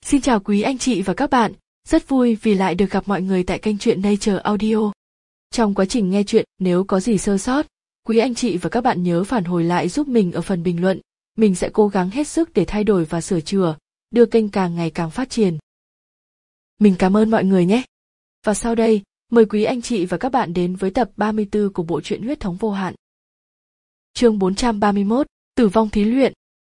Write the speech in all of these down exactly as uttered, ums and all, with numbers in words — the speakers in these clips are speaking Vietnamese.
Xin chào quý anh chị và các bạn, rất vui vì lại được gặp mọi người tại kênh truyện Nature Audio. Trong quá trình nghe truyện, nếu có gì sơ sót, quý anh chị và các bạn nhớ phản hồi lại giúp mình ở phần bình luận. Mình sẽ cố gắng hết sức để thay đổi và sửa chữa, đưa kênh càng ngày càng phát triển. Mình cảm ơn mọi người nhé. Và sau đây, mời quý anh chị và các bạn đến với tập ba mươi tư của bộ truyện Huyết thống vô hạn. Chương bốn trăm ba mươi mốt, Tử vong thí luyện.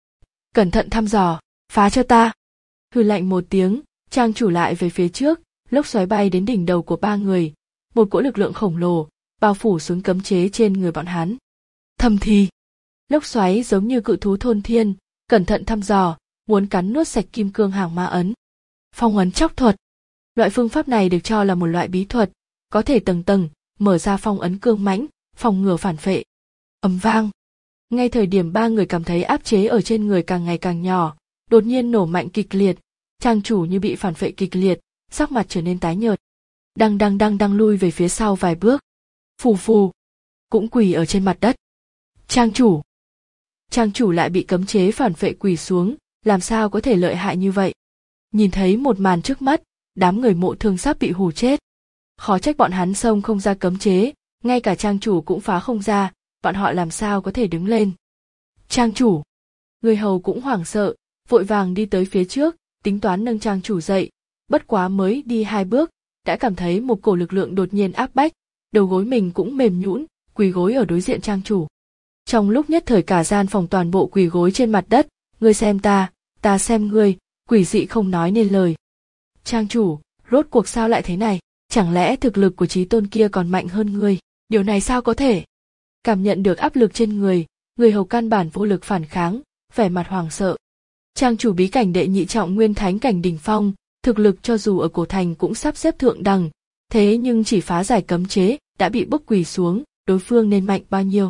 Cẩn thận thăm dò, phá cho ta. Hừ lạnh một tiếng, trang chủ lại về phía trước, lốc xoáy bay đến đỉnh đầu của ba người, một cỗ lực lượng khổng lồ bao phủ xuống cấm chế trên người bọn hắn. Thầm thì, lốc xoáy giống như cự thú thôn thiên, cẩn thận thăm dò, muốn cắn nuốt sạch kim cương hàng ma ấn. Phong ấn chóc thuật. Loại phương pháp này được cho là một loại bí thuật, có thể tầng tầng mở ra phong ấn cương mãnh, phòng ngừa phản phệ. Ầm vang. Ngay thời điểm ba người cảm thấy áp chế ở trên người càng ngày càng nhỏ, đột nhiên nổ mạnh kịch liệt, trang chủ như bị phản phệ kịch liệt, sắc mặt trở nên tái nhợt. Đang đang đang đang lui về phía sau vài bước. Phù phù, cũng quỳ ở trên mặt đất. Trang chủ. Trang chủ lại bị cấm chế phản phệ quỳ xuống, làm sao có thể lợi hại như vậy? Nhìn thấy một màn trước mắt, đám người Mộ Thương sắp bị hù chết. Khó trách bọn hắn xông không ra cấm chế, ngay cả trang chủ cũng phá không ra, bọn họ làm sao có thể đứng lên? Trang chủ. Người hầu cũng hoảng sợ, vội vàng đi tới phía trước, tính toán nâng trang chủ dậy, bất quá mới đi hai bước, đã cảm thấy một cổ lực lượng đột nhiên áp bách, đầu gối mình cũng mềm nhũn, quỳ gối ở đối diện trang chủ. Trong lúc nhất thời cả gian phòng toàn bộ quỳ gối trên mặt đất, ngươi xem ta, ta xem ngươi, quỷ dị không nói nên lời. Trang chủ, rốt cuộc sao lại thế này, chẳng lẽ thực lực của chí tôn kia còn mạnh hơn ngươi, điều này sao có thể? Cảm nhận được áp lực trên người, người hầu căn bản vô lực phản kháng, vẻ mặt hoảng sợ. Trang chủ bí cảnh đệ nhị trọng nguyên thánh cảnh đỉnh phong, thực lực cho dù ở cổ thành cũng sắp xếp thượng đẳng, thế nhưng chỉ phá giải cấm chế, đã bị bức quỳ xuống, đối phương nên mạnh bao nhiêu?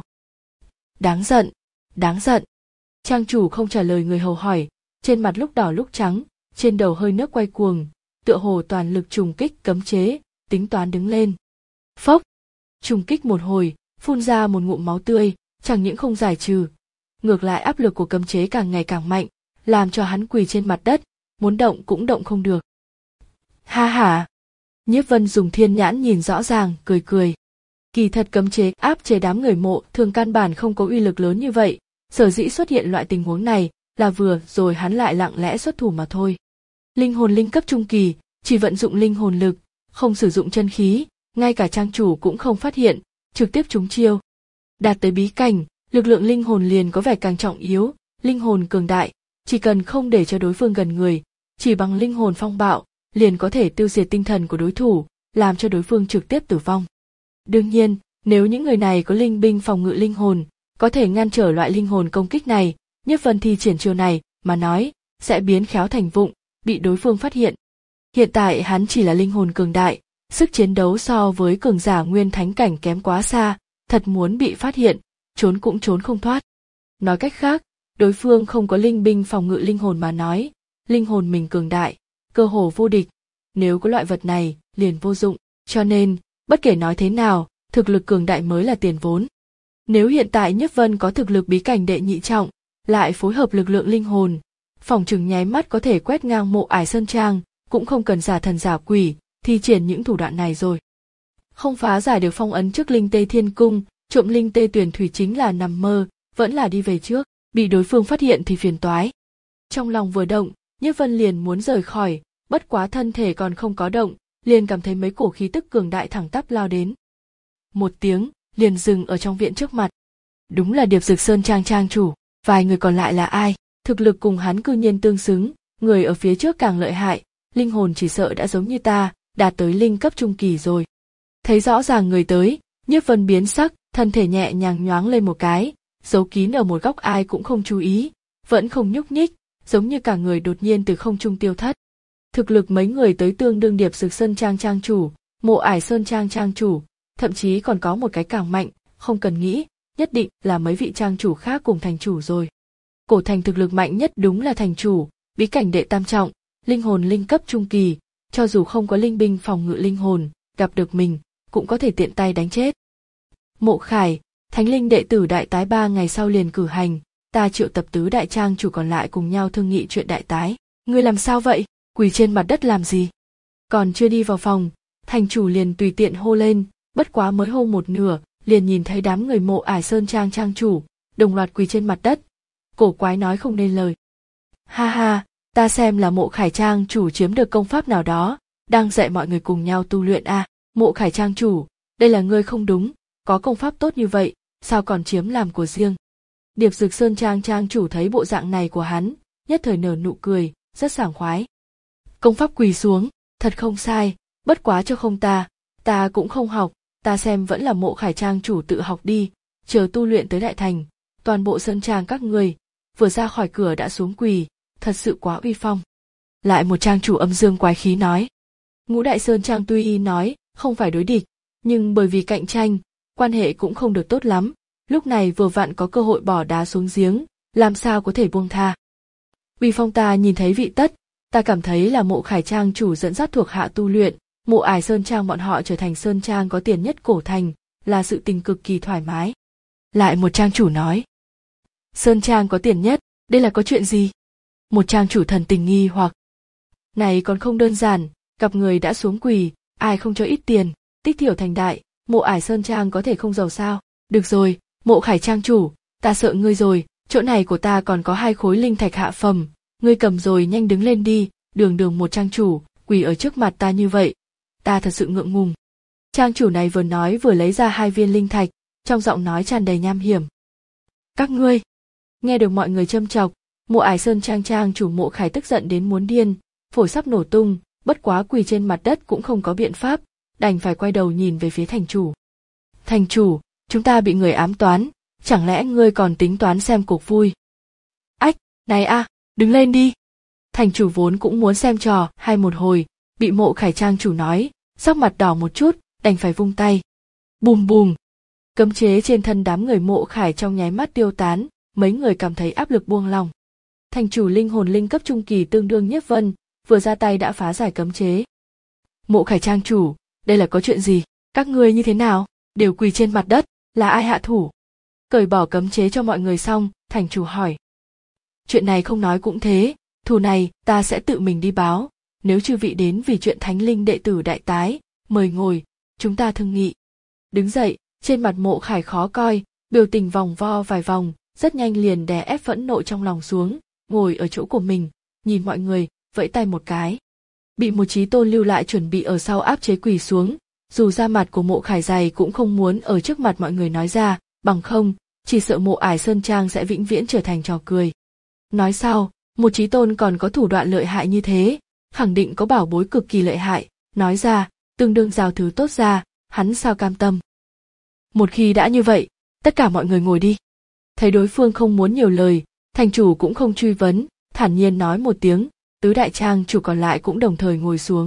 Đáng giận, đáng giận. Trang chủ không trả lời người hầu hỏi, trên mặt lúc đỏ lúc trắng, trên đầu hơi nước quay cuồng, tựa hồ toàn lực trùng kích cấm chế, tính toán đứng lên. Phốc, trùng kích một hồi, phun ra một ngụm máu tươi, chẳng những không giải trừ, ngược lại áp lực của cấm chế càng ngày càng mạnh, làm cho hắn quỳ trên mặt đất, muốn động cũng động không được. Ha ha! Nhiếp Vân dùng thiên nhãn nhìn rõ ràng, cười cười. Kỳ thật cấm chế áp chế đám người Mộ Thương căn bản không có uy lực lớn như vậy, sở dĩ xuất hiện loại tình huống này là vừa rồi hắn lại lặng lẽ xuất thủ mà thôi. Linh hồn linh cấp trung kỳ, chỉ vận dụng linh hồn lực, không sử dụng chân khí, ngay cả trang chủ cũng không phát hiện, trực tiếp trúng chiêu. Đạt tới bí cảnh, lực lượng linh hồn liền có vẻ càng trọng yếu, linh hồn cường đại, chỉ cần không để cho đối phương gần người, chỉ bằng linh hồn phong bạo, liền có thể tiêu diệt tinh thần của đối thủ, làm cho đối phương trực tiếp tử vong. Đương nhiên, nếu những người này có linh binh phòng ngự linh hồn, có thể ngăn trở loại linh hồn công kích này, Nhiếp Vân thi triển chiêu này mà nói, sẽ biến khéo thành vụng, bị đối phương phát hiện. Hiện tại hắn chỉ là linh hồn cường đại, sức chiến đấu so với cường giả nguyên thánh cảnh kém quá xa, thật muốn bị phát hiện, trốn cũng trốn không thoát. Nói cách khác, đối phương không có linh binh phòng ngự linh hồn mà nói, linh hồn mình cường đại, cơ hồ vô địch, nếu có loại vật này, liền vô dụng, cho nên, bất kể nói thế nào, thực lực cường đại mới là tiền vốn. Nếu hiện tại Nhiếp Vân có thực lực bí cảnh đệ nhị trọng, lại phối hợp lực lượng linh hồn, phỏng chừng nháy mắt có thể quét ngang Mộ Ải Sơn Trang, cũng không cần giả thần giả quỷ, thi triển những thủ đoạn này rồi. Không phá giải được phong ấn trước linh tê thiên cung, trộm linh tê tuyển thủy chính là nằm mơ, vẫn là đi về trước, bị đối phương phát hiện thì phiền toái. Trong lòng vừa động, Nhiếp Vân liền muốn rời khỏi, bất quá thân thể còn không có động, liền cảm thấy mấy cổ khí tức cường đại thẳng tắp lao đến. Một tiếng, liền dừng ở trong viện trước mặt. Đúng là Điệp Dực Sơn Trang trang chủ, vài người còn lại là ai? Thực lực cùng hắn cư nhiên tương xứng, người ở phía trước càng lợi hại, linh hồn chỉ sợ đã giống như ta, đạt tới linh cấp trung kỳ rồi. Thấy rõ ràng người tới, Nhiếp Vân biến sắc, thân thể nhẹ nhàng nhoáng lên một cái, giấu kín ở một góc ai cũng không chú ý, vẫn không nhúc nhích, giống như cả người đột nhiên từ không trung tiêu thất. Thực lực mấy người tới tương đương Điệp Dực Sơn Trang trang chủ, Mộ Ải Sơn Trang trang chủ, thậm chí còn có một cái càng mạnh, không cần nghĩ, nhất định là mấy vị trang chủ khác cùng thành chủ rồi. Cổ thành thực lực mạnh nhất đúng là thành chủ, bí cảnh đệ tam trọng, linh hồn linh cấp trung kỳ, cho dù không có linh binh phòng ngự linh hồn, gặp được mình, cũng có thể tiện tay đánh chết. Mộ Khải, thánh linh đệ tử đại tái ba ngày sau liền cử hành, ta triệu tập tứ đại trang chủ còn lại cùng nhau thương nghị chuyện đại tái. Ngươi làm sao vậy? quỳ trên mặt đất làm gì? Còn chưa đi vào phòng, thành chủ liền tùy tiện hô lên, bất quá mới hô một nửa, liền nhìn thấy đám người Mộ Ải Sơn Trang trang chủ, đồng loạt quỳ trên mặt đất. Cổ quái nói không nên lời. Ha ha, ta xem là Mộ Khải Trang chủ chiếm được công pháp nào đó, đang dạy mọi người cùng nhau tu luyện à. Mộ Khải Trang chủ, đây là ngươi không đúng, có công pháp tốt như vậy, sao còn chiếm làm của riêng? Điệp Dực Sơn Trang Trang chủ thấy bộ dạng này của hắn, nhất thời nở nụ cười, rất sảng khoái. Công pháp quỳ xuống, thật không sai, bất quá cho không ta, ta cũng không học, ta xem vẫn là Mộ Khải Trang chủ tự học đi, chờ tu luyện tới đại thành, toàn bộ sơn trang các người, vừa ra khỏi cửa đã xuống quỳ, thật sự quá uy phong. Lại một trang chủ âm dương quái khí nói. Ngũ Đại Sơn Trang tuy y nói, không phải đối địch, nhưng bởi vì cạnh tranh, quan hệ cũng không được tốt lắm, lúc này vừa vặn có cơ hội bỏ đá xuống giếng, làm sao có thể buông tha. Uy phong ta nhìn thấy vị tất, ta cảm thấy là Mộ Khải Trang chủ dẫn dắt thuộc hạ tu luyện, Mộ Ải Sơn Trang bọn họ trở thành sơn trang có tiền nhất cổ thành, là sự tình cực kỳ thoải mái. Lại một trang chủ nói. Sơn trang có tiền nhất, đây là có chuyện gì? Một trang chủ thần tình nghi hoặc. Này còn không đơn giản, gặp người đã xuống quỳ, ai không cho ít tiền, tích thiểu thành đại, Mộ Ải Sơn Trang có thể không giàu sao? Được rồi, Mộ Khải Trang chủ, ta sợ ngươi rồi, chỗ này của ta còn có hai khối linh thạch hạ phẩm, ngươi cầm rồi nhanh đứng lên đi, đường đường một trang chủ, quỳ ở trước mặt ta như vậy, ta thật sự ngượng ngùng. Trang chủ này vừa nói vừa lấy ra hai viên linh thạch, trong giọng nói tràn đầy nham hiểm. Các ngươi, nghe được mọi người châm chọc, Mộ Ải Sơn Trang Trang chủ Mộ Khải tức giận đến muốn điên, phổi sắp nổ tung, bất quá quỳ trên mặt đất cũng không có biện pháp, đành phải quay đầu nhìn về phía thành chủ. Thành chủ, chúng ta bị người ám toán, chẳng lẽ ngươi còn tính toán xem cuộc vui? Ách, này a, à, đứng lên đi. Thành chủ vốn cũng muốn xem trò hay một hồi, bị Mộ Khải Trang chủ nói, sắc mặt đỏ một chút, đành phải vung tay. Bùm bùm. Cấm chế trên thân đám người Mộ Khải trong nháy mắt tiêu tán, mấy người cảm thấy áp lực buông lỏng. Thành chủ linh hồn linh cấp trung kỳ tương đương Nhiếp Vân, vừa ra tay đã phá giải cấm chế. Mộ Khải Trang chủ, đây là có chuyện gì? Các ngươi như thế nào? Đều quỳ trên mặt đất, là ai hạ thủ? Cởi bỏ cấm chế cho mọi người xong, thành chủ hỏi. Chuyện này không nói cũng thế, thù này ta sẽ tự mình đi báo, nếu chư vị đến vì chuyện thánh linh đệ tử đại tái, mời ngồi, chúng ta thương nghị. Đứng dậy, trên mặt Mộ Khải khó coi, biểu tình vòng vo vài vòng, rất nhanh liền đè ép phẫn nộ trong lòng xuống, ngồi ở chỗ của mình, nhìn mọi người, vẫy tay một cái. Bị một chí tôn lưu lại chuẩn bị ở sau áp chế quỳ xuống, dù da mặt của Mộ Khải dày cũng không muốn ở trước mặt mọi người nói ra, bằng không, chỉ sợ Mộ Ải Sơn Trang sẽ vĩnh viễn trở thành trò cười. Nói sao, một chí tôn còn có thủ đoạn lợi hại như thế, khẳng định có bảo bối cực kỳ lợi hại, nói ra, tương đương giao thứ tốt ra, hắn sao cam tâm. Một khi đã như vậy, tất cả mọi người ngồi đi. Thấy đối phương không muốn nhiều lời, thành chủ cũng không truy vấn, thản nhiên nói một tiếng, tứ đại trang chủ còn lại cũng đồng thời ngồi xuống.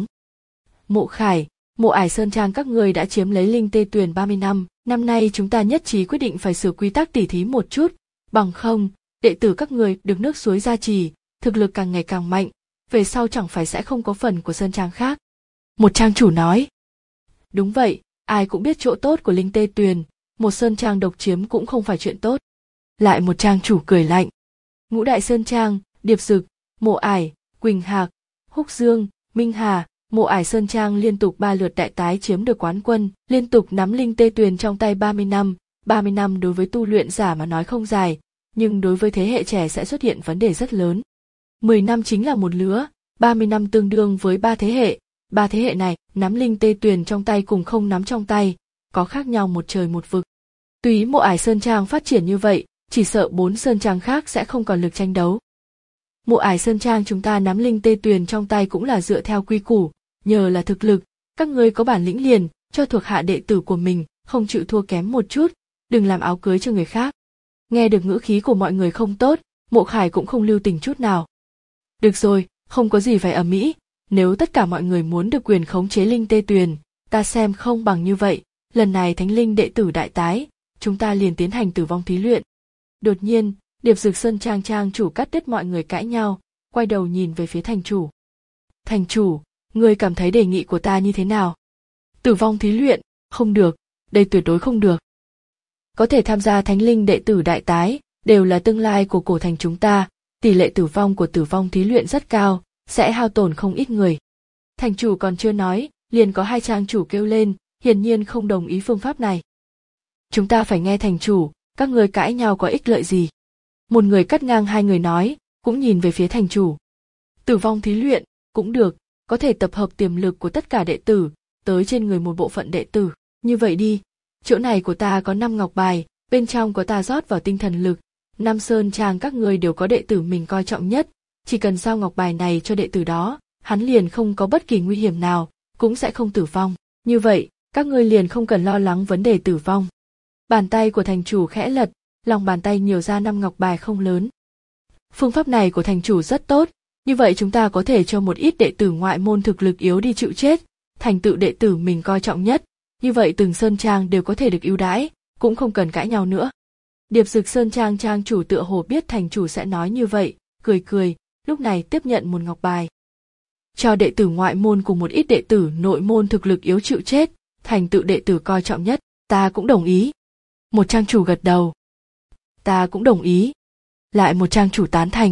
Mộ Khải, Mộ Ải Sơn Trang các ngươi đã chiếm lấy linh tê tuyền ba mươi năm, năm nay chúng ta nhất trí quyết định phải sửa quy tắc tỉ thí một chút, bằng không, đệ tử các ngươi được nước suối gia trì, thực lực càng ngày càng mạnh, về sau chẳng phải sẽ không có phần của sơn trang khác. Một trang chủ nói. Đúng vậy, ai cũng biết chỗ tốt của linh tê tuyền, một sơn trang độc chiếm cũng không phải chuyện tốt. Lại một trang chủ cười lạnh. Ngũ Đại Sơn Trang, Điệp Dực, Mộ Ải, Quỳnh Hạc, Húc Dương, Minh Hà, Mộ Ải Sơn Trang liên tục ba lượt đại tái chiếm được quán quân, liên tục nắm linh tê tuyền trong tay ba mươi năm, ba mươi năm đối với tu luyện giả mà nói không dài, nhưng đối với thế hệ trẻ sẽ xuất hiện vấn đề rất lớn. mười năm chính là một lứa, ba mươi năm tương đương với ba thế hệ, ba thế hệ này nắm linh tê tuyền trong tay cùng không nắm trong tay, có khác nhau một trời một vực. Tùy Mộ Ải Sơn Trang phát triển như vậy, chỉ sợ bốn sơn trang khác sẽ không còn lực tranh đấu. Mộ Ải Sơn Trang chúng ta nắm linh tê tuyền trong tay cũng là dựa theo quy củ, nhờ là thực lực, các ngươi có bản lĩnh liền, cho thuộc hạ đệ tử của mình, không chịu thua kém một chút, đừng làm áo cưới cho người khác. Nghe được ngữ khí của mọi người không tốt, Mộ Khải cũng không lưu tình chút nào. Được rồi, không có gì phải ầm ĩ, nếu tất cả mọi người muốn được quyền khống chế linh tê tuyền, ta xem không bằng như vậy, lần này thánh linh đệ tử đại tái, chúng ta liền tiến hành tử vong thí luyện. Đột nhiên, Điệp Dực Sơn Trang Trang chủ cắt đứt mọi người cãi nhau, quay đầu nhìn về phía thành chủ. Thành chủ, ngươi cảm thấy đề nghị của ta như thế nào? Tử vong thí luyện, không được, đây tuyệt đối không được. Có thể tham gia thánh linh đệ tử đại tái, đều là tương lai của cổ thành chúng ta, tỷ lệ tử vong của tử vong thí luyện rất cao, sẽ hao tổn không ít người. Thành chủ còn chưa nói, liền có hai trang chủ kêu lên, hiển nhiên không đồng ý phương pháp này. Chúng ta phải nghe thành chủ, các người cãi nhau có ích lợi gì? Một người cắt ngang hai người nói, cũng nhìn về phía thành chủ. Tử vong thí luyện, cũng được, có thể tập hợp tiềm lực của tất cả đệ tử, tới trên người một bộ phận đệ tử. Như vậy đi, chỗ này của ta có năm ngọc bài, bên trong có ta rót vào tinh thần lực. Năm sơn trang các người đều có đệ tử mình coi trọng nhất, chỉ cần giao ngọc bài này cho đệ tử đó, hắn liền không có bất kỳ nguy hiểm nào, cũng sẽ không tử vong. Như vậy, các ngươi liền không cần lo lắng vấn đề tử vong. Bàn tay của thành chủ khẽ lật, lòng bàn tay nhiều ra năm ngọc bài không lớn. Phương pháp này của thành chủ rất tốt, như vậy chúng ta có thể cho một ít đệ tử ngoại môn thực lực yếu đi chịu chết, thành tựu đệ tử mình coi trọng nhất, như vậy từng sơn trang đều có thể được ưu đãi, cũng không cần cãi nhau nữa. Điệp Dực Sơn Trang trang chủ tựa hồ biết thành chủ sẽ nói như vậy, cười cười, lúc này tiếp nhận một ngọc bài. Cho đệ tử ngoại môn cùng một ít đệ tử nội môn thực lực yếu chịu chết, thành tựu đệ tử coi trọng nhất, ta cũng đồng ý. Một trang chủ gật đầu. Ta cũng đồng ý. Lại một trang chủ tán thành.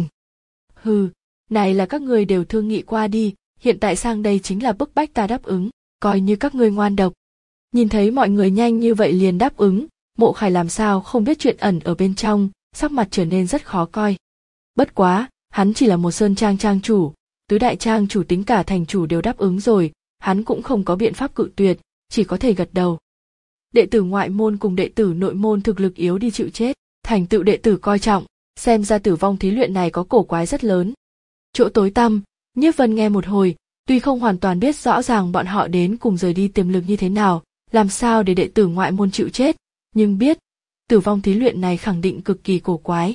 Hừ, này là các người đều thương nghị qua đi, hiện tại sang đây chính là bức bách ta đáp ứng, coi như các ngươi ngoan độc. Nhìn thấy mọi người nhanh như vậy liền đáp ứng, Mộ Khải làm sao không biết chuyện ẩn ở bên trong, sắc mặt trở nên rất khó coi. Bất quá, hắn chỉ là một sơn trang trang chủ, tứ đại trang chủ tính cả thành chủ đều đáp ứng rồi, hắn cũng không có biện pháp cự tuyệt, chỉ có thể gật đầu. Đệ tử ngoại môn cùng đệ tử nội môn thực lực yếu đi chịu chết, thành tựu đệ tử coi trọng, xem ra tử vong thí luyện này có cổ quái rất lớn. Chỗ tối tăm, Nhiếp Vân nghe một hồi, tuy không hoàn toàn biết rõ ràng bọn họ đến cùng rời đi tiềm lực như thế nào, làm sao để đệ tử ngoại môn chịu chết, nhưng biết, tử vong thí luyện này khẳng định cực kỳ cổ quái.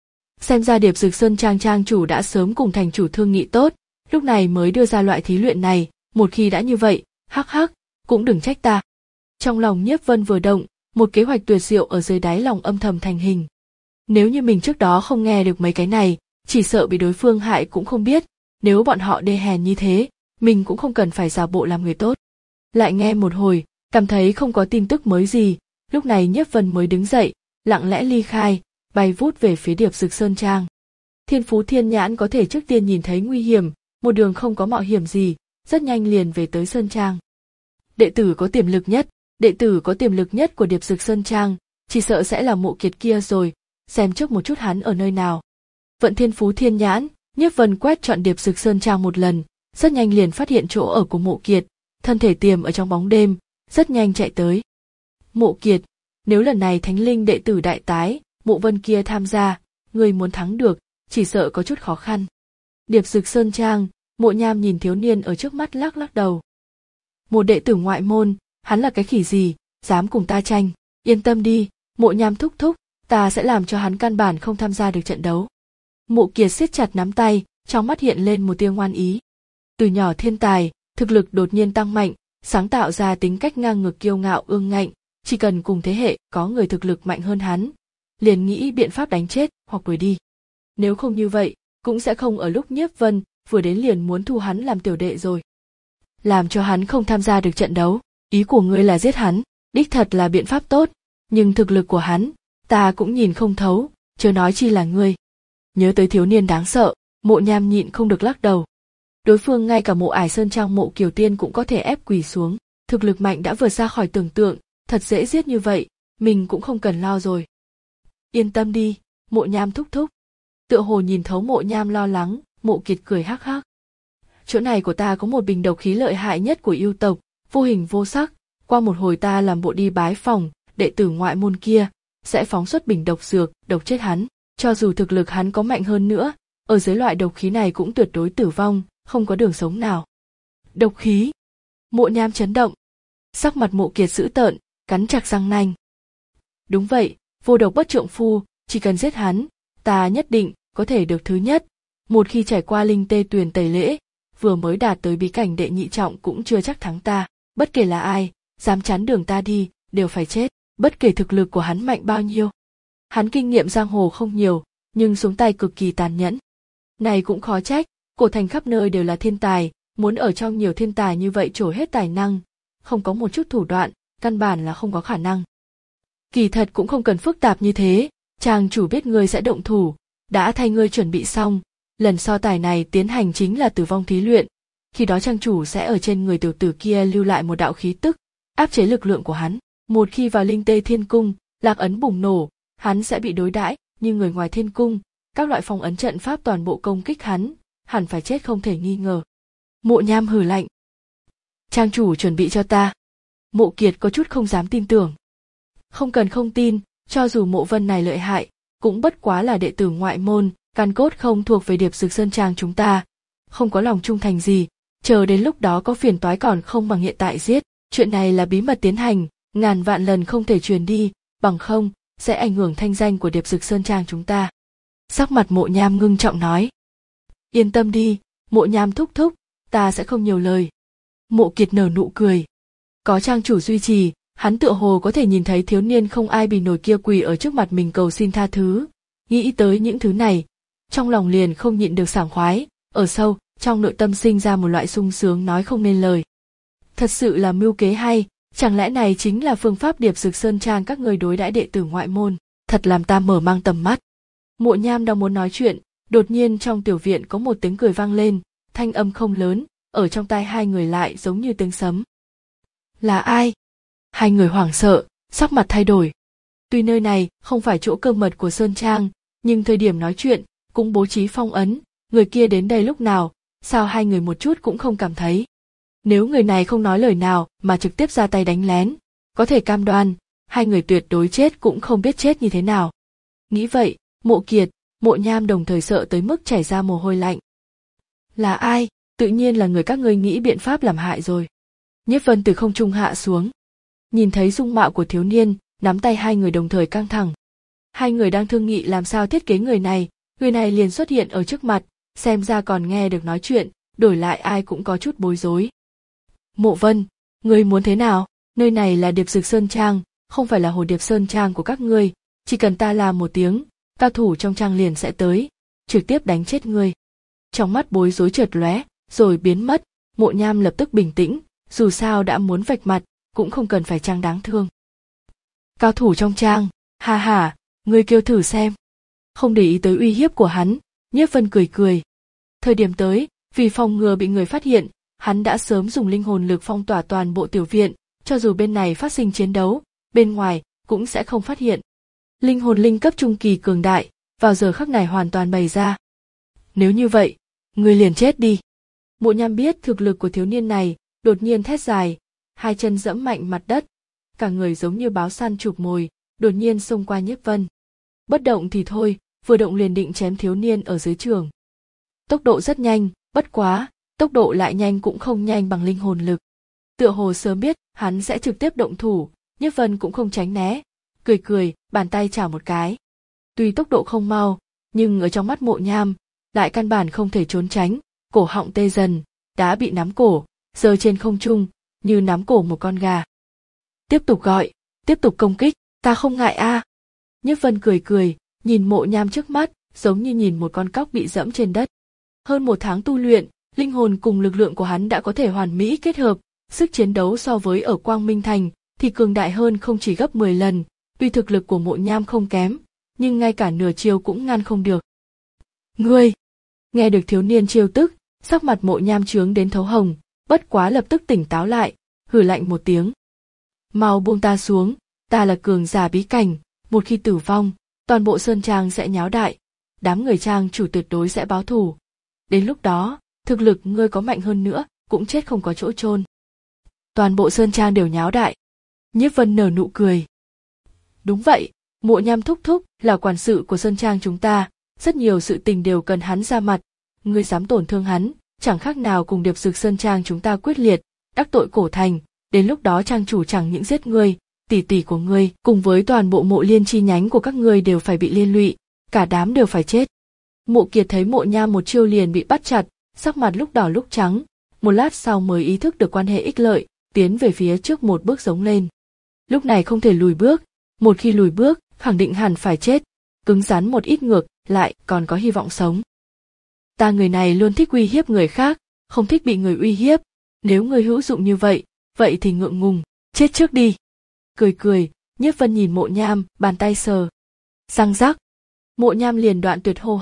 Xem ra Điệp Dực Sơn Trang trang chủ đã sớm cùng thành chủ thương nghị tốt, lúc này mới đưa ra loại thí luyện này, một khi đã như vậy, hắc hắc, cũng đừng trách ta. Trong lòng Nhiếp Vân vừa động, một kế hoạch tuyệt diệu ở dưới đáy lòng âm thầm thành hình. Nếu như mình trước đó không nghe được mấy cái này, chỉ sợ bị đối phương hại cũng không biết, nếu bọn họ đê hèn như thế, mình cũng không cần phải giả bộ làm người tốt. Lại nghe một hồi, cảm thấy không có tin tức mới gì, lúc này Nhiếp Vân mới đứng dậy, lặng lẽ ly khai, bay vút về phía Điệp Dực Sơn Trang. Thiên Phú Thiên Nhãn có thể trước tiên nhìn thấy nguy hiểm, một đường không có mạo hiểm gì, rất nhanh liền về tới Sơn Trang. Đệ tử có tiềm lực nhất, đệ tử có tiềm lực nhất của Điệp Dực Sơn Trang, chỉ sợ sẽ là Mộ Kiệt kia rồi, xem trước một chút hắn ở nơi nào. Vận Thiên Phú Thiên Nhãn, Nhiếp Vân quét chọn Điệp Dực Sơn Trang một lần, rất nhanh liền phát hiện chỗ ở của Mộ Kiệt, thân thể tiềm ở trong bóng đêm, rất nhanh chạy tới. Mộ Kiệt, nếu lần này Thánh Linh đệ tử đại tái, Mộ Vân kia tham gia, người muốn thắng được, chỉ sợ có chút khó khăn. Điệp Dực Sơn Trang, Mộ Nham nhìn thiếu niên ở trước mắt lắc lắc đầu. Một đệ tử ngoại môn, hắn là cái khỉ gì, dám cùng ta tranh, yên tâm đi, Mộ Nham thúc thúc, ta sẽ làm cho hắn căn bản không tham gia được trận đấu. Mộ Kiệt siết chặt nắm tay, trong mắt hiện lên một tia ngoan ý. Từ nhỏ thiên tài, thực lực đột nhiên tăng mạnh, sáng tạo ra tính cách ngang ngược kiêu ngạo ương ngạnh, chỉ cần cùng thế hệ có người thực lực mạnh hơn hắn, liền nghĩ biện pháp đánh chết hoặc đuổi đi. Nếu không như vậy, cũng sẽ không ở lúc Nhiếp Vân vừa đến liền muốn thu hắn làm tiểu đệ rồi. Làm cho hắn không tham gia được trận đấu, ý của ngươi là giết hắn, đích thật là biện pháp tốt, nhưng thực lực của hắn, ta cũng nhìn không thấu, chớ nói chi là ngươi. Nhớ tới thiếu niên đáng sợ, Mộ Nham nhịn không được lắc đầu. Đối phương ngay cả Mộ Ải Sơn Trang Mộ Kiều Tiên cũng có thể ép quỳ xuống, thực lực mạnh đã vượt ra khỏi tưởng tượng, thật dễ giết như vậy, mình cũng không cần lo rồi. Yên tâm đi, Mộ Nham thúc thúc. Tựa hồ nhìn thấu Mộ Nham lo lắng, Mộ Kiệt cười hắc hắc. Chỗ này của ta có một bình độc khí lợi hại nhất của yêu tộc, vô hình vô sắc, qua một hồi ta làm bộ đi bái phòng, đệ tử ngoại môn kia, sẽ phóng xuất bình độc dược, độc chết hắn, cho dù thực lực hắn có mạnh hơn nữa, ở dưới loại độc khí này cũng tuyệt đối tử vong, không có đường sống nào. Độc khí? Mộ Nham chấn động. Sắc mặt Mộ Kiệt dữ tợn, cắn chặt răng nanh. Đúng vậy, vô độc bất trượng phu, chỉ cần giết hắn, ta nhất định có thể được thứ nhất. Một khi trải qua linh tê tuyền tẩy lễ, vừa mới đạt tới bí cảnh đệ nhị trọng cũng chưa chắc thắng ta, bất kể là ai, dám chắn đường ta đi, đều phải chết, bất kể thực lực của hắn mạnh bao nhiêu. Hắn kinh nghiệm giang hồ không nhiều, nhưng xuống tay cực kỳ tàn nhẫn. Này cũng khó trách, cổ thành khắp nơi đều là thiên tài, muốn ở trong nhiều thiên tài như vậy trổ hết tài năng, không có một chút thủ đoạn, căn bản là không có khả năng. Kỳ thật cũng không cần phức tạp như thế, chàng chủ biết ngươi sẽ động thủ, đã thay ngươi chuẩn bị xong, Lần so tài này tiến hành chính là tử vong thí luyện, khi đó trang chủ sẽ ở trên người tiểu tử kia lưu lại một đạo khí tức, áp chế lực lượng của hắn. Một khi vào Linh Tê Thiên Cung, lạc ấn bùng nổ, hắn sẽ bị đối đãi như người ngoài thiên cung, các loại phong ấn trận pháp toàn bộ công kích hắn, hẳn phải chết không thể nghi ngờ. Mộ Nham hừ lạnh. Trang chủ chuẩn bị cho ta. Mộ Kiệt có chút không dám tin tưởng. Không cần không tin, cho dù Mộ Vân này lợi hại, cũng bất quá là đệ tử ngoại môn, căn cốt không thuộc về Điệp Dực Sơn Trang chúng ta, không có lòng trung thành gì, chờ đến lúc đó có phiền toái còn không bằng hiện tại giết. Chuyện này là bí mật tiến hành, ngàn vạn lần không thể truyền đi, bằng không sẽ ảnh hưởng thanh danh của Điệp Dực Sơn Trang chúng ta. Sắc mặt Mộ Nham ngưng trọng nói. Yên tâm đi, Mộ Nham thúc thúc, ta sẽ không nhiều lời. Mộ Kiệt nở nụ cười. Có trang chủ duy trì, hắn tựa hồ có thể nhìn thấy thiếu niên không ai bì nổi kia quỳ ở trước mặt mình cầu xin tha thứ. Nghĩ tới những thứ này, trong lòng liền không nhịn được sảng khoái, ở sâu, trong nội tâm sinh ra một loại sung sướng nói không nên lời. Thật sự là mưu kế hay, chẳng lẽ này chính là phương pháp Điệp Dực Sơn Trang các người đối đãi đệ tử ngoại môn, thật làm ta mở mang tầm mắt. Mộ Nham đang muốn nói chuyện, đột nhiên trong tiểu viện có một tiếng cười vang lên, thanh âm không lớn, ở trong tai hai người lại giống như tiếng sấm. Là ai? Hai người hoảng sợ, sắc mặt thay đổi. Tuy nơi này không phải chỗ cơ mật của Sơn Trang, nhưng thời điểm nói chuyện cũng bố trí phong ấn, người kia đến đây lúc nào, sao hai người một chút cũng không cảm thấy. Nếu người này không nói lời nào mà trực tiếp ra tay đánh lén, có thể cam đoan, hai người tuyệt đối chết cũng không biết chết như thế nào. Nghĩ vậy, Mộ Kiệt, Mộ Nham đồng thời sợ tới mức chảy ra mồ hôi lạnh. Là ai? Tự nhiên là người các ngươi nghĩ biện pháp làm hại rồi. Nhiếp Vân từ không trung hạ xuống. Nhìn thấy dung mạo của thiếu niên, nắm tay hai người đồng thời căng thẳng. Hai người đang thương nghị làm sao thiết kế người này, người này liền xuất hiện ở trước mặt, xem ra còn nghe được nói chuyện, đổi lại ai cũng có chút bối rối. Mộ Vân, ngươi muốn thế nào? Nơi này là Điệp Dực Sơn Trang, không phải là Hồ Điệp Sơn Trang của các ngươi, chỉ cần ta làm một tiếng, cao thủ trong trang liền sẽ tới, trực tiếp đánh chết ngươi. Trong mắt bối rối chợt lóe, rồi biến mất, Mộ Nham lập tức bình tĩnh, dù sao đã muốn vạch mặt, cũng không cần phải trang đáng thương. Cao thủ trong trang, ha ha, ngươi kêu thử xem. Không để ý tới uy hiếp của hắn, Nhiếp Vân cười cười. Thời điểm tới, vì phòng ngừa bị người phát hiện, hắn đã sớm dùng linh hồn lực phong tỏa toàn bộ tiểu viện, cho dù bên này phát sinh chiến đấu, bên ngoài cũng sẽ không phát hiện. Linh hồn linh cấp trung kỳ cường đại, vào giờ khắc này hoàn toàn bày ra. Nếu như vậy, ngươi liền chết đi. Mộ Nham biết thực lực của thiếu niên này, đột nhiên thét dài, hai chân giẫm mạnh mặt đất, cả người giống như báo săn chụp mồi, đột nhiên xông qua Nhiếp Vân. Bất động thì thôi, vừa động liền định chém thiếu niên ở dưới trường. Tốc độ rất nhanh, bất quá, tốc độ lại nhanh cũng không nhanh bằng linh hồn lực. Tựa hồ sớm biết hắn sẽ trực tiếp động thủ, Nhiếp Vân cũng không tránh né, cười cười, bàn tay chảo một cái. Tuy tốc độ không mau, nhưng ở trong mắt Mộ Nham, lại căn bản không thể trốn tránh, cổ họng tê dần, đã bị nắm cổ, giơ trên không trung, như nắm cổ một con gà. Tiếp tục gọi, tiếp tục công kích, ta không ngại a. À. Nhiếp Vân cười cười, nhìn Mộ Nham trước mắt, giống như nhìn một con cóc bị dẫm trên đất. Hơn một tháng tu luyện, linh hồn cùng lực lượng của hắn đã có thể hoàn mỹ kết hợp, sức chiến đấu so với ở Quang Minh Thành thì cường đại hơn không chỉ gấp mười lần, tuy thực lực của Mộ Nham không kém, nhưng ngay cả nửa chiêu cũng ngăn không được. Ngươi! Nghe được thiếu niên chiêu tức, sắc mặt Mộ Nham trướng đến thấu hồng, bất quá lập tức tỉnh táo lại, hừ lạnh một tiếng. Mau buông ta xuống, ta là cường giả bí cảnh, một khi tử vong, toàn bộ Sơn Trang sẽ nháo đại, đám người Trang chủ tuyệt đối sẽ báo thù. Đến lúc đó, thực lực ngươi có mạnh hơn nữa, cũng chết không có chỗ chôn. Toàn bộ Sơn Trang đều nháo đại. Nhiếp Vân nở nụ cười. Đúng vậy, Mộ Nham thúc thúc là quản sự của Sơn Trang chúng ta, rất nhiều sự tình đều cần hắn ra mặt. Ngươi dám tổn thương hắn, chẳng khác nào cùng Điệp Dực Sơn Trang chúng ta quyết liệt, đắc tội cổ thành. Đến lúc đó trang chủ chẳng những giết ngươi, tỷ tỷ của ngươi cùng với toàn bộ Mộ Liên chi nhánh của các ngươi đều phải bị liên lụy, cả đám đều phải chết. Mộ Kiệt thấy Mộ Nham một chiêu liền bị bắt chặt, sắc mặt lúc đỏ lúc trắng, một lát sau mới ý thức được quan hệ ích lợi, tiến về phía trước một bước giống lên. Lúc này không thể lùi bước, một khi lùi bước, khẳng định hẳn phải chết, cứng rắn một ít ngược, lại còn có hy vọng sống. Ta người này luôn thích uy hiếp người khác, không thích bị người uy hiếp, nếu người hữu dụng như vậy, vậy thì ngượng ngùng, chết trước đi. Cười cười, Nhiếp Vân nhìn Mộ Nham, bàn tay sờ. Răng rắc. Mộ Nham liền đoạn tuyệt hô hấp,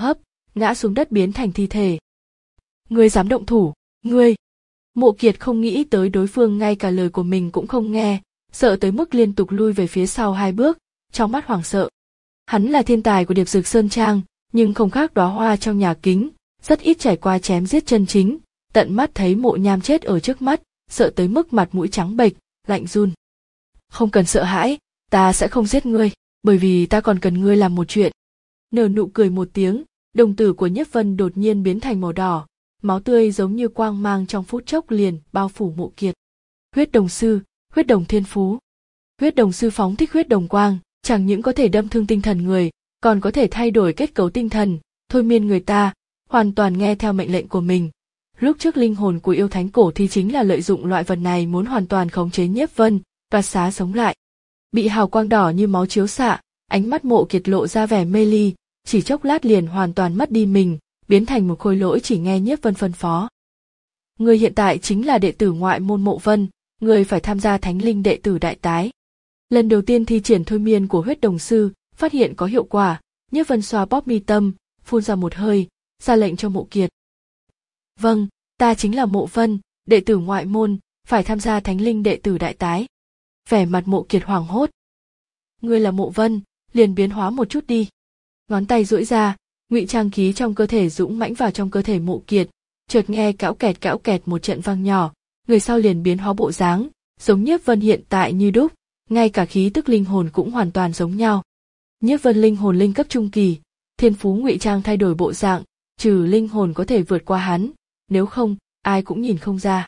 ngã xuống đất biến thành thi thể. Ngươi dám động thủ, ngươi! Mộ Kiệt không nghĩ tới đối phương ngay cả lời của mình cũng không nghe, sợ tới mức liên tục lui về phía sau hai bước, trong mắt hoảng sợ. Hắn là thiên tài của Điệp Dực Sơn Trang, nhưng không khác đóa hoa trong nhà kính, rất ít trải qua chém giết chân chính, tận mắt thấy Mộ Nham chết ở trước mắt, sợ tới mức mặt mũi trắng bệch, lạnh run. Không cần sợ hãi, ta sẽ không giết ngươi, bởi vì ta còn cần ngươi làm một chuyện. Nở nụ cười một tiếng, đồng tử của Nhiếp Vân đột nhiên biến thành màu đỏ, máu tươi giống như quang mang trong phút chốc liền bao phủ Mộ Kiệt. Huyết đồng sư, huyết đồng thiên phú. Huyết đồng sư phóng thích huyết đồng quang, chẳng những có thể đâm thương tinh thần người, còn có thể thay đổi kết cấu tinh thần, thôi miên người ta, hoàn toàn nghe theo mệnh lệnh của mình. Lúc trước linh hồn của yêu thánh cổ thì chính là lợi dụng loại vật này muốn hoàn toàn khống chế Nhiếp Vân, đoạt xá sống lại. Bị hào quang đỏ như máu chiếu xạ, ánh mắt Mộ Kiệt lộ ra vẻ mê ly, chỉ chốc lát liền hoàn toàn mất đi mình, biến thành một khối lỗi chỉ nghe Nhiếp Vân phân phó. Người hiện tại chính là đệ tử ngoại môn Mộ Vân, người phải tham gia thánh linh đệ tử đại tái. Lần đầu tiên thi triển thôi miên của huyết đồng sư, phát hiện có hiệu quả, Nhiếp Vân xoa bóp mi tâm, phun ra một hơi, ra lệnh cho Mộ Kiệt. Vâng, ta chính là Mộ Vân, đệ tử ngoại môn, phải tham gia thánh linh đệ tử đại tái. Vẻ mặt Mộ Kiệt hoảng hốt. Ngươi là Mộ Vân, liền biến hóa một chút đi. Ngón tay duỗi ra, ngụy trang khí trong cơ thể dũng mãnh vào trong cơ thể Mộ Kiệt, chợt nghe cẽo kẹt cẽo kẹt một trận vang nhỏ, người sau liền biến hóa bộ dáng, giống Nhiếp Vân hiện tại như đúc, ngay cả khí tức linh hồn cũng hoàn toàn giống nhau. Nhiếp Vân linh hồn linh cấp trung kỳ, thiên phú ngụy trang thay đổi bộ dạng, trừ linh hồn có thể vượt qua hắn, nếu không, ai cũng nhìn không ra.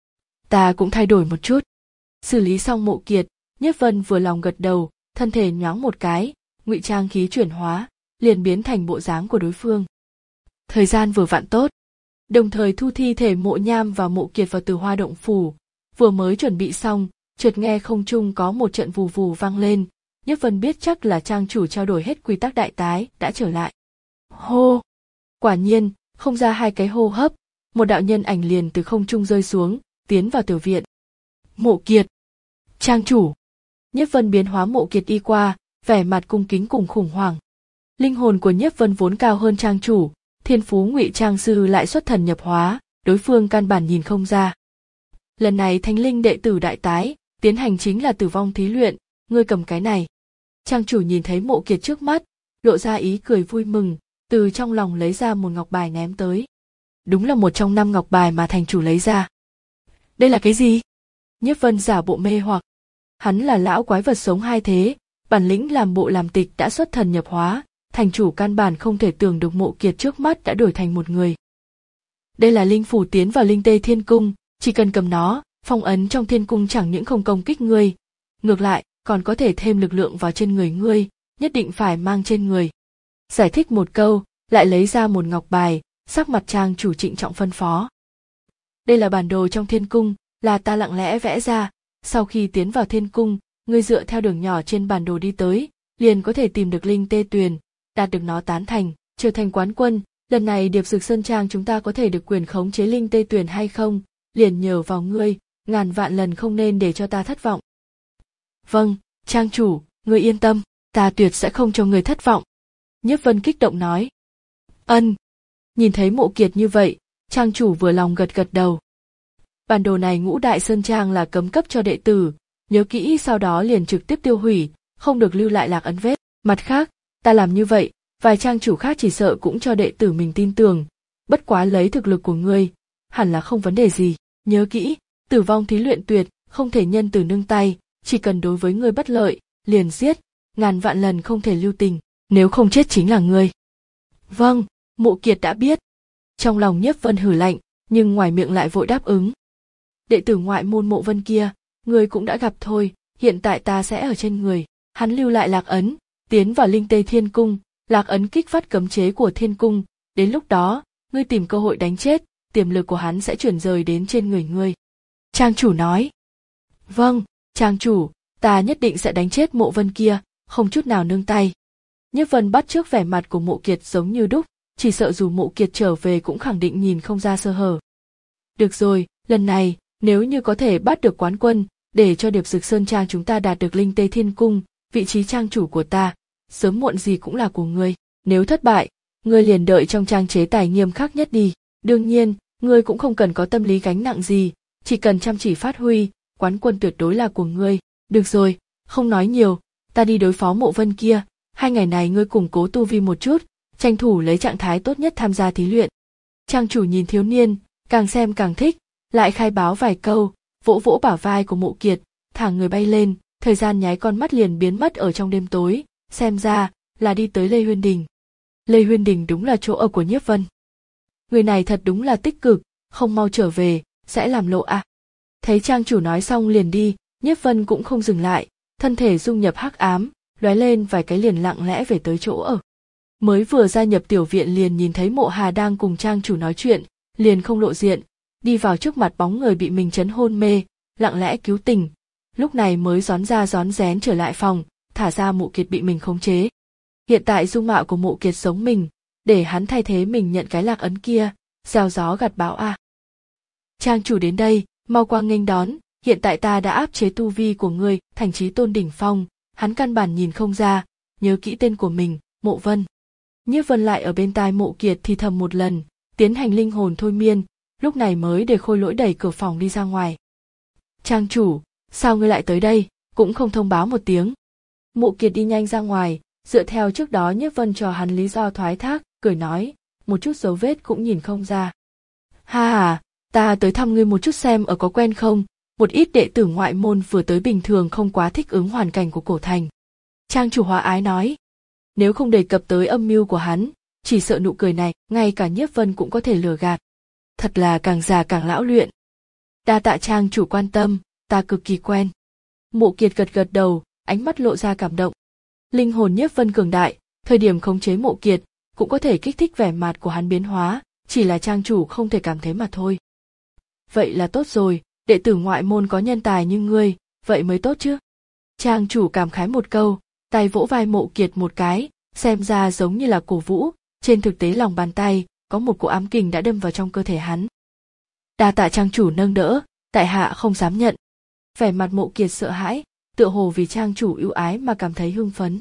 Ta cũng thay đổi một chút. Xử lý xong Mộ Kiệt, Nhiếp Vân vừa lòng gật đầu, thân thể nhoáng một cái, ngụy trang khí chuyển hóa, liền biến thành bộ dáng của đối phương. Thời gian vừa vặn tốt, đồng thời thu thi thể Mộ Nham và Mộ Kiệt vào Từ Hoa động phủ, vừa mới chuẩn bị xong, chợt nghe không trung có một trận vù vù vang lên, Nhiếp Vân biết chắc là trang chủ trao đổi hết quy tắc đại tái đã trở lại. Hô! Quả nhiên, không ra hai cái hô hấp, một đạo nhân ảnh liền từ không trung rơi xuống, tiến vào tiểu viện. Mộ Kiệt! Trang chủ! Nhiếp Vân biến hóa Mộ Kiệt đi qua, vẻ mặt cung kính cùng khủng hoảng. Linh hồn của Nhiếp Vân vốn cao hơn trang chủ, thiên phú ngụy trang sư lại xuất thần nhập hóa, đối phương căn bản nhìn không ra. Lần này thánh linh đệ tử đại tái, tiến hành chính là tử vong thí luyện, ngươi cầm cái này. Trang chủ nhìn thấy Mộ Kiệt trước mắt, lộ ra ý cười vui mừng, từ trong lòng lấy ra một ngọc bài ném tới. Đúng là một trong năm ngọc bài mà thành chủ lấy ra. Đây là cái gì? Nhiếp Vân giả bộ mê hoặc. Hắn là lão quái vật sống hai thế, bản lĩnh làm bộ làm tịch đã xuất thần nhập hóa, thành chủ căn bản không thể tưởng được Mộ Kiệt trước mắt đã đổi thành một người. Đây là linh phủ tiến vào linh tê thiên cung, chỉ cần cầm nó, phong ấn trong thiên cung chẳng những không công kích ngươi, ngược lại còn có thể thêm lực lượng vào trên người ngươi, nhất định phải mang trên người. Giải thích một câu, lại lấy ra một ngọc bài, sắc mặt trang chủ trịnh trọng phân phó. Đây là bản đồ trong thiên cung, là ta lặng lẽ vẽ ra, sau khi tiến vào thiên cung, ngươi dựa theo đường nhỏ trên bản đồ đi tới, liền có thể tìm được linh tê tuyền, đạt được nó tán thành, trở thành quán quân. Lần này Điệp Dực Sơn Trang chúng ta có thể được quyền khống chế linh tê tuyền hay không, liền nhờ vào ngươi, ngàn vạn lần không nên để cho ta thất vọng. Vâng, trang chủ, ngươi yên tâm, ta tuyệt sẽ không cho ngươi thất vọng. Nhiếp Vân kích động nói. Ân. Nhìn thấy Mộ Kiệt như vậy, trang chủ vừa lòng gật gật đầu. Bản đồ này Ngũ Đại Sơn Trang là cấm cấp cho đệ tử, nhớ kỹ sau đó liền trực tiếp tiêu hủy, không được lưu lại lạc ấn vết. Mặt khác, ta làm như vậy, vài trang chủ khác chỉ sợ cũng cho đệ tử mình tin tưởng, bất quá lấy thực lực của ngươi, hẳn là không vấn đề gì. Nhớ kỹ, tử vong thí luyện tuyệt, không thể nhân từ nương tay, chỉ cần đối với ngươi bất lợi, liền giết, ngàn vạn lần không thể lưu tình, nếu không chết chính là ngươi. Vâng, Mộ Kiệt đã biết. Trong lòng Nhiếp Vân hử lạnh, nhưng ngoài miệng lại vội đáp ứng. Đệ tử ngoại môn Mộ Vân kia, ngươi cũng đã gặp thôi, hiện tại ta sẽ ở trên người. Hắn lưu lại lạc ấn, tiến vào linh tê thiên cung, lạc ấn kích phát cấm chế của thiên cung, đến lúc đó, ngươi tìm cơ hội đánh chết, tiềm lực của hắn sẽ chuyển rời đến trên người ngươi. Trang chủ nói. Vâng, trang chủ, ta nhất định sẽ đánh chết Mộ Vân kia, không chút nào nương tay. Nhiếp Vân bắt chước vẻ mặt của Mộ Kiệt giống như đúc, chỉ sợ dù Mộ Kiệt trở về cũng khẳng định nhìn không ra sơ hở. Được rồi, lần này, nếu như có thể bắt được quán quân, để cho Điệp Dực Sơn Trang chúng ta đạt được linh tê thiên cung, vị trí trang chủ của ta, sớm muộn gì cũng là của ngươi. Nếu thất bại, ngươi liền đợi trong trang chế tài nghiêm khắc nhất đi. Đương nhiên, ngươi cũng không cần có tâm lý gánh nặng gì, chỉ cần chăm chỉ phát huy, quán quân tuyệt đối là của ngươi. Được rồi, không nói nhiều, ta đi đối phó Mộ Vân kia, hai ngày này ngươi củng cố tu vi một chút, tranh thủ lấy trạng thái tốt nhất tham gia thí luyện. Trang chủ nhìn thiếu niên, càng xem càng thích, lại khai báo vài câu, vỗ vỗ bả vai của Mộ Kiệt, thả người bay lên, thời gian nháy con mắt liền biến mất ở trong đêm tối, xem ra là đi tới Lê Huyên Đình. Lê Huyên Đình đúng là chỗ ở của Nhiếp Vân. Người này thật đúng là tích cực, không mau trở về, sẽ làm lộ à. Thấy trang chủ nói xong liền đi, Nhiếp Vân cũng không dừng lại, thân thể dung nhập hắc ám, lóe lên vài cái liền lặng lẽ về tới chỗ ở. Mới vừa gia nhập tiểu viện liền nhìn thấy Mộ Hà đang cùng trang chủ nói chuyện, liền không lộ diện, đi vào trước mặt bóng người bị mình chấn hôn mê, lặng lẽ cứu tỉnh. Lúc này mới rón ra rón rén trở lại phòng, thả ra Mộ Kiệt bị mình khống chế. Hiện tại dung mạo của Mộ Kiệt giống mình, để hắn thay thế mình nhận cái lạc ấn kia, gieo gió gặt bão à. Trang chủ đến đây, mau qua nghênh đón, hiện tại ta đã áp chế tu vi của ngươi thành chí tôn đỉnh phong, hắn căn bản nhìn không ra, nhớ kỹ tên của mình, Mộ Vân. Nhiếp Vân lại ở bên tai Mộ Kiệt thì thầm một lần, tiến hành linh hồn thôi miên, lúc này mới để Khôi Lỗi đẩy cửa phòng đi ra ngoài. Trang chủ, sao ngươi lại tới đây, cũng không thông báo một tiếng. Mộ Kiệt đi nhanh ra ngoài, dựa theo trước đó Nhiếp Vân cho hắn lý do thoái thác, cười nói, một chút dấu vết cũng nhìn không ra. Ha ha, ta tới thăm ngươi một chút xem ở có quen không, một ít đệ tử ngoại môn vừa tới bình thường không quá thích ứng hoàn cảnh của cổ thành. Trang chủ hòa ái nói, nếu không đề cập tới âm mưu của hắn, chỉ sợ nụ cười này, ngay cả Nhiếp Vân cũng có thể lừa gạt. Thật là càng già càng lão luyện. Đa tạ trang chủ quan tâm, ta cực kỳ quen. Mộ Kiệt gật gật đầu, ánh mắt lộ ra cảm động. Linh hồn Nhiếp Vân cường đại, thời điểm khống chế Mộ Kiệt, cũng có thể kích thích vẻ mặt của hắn biến hóa, chỉ là trang chủ không thể cảm thấy mà thôi. Vậy là tốt rồi, đệ tử ngoại môn có nhân tài như ngươi, vậy mới tốt chứ. Trang chủ cảm khái một câu, tay vỗ vai Mộ Kiệt một cái, xem ra giống như là cổ vũ, trên thực tế lòng bàn tay, có một cỗ ám kình đã đâm vào trong cơ thể hắn. Đa tạ trang chủ nâng đỡ, tại hạ không dám nhận. Vẻ mặt Mộ Kiệt sợ hãi, tựa hồ vì trang chủ ưu ái mà cảm thấy hưng phấn.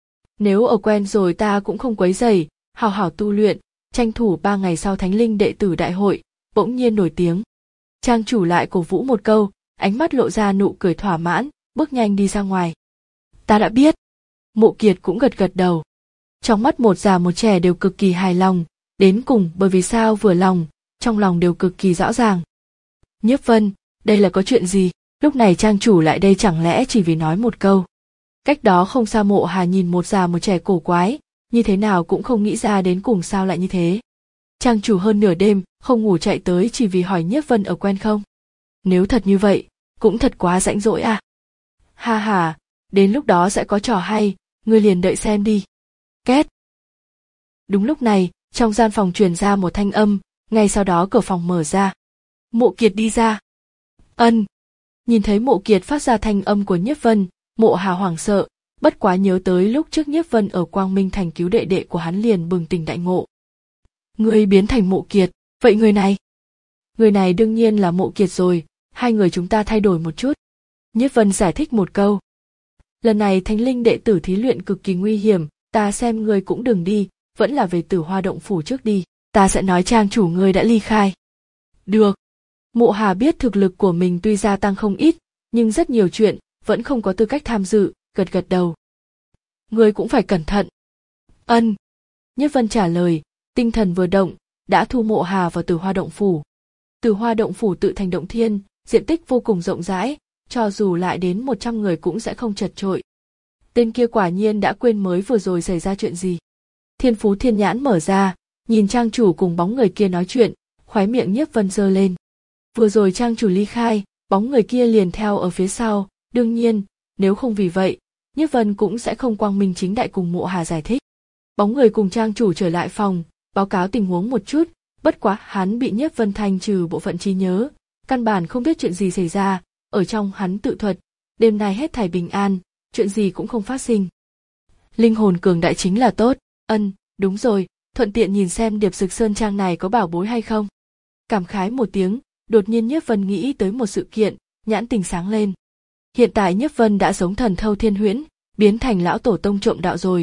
Nếu ở quen rồi ta cũng không quấy rầy, hào hảo tu luyện, tranh thủ ba ngày sau Thánh Linh đệ tử đại hội, bỗng nhiên nổi tiếng. Trang chủ lại cổ vũ một câu, ánh mắt lộ ra nụ cười thỏa mãn, bước nhanh đi ra ngoài. Ta đã biết. Mộ Kiệt cũng gật gật đầu. Trong mắt một già một trẻ đều cực kỳ hài lòng, đến cùng bởi vì sao vừa lòng, trong lòng đều cực kỳ rõ ràng. Nhiếp Vân, đây là có chuyện gì? Lúc này trang chủ lại đây chẳng lẽ chỉ vì nói một câu. Cách đó không xa Mộ Hà nhìn một già một trẻ cổ quái, như thế nào cũng không nghĩ ra đến cùng sao lại như thế. Trang chủ hơn nửa đêm, không ngủ chạy tới chỉ vì hỏi Nhiếp Vân ở quen không? Nếu thật như vậy, cũng thật quá rãnh rỗi à. Ha ha, đến lúc đó sẽ có trò hay, ngươi liền đợi xem đi. Két. Đúng lúc này, trong gian phòng truyền ra một thanh âm, ngay sau đó cửa phòng mở ra. Mộ Kiệt đi ra. Ân. Nhìn thấy Mộ Kiệt phát ra thanh âm của Nhiếp Vân, Mộ Hà hoảng sợ, bất quá nhớ tới lúc trước Nhiếp Vân ở Quang Minh Thành cứu đệ đệ của hắn liền bừng tỉnh đại ngộ. Ngươi biến thành Mộ Kiệt, vậy người này? Người này đương nhiên là Mộ Kiệt rồi, hai người chúng ta thay đổi một chút. Nhiếp Vân giải thích một câu. Lần này Thánh Linh đệ tử thí luyện cực kỳ nguy hiểm, ta xem ngươi cũng đừng đi, vẫn là về Tử Hoa động phủ trước đi, ta sẽ nói trang chủ ngươi đã ly khai. Được. Mộ Hà biết thực lực của mình tuy gia tăng không ít, nhưng rất nhiều chuyện, vẫn không có tư cách tham dự, gật gật đầu. Ngươi cũng phải cẩn thận. Ân. Nhiếp Vân trả lời, tinh thần vừa động, đã thu Mộ Hà vào Tử Hoa động phủ. Tử Hoa động phủ tự thành động thiên, diện tích vô cùng rộng rãi, cho dù lại đến một trăm người cũng sẽ không chật chội. Tên kia quả nhiên đã quên mới vừa rồi xảy ra chuyện gì. Thiên Phú Thiên Nhãn mở ra, nhìn trang chủ cùng bóng người kia nói chuyện, khóe miệng Nhiếp Vân giơ lên. Vừa rồi trang chủ ly khai, bóng người kia liền theo ở phía sau, đương nhiên, nếu không vì vậy, Nhiếp Vân cũng sẽ không quang minh chính đại cùng Mộ Hà giải thích. Bóng người cùng trang chủ trở lại phòng, báo cáo tình huống một chút, bất quá hắn bị Nhiếp Vân thanh trừ bộ phận trí nhớ, căn bản không biết chuyện gì xảy ra, ở trong hắn tự thuật, đêm nay hết thảy bình an, chuyện gì cũng không phát sinh. Linh hồn cường đại chính là tốt, ân, đúng rồi, thuận tiện nhìn xem Điệp Dực Sơn Trang này có bảo bối hay không. Cảm khái một tiếng, đột nhiên Nhiếp Vân nghĩ tới một sự kiện, nhãn tình sáng lên. Hiện tại Nhiếp Vân đã giống thần thâu thiên huyễn, biến thành lão tổ tông trộm đạo rồi,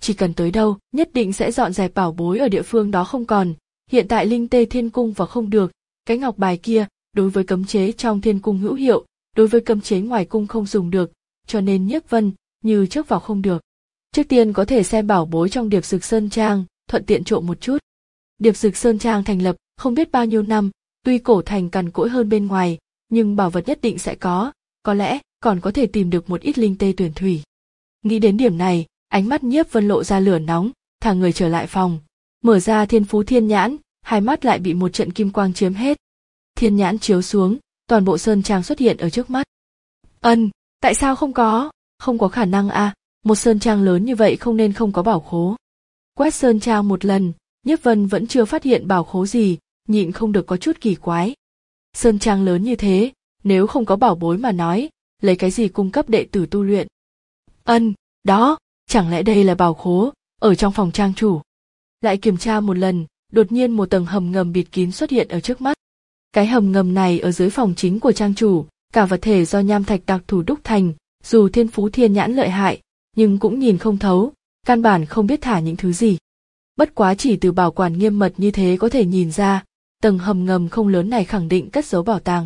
chỉ cần tới đâu, nhất định sẽ dọn dẹp bảo bối ở địa phương đó không còn. Hiện tại linh tê thiên cung vào không được, cái ngọc bài kia, đối với cấm chế trong thiên cung hữu hiệu, đối với cấm chế ngoài cung không dùng được, cho nên Nhiếp Vân như trước vào không được. Trước tiên có thể xem bảo bối trong Điệp Dực Sơn Trang, thuận tiện trộm một chút. Điệp Dực Sơn Trang thành lập không biết bao nhiêu năm, tuy cổ thành cằn cỗi hơn bên ngoài, nhưng bảo vật nhất định sẽ có, có lẽ còn có thể tìm được một ít linh tê tuyển thủy. Nghĩ đến điểm này, ánh mắt Nhiếp Vân lộ ra lửa nóng, thả người trở lại phòng, mở ra Thiên Phú Thiên Nhãn, hai mắt lại bị một trận kim quang chiếm hết. Thiên nhãn chiếu xuống, toàn bộ sơn trang xuất hiện ở trước mắt. Ân, tại sao không có? Không có khả năng à, một sơn trang lớn như vậy không nên không có bảo khố. Quét sơn trang một lần, Nhiếp Vân vẫn chưa phát hiện bảo khố gì, nhịn không được có chút kỳ quái. Sơn trang lớn như thế, nếu không có bảo bối mà nói, lấy cái gì cung cấp đệ tử tu luyện? Ân, đó, chẳng lẽ đây là bảo khố, ở trong phòng trang chủ? Lại kiểm tra một lần, đột nhiên một tầng hầm ngầm bịt kín xuất hiện ở trước mắt. Cái hầm ngầm này ở dưới phòng chính của trang chủ, cả vật thể do nham thạch đặc thù đúc thành, dù Thiên Phú Thiên Nhãn lợi hại, nhưng cũng nhìn không thấu, căn bản không biết thả những thứ gì. Bất quá chỉ từ bảo quản nghiêm mật như thế có thể nhìn ra, tầng hầm ngầm không lớn này khẳng định cất giấu bảo tàng.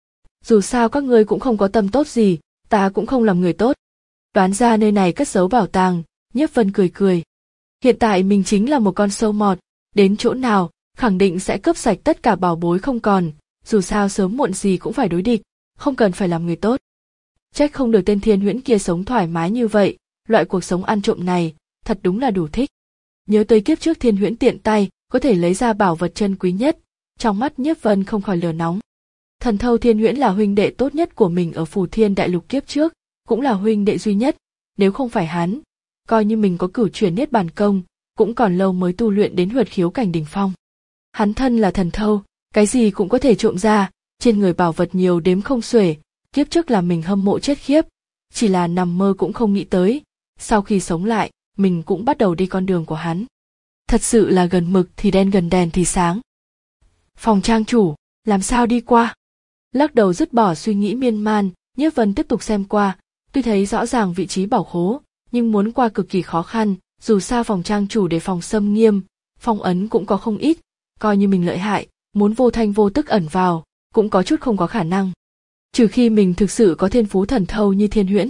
Dù sao các ngươi cũng không có tâm tốt gì, ta cũng không làm người tốt. Đoán ra nơi này cất giấu bảo tàng, Nhiếp Vân cười cười. Hiện tại mình chính là một con sâu mọt, đến chỗ nào, khẳng định sẽ cướp sạch tất cả bảo bối không còn, dù sao sớm muộn gì cũng phải đối địch, không cần phải làm người tốt. Trách không được tên Thiên Huyễn kia sống thoải mái như vậy, loại cuộc sống ăn trộm này, thật đúng là đủ thích. Nhớ tới kiếp trước Thiên Huyễn tiện tay, có thể lấy ra bảo vật chân quý nhất, trong mắt Nhiếp Vân không khỏi lửa nóng. Thần Thâu Thiên Huyễn là huynh đệ tốt nhất của mình ở Phù Thiên Đại Lục kiếp trước, cũng là huynh đệ duy nhất, nếu không phải hắn, coi như mình có cửu chuyển niết bàn công, cũng còn lâu mới tu luyện đến huyệt khiếu cảnh đỉnh phong. Hắn thân là thần thâu, cái gì cũng có thể trộm ra, trên người bảo vật nhiều đếm không xuể, kiếp trước làm mình hâm mộ chết khiếp, chỉ là nằm mơ cũng không nghĩ tới, sau khi sống lại, mình cũng bắt đầu đi con đường của hắn. Thật sự là gần mực thì đen gần đèn thì sáng. Phòng trang chủ, làm sao đi qua? Lắc đầu dứt bỏ suy nghĩ miên man, Nhiếp Vân tiếp tục xem qua, tuy thấy rõ ràng vị trí bảo khố, nhưng muốn qua cực kỳ khó khăn, dù sao phòng trang chủ để phòng xâm nghiêm, phong ấn cũng có không ít, coi như mình lợi hại, muốn vô thanh vô tức ẩn vào, cũng có chút không có khả năng. Trừ khi mình thực sự có thiên phú thần thâu như Thiên Huyễn.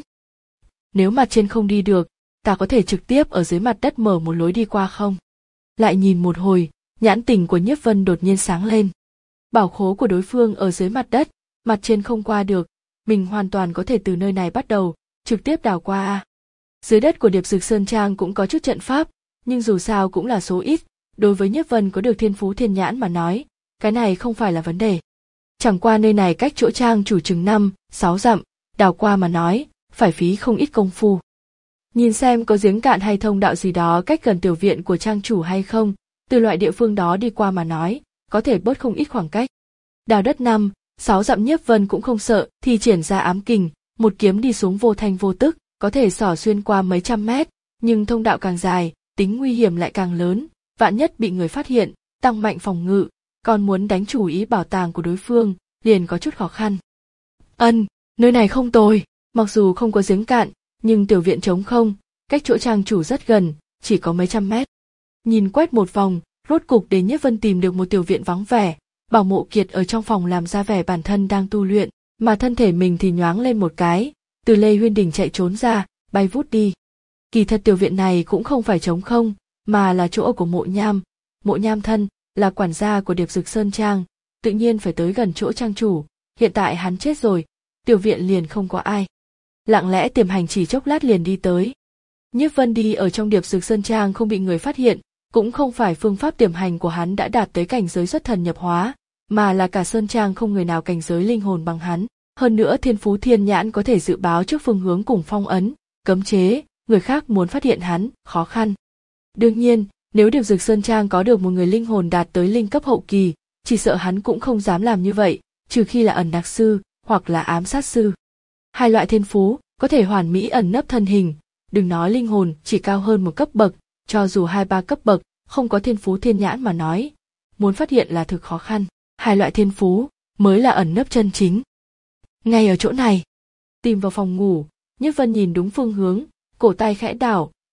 Nếu mặt trên không đi được, ta có thể trực tiếp ở dưới mặt đất mở một lối đi qua không? Lại nhìn một hồi, nhãn tình của Nhiếp Vân đột nhiên sáng lên. Bảo khố của đối phương ở dưới mặt đất, mặt trên không qua được, mình hoàn toàn có thể từ nơi này bắt đầu, trực tiếp đào qua. Dưới đất của Điệp Dực Sơn Trang cũng có chút trận pháp, nhưng dù sao cũng là số ít, đối với Nhiếp Vân có được Thiên Phú Thiên Nhãn mà nói, cái này không phải là vấn đề. Chẳng qua nơi này cách chỗ trang chủ chừng năm, sáu dặm, đào qua mà nói, phải phí không ít công phu. Nhìn xem có giếng cạn hay thông đạo gì đó cách gần tiểu viện của trang chủ hay không, từ loại địa phương đó đi qua mà nói, có thể bớt không ít khoảng cách. Đào đất năm, sáu dặm Nhiếp Vân cũng không sợ, thì triển ra ám kình, một kiếm đi xuống vô thanh vô tức, có thể xỏ xuyên qua mấy trăm mét, nhưng thông đạo càng dài, tính nguy hiểm lại càng lớn, vạn nhất bị người phát hiện, tăng mạnh phòng ngự, còn muốn đánh chủ ý bảo tàng của đối phương, liền có chút khó khăn. Ân, nơi này không tồi, mặc dù không có giếng cạn, nhưng tiểu viện trống không, cách chỗ trang chủ rất gần, chỉ có mấy trăm mét. Nhìn quét một vòng, rốt cục đến Nhiếp Vân tìm được một tiểu viện vắng vẻ, Bảo Mộ Kiệt ở trong phòng làm ra vẻ bản thân đang tu luyện, mà thân thể mình thì nhoáng lên một cái, từ Lê Huyên Đỉnh chạy trốn ra, bay vút đi. Kỳ thật tiểu viện này cũng không phải trống không, mà là chỗ ở của Mộ Nham. Mộ Nham thân là quản gia của Điệp Dực Sơn Trang, tự nhiên phải tới gần chỗ trang chủ. Hiện tại hắn chết rồi, tiểu viện liền không có ai. Lặng lẽ tiềm hành chỉ chốc lát liền đi tới. Nhiếp Vân đi ở trong Điệp Dực Sơn Trang không bị người phát hiện, cũng không phải phương pháp tiềm hành của hắn đã đạt tới cảnh giới xuất thần nhập hóa, mà là cả Sơn Trang không người nào cảnh giới linh hồn bằng hắn. Hơn nữa Thiên Phú Thiên Nhãn có thể dự báo trước phương hướng cùng phong ấn, cấm chế, người khác muốn phát hiện hắn, khó khăn. Đương nhiên, nếu Điệp Dực Sơn Trang có được một người linh hồn đạt tới linh cấp hậu kỳ, chỉ sợ hắn cũng không dám làm như vậy, trừ khi là ẩn nặc sư, hoặc là ám sát sư. Hai loại thiên phú, có thể hoàn mỹ ẩn nấp thân hình, đừng nói linh hồn chỉ cao hơn một cấp bậc, cho dù hai ba cấp bậc, không có Thiên Phú Thiên Nhãn mà nói, muốn phát hiện là thực khó khăn. Hai loại thiên phú, mới là ẩn nấp chân chính. Ngay ở chỗ này, tìm vào phòng ngủ, Nhiếp Vân nhìn đúng phương hướng, cổ tay khẽ đảo,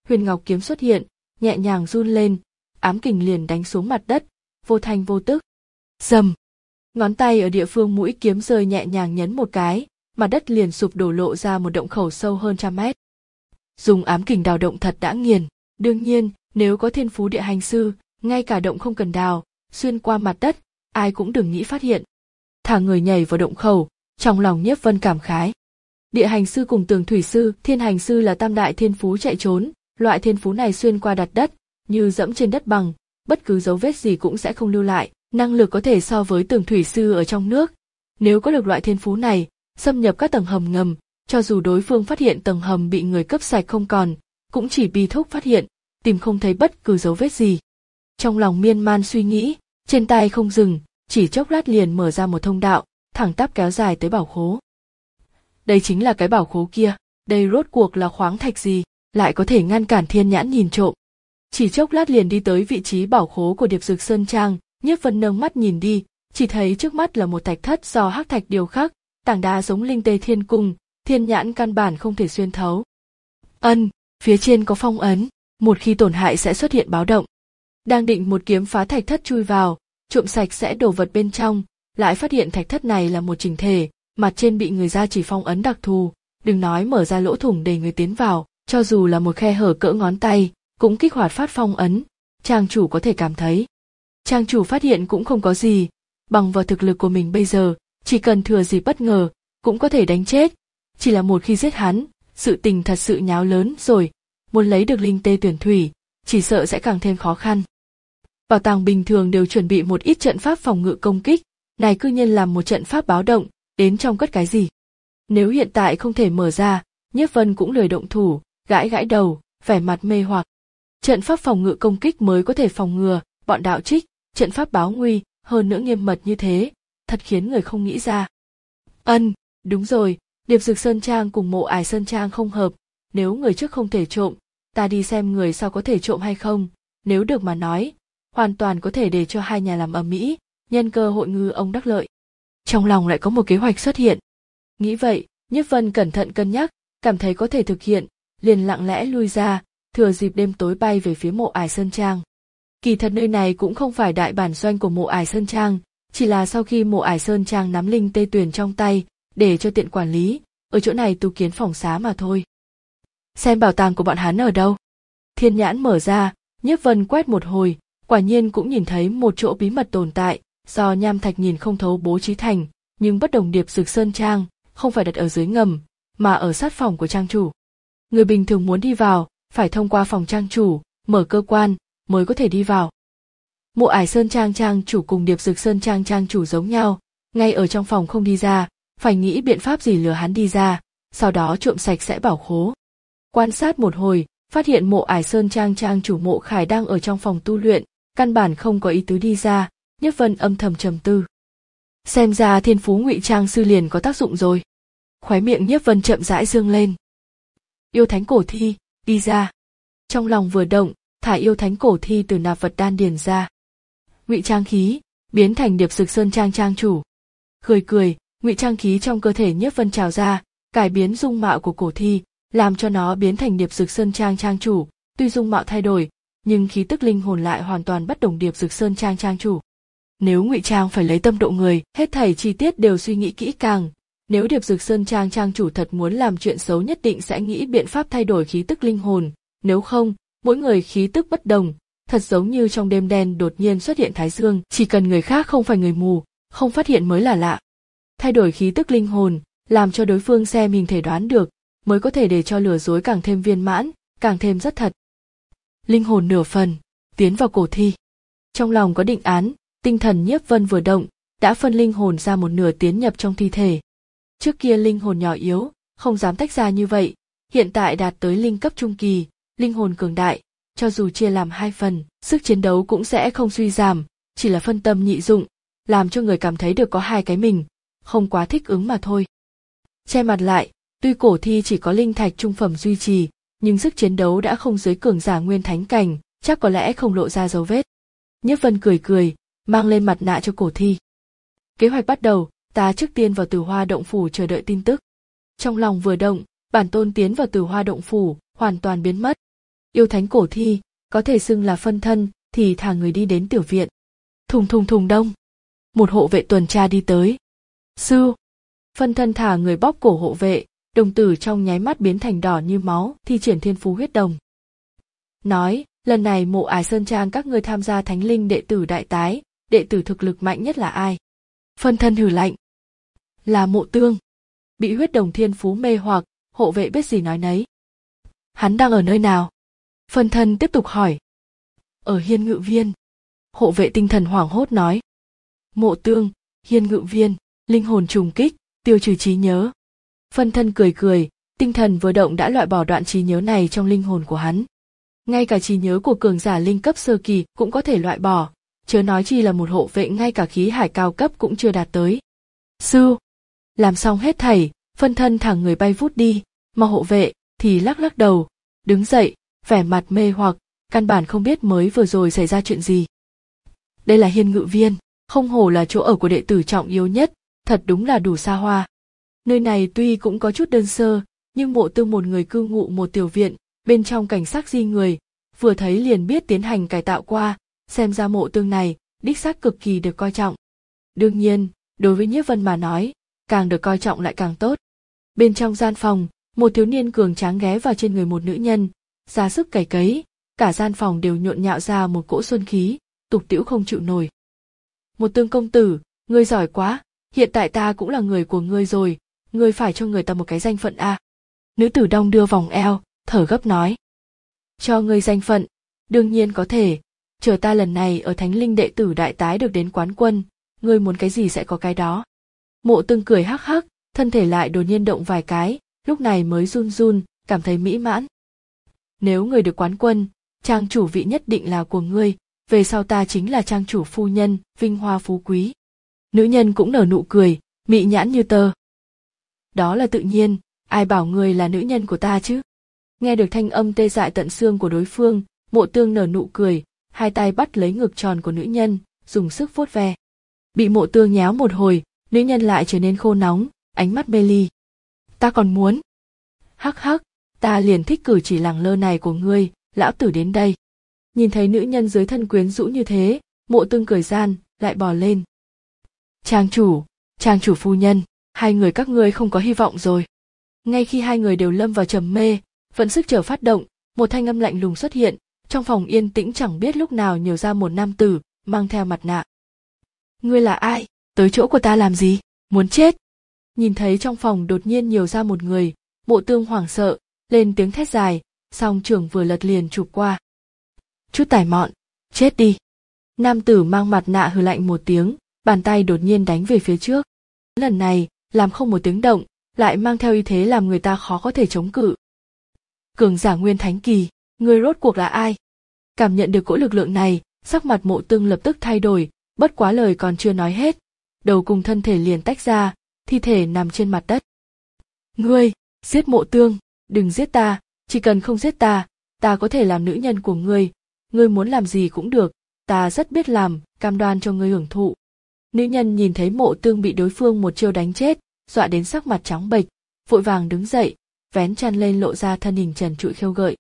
Huyền Ngọc kiếm xuất hiện, nhẹ nhàng run lên, ám kình liền đánh xuống mặt đất, vô thanh vô tức. Rầm. Ngón tay ở địa phương mũi kiếm rơi nhẹ nhàng nhấn một cái, mặt đất liền sụp đổ lộ ra một động khẩu sâu hơn trăm mét. Dùng ám kình đào động thật đã nghiền, đương nhiên, nếu có thiên phú địa hành sư, ngay cả động không cần đào, xuyên qua mặt đất, ai cũng đừng nghĩ phát hiện. Thả người nhảy vào động khẩu, trong lòng Nhiếp Vân cảm khái. Địa hành sư cùng tường thủy sư, thiên hành sư là tam đại thiên phú chạy trốn, loại thiên phú này xuyên qua đặt đất, như dẫm trên đất bằng, bất cứ dấu vết gì cũng sẽ không lưu lại, năng lực có thể so với tường thủy sư ở trong nước. Nếu có được loại thiên phú này, xâm nhập các tầng hầm ngầm, cho dù đối phương phát hiện tầng hầm bị người cướp sạch không còn, cũng chỉ bi thúc phát hiện, tìm không thấy bất cứ dấu vết gì. Trong lòng miên man suy nghĩ, trên tay không dừng, chỉ chốc lát liền mở ra một thông đạo, thẳng tắp kéo dài tới bảo khố. Đây chính là cái bảo khố kia, đây rốt cuộc là khoáng thạch gì, lại có thể ngăn cản thiên nhãn nhìn trộm. Chỉ chốc lát liền đi tới vị trí bảo khố của Điệp Dực Sơn Trang, Nhiếp Vân nâng mắt nhìn đi, chỉ thấy trước mắt là một thạch thất do hắc thạch điêu khắc, tảng đá giống linh tê thiên cung, thiên nhãn căn bản không thể xuyên thấu. Ân, phía trên có phong ấn, một khi tổn hại sẽ xuất hiện báo động. Đang định một kiếm phá thạch thất chui vào, trộm sạch sẽ đồ vật bên trong, lại phát hiện thạch thất này là một chỉnh thể, mặt trên bị người ra chỉ phong ấn đặc thù, đừng nói mở ra lỗ thủng để người tiến vào, cho dù là một khe hở cỡ ngón tay, cũng kích hoạt phát phong ấn, trang chủ có thể cảm thấy. Trang chủ phát hiện cũng không có gì, bằng vào thực lực của mình bây giờ, chỉ cần thừa dịp bất ngờ, cũng có thể đánh chết, chỉ là một khi giết hắn, sự tình thật sự nháo lớn rồi, muốn lấy được linh tê tuyển thủy, chỉ sợ sẽ càng thêm khó khăn. Bảo tàng bình thường đều chuẩn bị một ít trận pháp phòng ngự công kích, này cư nhiên làm một trận pháp báo động, đến trong cất cái gì. Nếu hiện tại không thể mở ra, Nhiếp Vân cũng lười động thủ, gãi gãi đầu, vẻ mặt mê hoặc. Trận pháp phòng ngự công kích mới có thể phòng ngừa, bọn đạo trích, trận pháp báo nguy, hơn nữa nghiêm mật như thế, thật khiến người không nghĩ ra. Ân, đúng rồi, Điệp Dực Sơn Trang cùng Mộ Ải Sơn Trang không hợp, nếu người trước không thể trộm, ta đi xem người sau có thể trộm hay không, nếu được mà nói, hoàn toàn có thể để cho hai nhà làm ầm ĩ, nhân cơ hội ngư ông đắc lợi. Trong lòng lại có một kế hoạch xuất hiện. Nghĩ vậy, Nhiếp Vân cẩn thận cân nhắc, cảm thấy có thể thực hiện, liền lặng lẽ lui ra, thừa dịp đêm tối bay về phía Mộ Ải Sơn Trang. Kỳ thật nơi này cũng không phải đại bản doanh của Mộ Ải Sơn Trang, chỉ là sau khi Mộ Ải Sơn Trang nắm linh tê tuyển trong tay, để cho tiện quản lý, ở chỗ này tu kiến phòng xá mà thôi. Xem bảo tàng của bọn hắn ở đâu. Thiên nhãn mở ra, Nhiếp Vân quét một hồi, quả nhiên cũng nhìn thấy một chỗ bí mật tồn tại, do nham thạch nhìn không thấu bố trí thành, nhưng bất đồng Điệp Dực Sơn Trang, không phải đặt ở dưới ngầm, mà ở sát phòng của trang chủ. Người bình thường muốn đi vào, phải thông qua phòng trang chủ, mở cơ quan, mới có thể đi vào. Mộ Ải Sơn Trang trang chủ cùng Điệp Dực Sơn Trang trang chủ giống nhau, ngay ở trong phòng không đi ra, phải nghĩ biện pháp gì lừa hắn đi ra, sau đó trộm sạch sẽ bảo khố. Quan sát một hồi, phát hiện Mộ Ải Sơn Trang trang chủ Mộ Khải đang ở trong phòng tu luyện, căn bản không có ý tứ đi ra, Nhiếp Vân âm thầm trầm tư. Xem ra thiên phú ngụy trang sư liền có tác dụng rồi. Khóe miệng Nhiếp Vân chậm rãi dương lên. Yêu thánh cổ thi, đi ra. Trong lòng vừa động, thả yêu thánh cổ thi từ nạp vật đan điền ra. Ngụy trang khí, biến thành Điệp Dực Sơn Trang trang chủ. Cười cười, ngụy trang khí trong cơ thể Nhiếp Vân trào ra, cải biến dung mạo của cổ thi, làm cho nó biến thành Điệp Dực Sơn Trang trang chủ, tuy dung mạo thay đổi, nhưng khí tức linh hồn lại hoàn toàn bất đồng Điệp Dực Sơn Trang trang chủ. Nếu ngụy trang phải lấy tâm độ người, hết thảy chi tiết đều suy nghĩ kỹ càng. Nếu Điệp Dực Sơn Trang trang chủ thật muốn làm chuyện xấu nhất định sẽ nghĩ biện pháp thay đổi khí tức linh hồn, nếu không, mỗi người khí tức bất đồng, thật giống như trong đêm đen đột nhiên xuất hiện thái dương, chỉ cần người khác không phải người mù, không phát hiện mới là lạ. Thay đổi khí tức linh hồn, làm cho đối phương xem hình thể đoán được, mới có thể để cho lừa dối càng thêm viên mãn, càng thêm rất thật. Linh hồn nửa phần, tiến vào cổ thi. Trong lòng có định án, tinh thần Nhiếp Vân vừa động, đã phân linh hồn ra một nửa tiến nhập trong thi thể. Trước kia linh hồn nhỏ yếu, không dám tách ra như vậy, hiện tại đạt tới linh cấp trung kỳ, linh hồn cường đại, cho dù chia làm hai phần, sức chiến đấu cũng sẽ không suy giảm, chỉ là phân tâm nhị dụng, làm cho người cảm thấy được có hai cái mình, không quá thích ứng mà thôi. Che mặt lại, tuy cổ thi chỉ có linh thạch trung phẩm duy trì, nhưng sức chiến đấu đã không dưới cường giả nguyên thánh cảnh, chắc có lẽ không lộ ra dấu vết. Nhiếp Vân cười cười, mang lên mặt nạ cho cổ thi. Kế hoạch bắt đầu, ta trước tiên vào Tử Hoa động phủ chờ đợi tin tức. Trong lòng vừa động, bản tôn tiến vào Tử Hoa động phủ, hoàn toàn biến mất. Yêu thánh cổ thi, có thể xưng là phân thân, thì thả người đi đến tiểu viện. Thùng thùng thùng đông. Một hộ vệ tuần tra đi tới. Sư. Phân thân thả người bóp cổ hộ vệ, đồng tử trong nháy mắt biến thành đỏ như máu, thi triển thiên phú huyết đồng. Nói, lần này Mộ Ải Sơn Trang các ngươi tham gia thánh linh đệ tử đại tái, đệ tử thực lực mạnh nhất là ai? Phân thân hừ lạnh. Là Mộ Tương. Bị huyết đồng thiên phú mê hoặc, hộ vệ biết gì nói nấy. Hắn đang ở nơi nào? Phân thân tiếp tục hỏi. Ở Hiên Ngự Viên. Hộ vệ tinh thần hoảng hốt nói. Mộ Tương, Hiên Ngự Viên, linh hồn trùng kích, tiêu trừ trí nhớ. Phân thân cười cười, tinh thần vừa động đã loại bỏ đoạn trí nhớ này trong linh hồn của hắn. Ngay cả trí nhớ của cường giả linh cấp sơ kỳ cũng có thể loại bỏ, chớ nói chi là một hộ vệ ngay cả khí hải cao cấp cũng chưa đạt tới. Sư. Làm xong hết thảy, phân thân thẳng người bay vút đi, mà hộ vệ thì lắc lắc đầu, đứng dậy, vẻ mặt mê hoặc, căn bản không biết mới vừa rồi xảy ra chuyện gì. Đây là Hiên Ngự Viên, không hổ là chỗ ở của đệ tử trọng yếu nhất, thật đúng là đủ xa hoa. Nơi này tuy cũng có chút đơn sơ, nhưng Mộ Tương một người cư ngụ một tiểu viện, bên trong cảnh sắc di người, vừa thấy liền biết tiến hành cải tạo qua, xem ra Mộ Tương này, đích xác cực kỳ được coi trọng. Đương nhiên, đối với Nhiếp Vân mà nói, càng được coi trọng lại càng tốt. Bên trong gian phòng, một thiếu niên cường tráng ghé vào trên người một nữ nhân, ra sức cày cấy, cả gian phòng đều nhộn nhạo ra một cỗ xuân khí, tục tĩu không chịu nổi. Một Tương công tử, ngươi giỏi quá, hiện tại ta cũng là người của ngươi rồi, ngươi phải cho người ta một cái danh phận a. À. Nữ tử đong đưa vòng eo, thở gấp nói. Cho ngươi danh phận, đương nhiên có thể, chờ ta lần này ở Thánh Linh đệ tử đại tái được đến quán quân, ngươi muốn cái gì sẽ có cái đó. Mộ Tương cười hắc hắc, thân thể lại đột nhiên động vài cái, lúc này mới run run, cảm thấy mỹ mãn. Nếu ngươi được quán quân, trang chủ vị nhất định là của ngươi, về sau ta chính là trang chủ phu nhân, vinh hoa phú quý. Nữ nhân cũng nở nụ cười, mị nhãn như tơ. Đó là tự nhiên, ai bảo ngươi là nữ nhân của ta chứ? Nghe được thanh âm tê dại tận xương của đối phương, Mộ Tương nở nụ cười, hai tay bắt lấy ngực tròn của nữ nhân, dùng sức vuốt ve. Bị Mộ Tương nhéo một hồi, nữ nhân lại trở nên khô nóng, ánh mắt mê ly. Ta còn muốn. Hắc hắc, ta liền thích cử chỉ lẳng lơ này của ngươi, lão tử đến đây. Nhìn thấy nữ nhân dưới thân quyến rũ như thế, Mộ Tương cười gian, lại bò lên. Trang chủ, trang chủ phu nhân, hai người các ngươi không có hy vọng rồi. Ngay khi hai người đều lâm vào trầm mê, vận sức chờ phát động, một thanh âm lạnh lùng xuất hiện, trong phòng yên tĩnh chẳng biết lúc nào nhiều ra một nam tử, mang theo mặt nạ. Ngươi là ai? Tới chỗ của ta làm gì? Muốn chết? Nhìn thấy trong phòng đột nhiên nhiều ra một người, Mộ Tương hoảng sợ, lên tiếng thét dài, song trưởng vừa lật liền chụp qua. Chút tài mọn, chết đi. Nam tử mang mặt nạ hừ lạnh một tiếng, bàn tay đột nhiên đánh về phía trước. Lần này, làm không một tiếng động, lại mang theo uy thế làm người ta khó có thể chống cự. Cường giả Nguyên Thánh Kỳ, ngươi rốt cuộc là ai? Cảm nhận được cỗ lực lượng này, sắc mặt Mộ Tương lập tức thay đổi, bất quá lời còn chưa nói hết, đầu cùng thân thể liền tách ra, thi thể nằm trên mặt đất. Ngươi, giết Mộ Tương, đừng giết ta, chỉ cần không giết ta, ta có thể làm nữ nhân của ngươi, ngươi muốn làm gì cũng được, ta rất biết làm, cam đoan cho ngươi hưởng thụ. Nữ nhân nhìn thấy Mộ Tương bị đối phương một chiêu đánh chết, dọa đến sắc mặt trắng bệch, vội vàng đứng dậy, vén chăn lên lộ ra thân hình trần trụi khiêu gợi.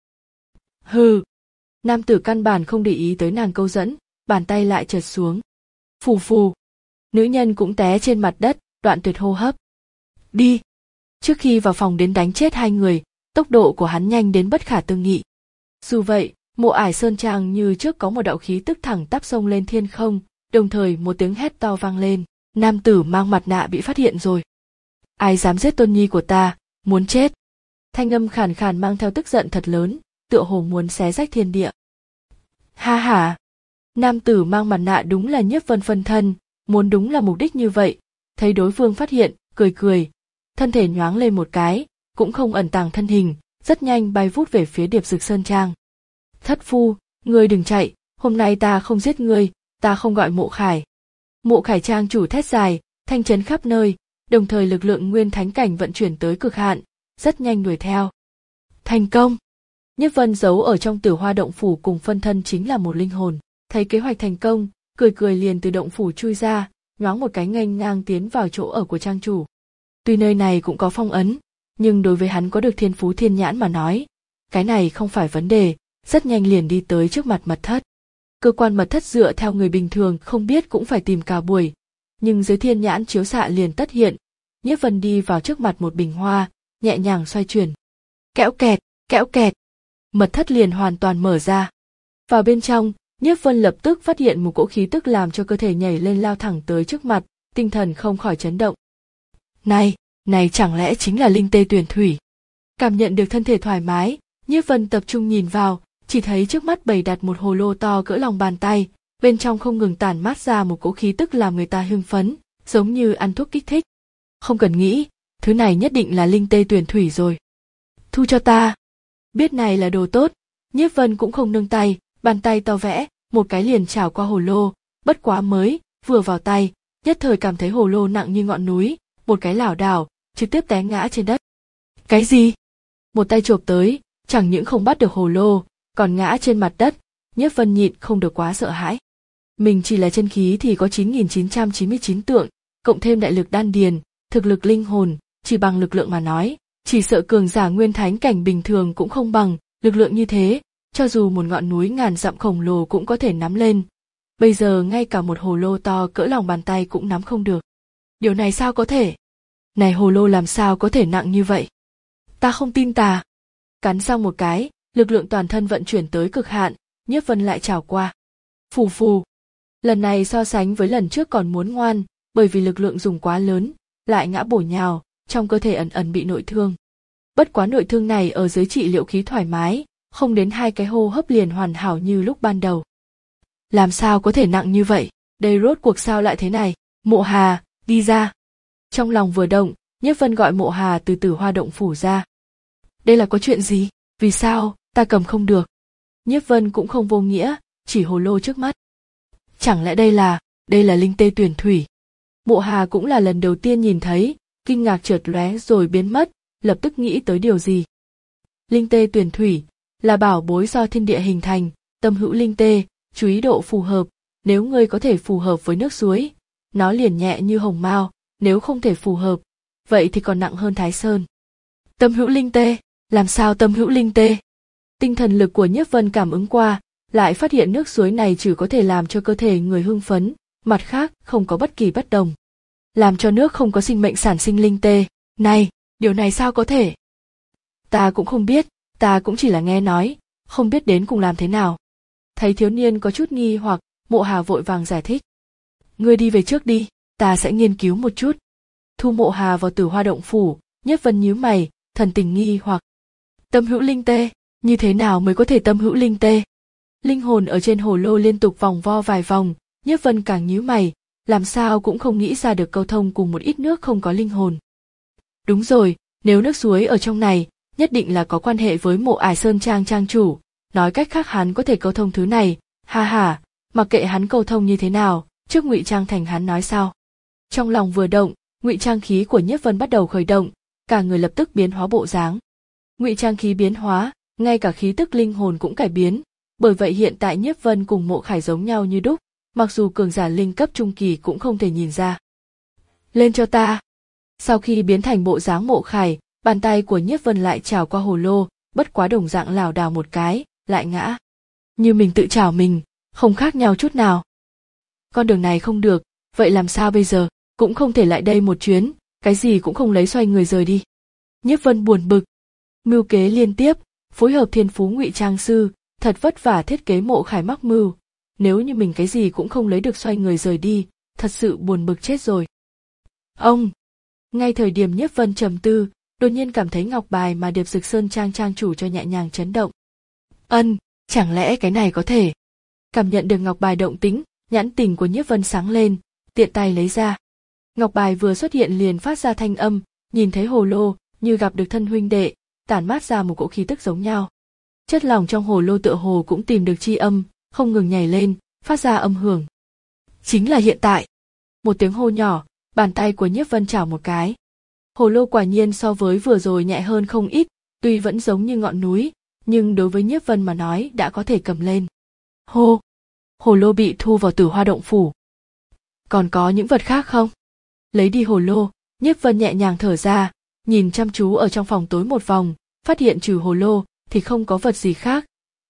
Hừ. Nam tử căn bản không để ý tới nàng câu dẫn, bàn tay lại trượt xuống. Phù phù. Nữ nhân cũng té trên mặt đất, đoạn tuyệt hô hấp. Đi. Trước khi vào phòng đến đánh chết hai người, tốc độ của hắn nhanh đến bất khả tư nghị. Dù vậy, Mộ Ải Sơn Trang như trước có một đạo khí tức thẳng tắp xông lên thiên không, đồng thời một tiếng hét to vang lên, nam tử mang mặt nạ bị phát hiện rồi. Ai dám giết tôn nhi của ta, muốn chết. Thanh âm khàn khàn mang theo tức giận thật lớn, tựa hồ muốn xé rách thiên địa. Ha ha. Nam tử mang mặt nạ đúng là Nhiếp Vân phân thân, muốn đúng là mục đích như vậy, thấy đối phương phát hiện, cười cười, thân thể nhoáng lên một cái, cũng không ẩn tàng thân hình, rất nhanh bay vút về phía Điệp Dực Sơn Trang. Thất phu, ngươi đừng chạy, hôm nay ta không giết ngươi, ta không gọi Mộ Khải. Mộ Khải trang chủ thét dài, thanh chấn khắp nơi, đồng thời lực lượng nguyên thánh cảnh vận chuyển tới cực hạn, rất nhanh đuổi theo. Thành công! Nhiếp Vân giấu ở trong Tử Hoa động phủ cùng phân thân chính là một linh hồn, thấy kế hoạch thành công, cười cười liền từ động phủ chui ra, nhoáng một cái nghênh ngang tiến vào chỗ ở của trang chủ. Tuy nơi này cũng có phong ấn, nhưng đối với hắn có được thiên phú thiên nhãn mà nói, cái này không phải vấn đề, rất nhanh liền đi tới trước mặt mật thất. Cơ quan mật thất dựa theo người bình thường không biết cũng phải tìm cả buổi, nhưng dưới thiên nhãn chiếu xạ liền tất hiện. Nhiếp Vân đi vào trước mặt một bình hoa, nhẹ nhàng xoay chuyển. Kẽo kẹt, kẽo kẹt. Mật thất liền hoàn toàn mở ra. Vào bên trong, Nhiếp Vân lập tức phát hiện một cỗ khí tức làm cho cơ thể nhảy lên lao thẳng tới trước mặt, tinh thần không khỏi chấn động. Này, này chẳng lẽ chính là linh tê tuyển thủy? Cảm nhận được thân thể thoải mái, Nhiếp Vân tập trung nhìn vào, chỉ thấy trước mắt bày đặt một hồ lô to cỡ lòng bàn tay, bên trong không ngừng tản mát ra một cỗ khí tức làm người ta hưng phấn, giống như ăn thuốc kích thích. Không cần nghĩ, thứ này nhất định là linh tê tuyển thủy rồi. Thu cho ta. Biết này là đồ tốt, Nhiếp Vân cũng không nương tay, bàn tay to vẽ, một cái liền chảo qua hồ lô, bất quá mới, vừa vào tay, nhất thời cảm thấy hồ lô nặng như ngọn núi, một cái lảo đảo, trực tiếp té ngã trên đất. Cái gì? Một tay chộp tới, chẳng những không bắt được hồ lô, còn ngã trên mặt đất, Nhiếp Vân nhịn không được quá sợ hãi. Mình chỉ là chân khí thì có chín nghìn chín trăm chín mươi chín tượng, cộng thêm đại lực đan điền, thực lực linh hồn, chỉ bằng lực lượng mà nói, chỉ sợ cường giả nguyên thánh cảnh bình thường cũng không bằng, lực lượng như thế, cho dù một ngọn núi ngàn dặm khổng lồ cũng có thể nắm lên. Bây giờ ngay cả một hồ lô to cỡ lòng bàn tay cũng nắm không được. Điều này sao có thể? Này hồ lô làm sao có thể nặng như vậy? Ta không tin ta. Cắn xong một cái, lực lượng toàn thân vận chuyển tới cực hạn, Nhiếp Vân lại trào qua. Phù phù. Lần này so sánh với lần trước còn muốn ngoan, bởi vì lực lượng dùng quá lớn, lại ngã bổ nhào, trong cơ thể ẩn ẩn bị nội thương. Bất quá nội thương này ở dưới trị liệu khí thoải mái, không đến hai cái hô hấp liền hoàn hảo như lúc ban đầu. Làm sao có thể nặng như vậy? Đây rốt cuộc sao lại thế này? Mộ Hà, đi ra. Trong lòng vừa động, Nhiếp Vân gọi Mộ Hà từ Tử Hoa động phủ ra. Đây là có chuyện gì? Vì sao ta cầm không được? Nhiếp Vân cũng không vô nghĩa, chỉ hồ lô trước mắt. Chẳng lẽ đây là, đây là linh tê tuyển thủy? Mộ Hà cũng là lần đầu tiên nhìn thấy, kinh ngạc chợt lóe rồi biến mất, lập tức nghĩ tới điều gì. Linh tê tuyển thủy là bảo bối do thiên địa hình thành, tâm hữu linh tê, chú ý độ phù hợp, nếu ngươi có thể phù hợp với nước suối, nó liền nhẹ như hồng mao, nếu không thể phù hợp, vậy thì còn nặng hơn Thái Sơn. Tâm hữu linh tê, làm sao tâm hữu linh tê? Tinh thần lực của Nhiếp Vân cảm ứng qua, lại phát hiện nước suối này chỉ có thể làm cho cơ thể người hưng phấn, mặt khác không có bất kỳ bất đồng. Làm cho nước không có sinh mệnh sản sinh linh tê, này, điều này sao có thể? Ta cũng không biết, ta cũng chỉ là nghe nói, không biết đến cùng làm thế nào. Thấy thiếu niên có chút nghi hoặc, Mộ Hà vội vàng giải thích. Ngươi đi về trước đi, ta sẽ nghiên cứu một chút. Thu Mộ Hà vào Tử Hoa động phủ, Nhiếp Vân nhíu mày, thần tình nghi hoặc. Tâm hữu linh tê, như thế nào mới có thể tâm hữu linh tê? Linh hồn ở trên hồ lô liên tục vòng vo vài vòng, Nhiếp Vân càng nhíu mày, làm sao cũng không nghĩ ra được câu thông cùng một ít nước không có linh hồn. Đúng rồi, nếu nước suối ở trong này, nhất định là có quan hệ với Mộ Ải Sơn Trang trang chủ, nói cách khác hắn có thể câu thông thứ này, ha ha, mặc kệ hắn câu thông như thế nào, trước ngụy trang thành hắn nói sao. Trong lòng vừa động, ngụy trang khí của Nhiếp Vân bắt đầu khởi động, cả người lập tức biến hóa bộ dáng. Ngụy trang khí biến hóa, ngay cả khí tức linh hồn cũng cải biến, bởi vậy hiện tại Nhiếp Vân cùng Mộ Khải giống nhau như đúc, mặc dù cường giả linh cấp trung kỳ cũng không thể nhìn ra. Lên cho ta. Sau khi biến thành bộ dáng Mộ Khải, bàn tay của Nhiếp Vân lại chảo qua hồ lô, bất quá đồng dạng lảo đảo một cái, lại ngã. Như mình tự chảo mình, không khác nhau chút nào. Con đường này không được, vậy làm sao bây giờ, cũng không thể lại đây một chuyến, cái gì cũng không lấy xoay người rời đi. Nhiếp Vân buồn bực. Mưu kế liên tiếp, phối hợp thiên phú ngụy trang sư, thật vất vả thiết kế Mộ Khải mắc mưu. Nếu như mình cái gì cũng không lấy được xoay người rời đi, thật sự buồn bực chết rồi. Ông! Ngay thời điểm Nhiếp Vân trầm tư, đột nhiên cảm thấy ngọc bài mà Điệp Dực Sơn Trang trang chủ cho nhẹ nhàng chấn động. Ân, chẳng lẽ cái này có thể? Cảm nhận được ngọc bài động tĩnh, nhãn tình của Nhiếp Vân sáng lên, tiện tay lấy ra. Ngọc bài vừa xuất hiện liền phát ra thanh âm, nhìn thấy hồ lô, như gặp được thân huynh đệ, tản mát ra một cỗ khí tức giống nhau. Chất lỏng trong hồ lô tựa hồ cũng tìm được chi âm, không ngừng nhảy lên, phát ra âm hưởng. Chính là hiện tại. Một tiếng hô nhỏ, bàn tay của Nhiếp Vân chảo một cái. Hồ lô quả nhiên so với vừa rồi nhẹ hơn không ít, tuy vẫn giống như ngọn núi, nhưng đối với Nhiếp Vân mà nói đã có thể cầm lên. Hô! Hồ lô bị thu vào Tử Hoa động phủ. Còn có những vật khác không? Lấy đi hồ lô, Nhiếp Vân nhẹ nhàng thở ra, nhìn chăm chú ở trong phòng tối một vòng, phát hiện trừ hồ lô thì không có vật gì khác.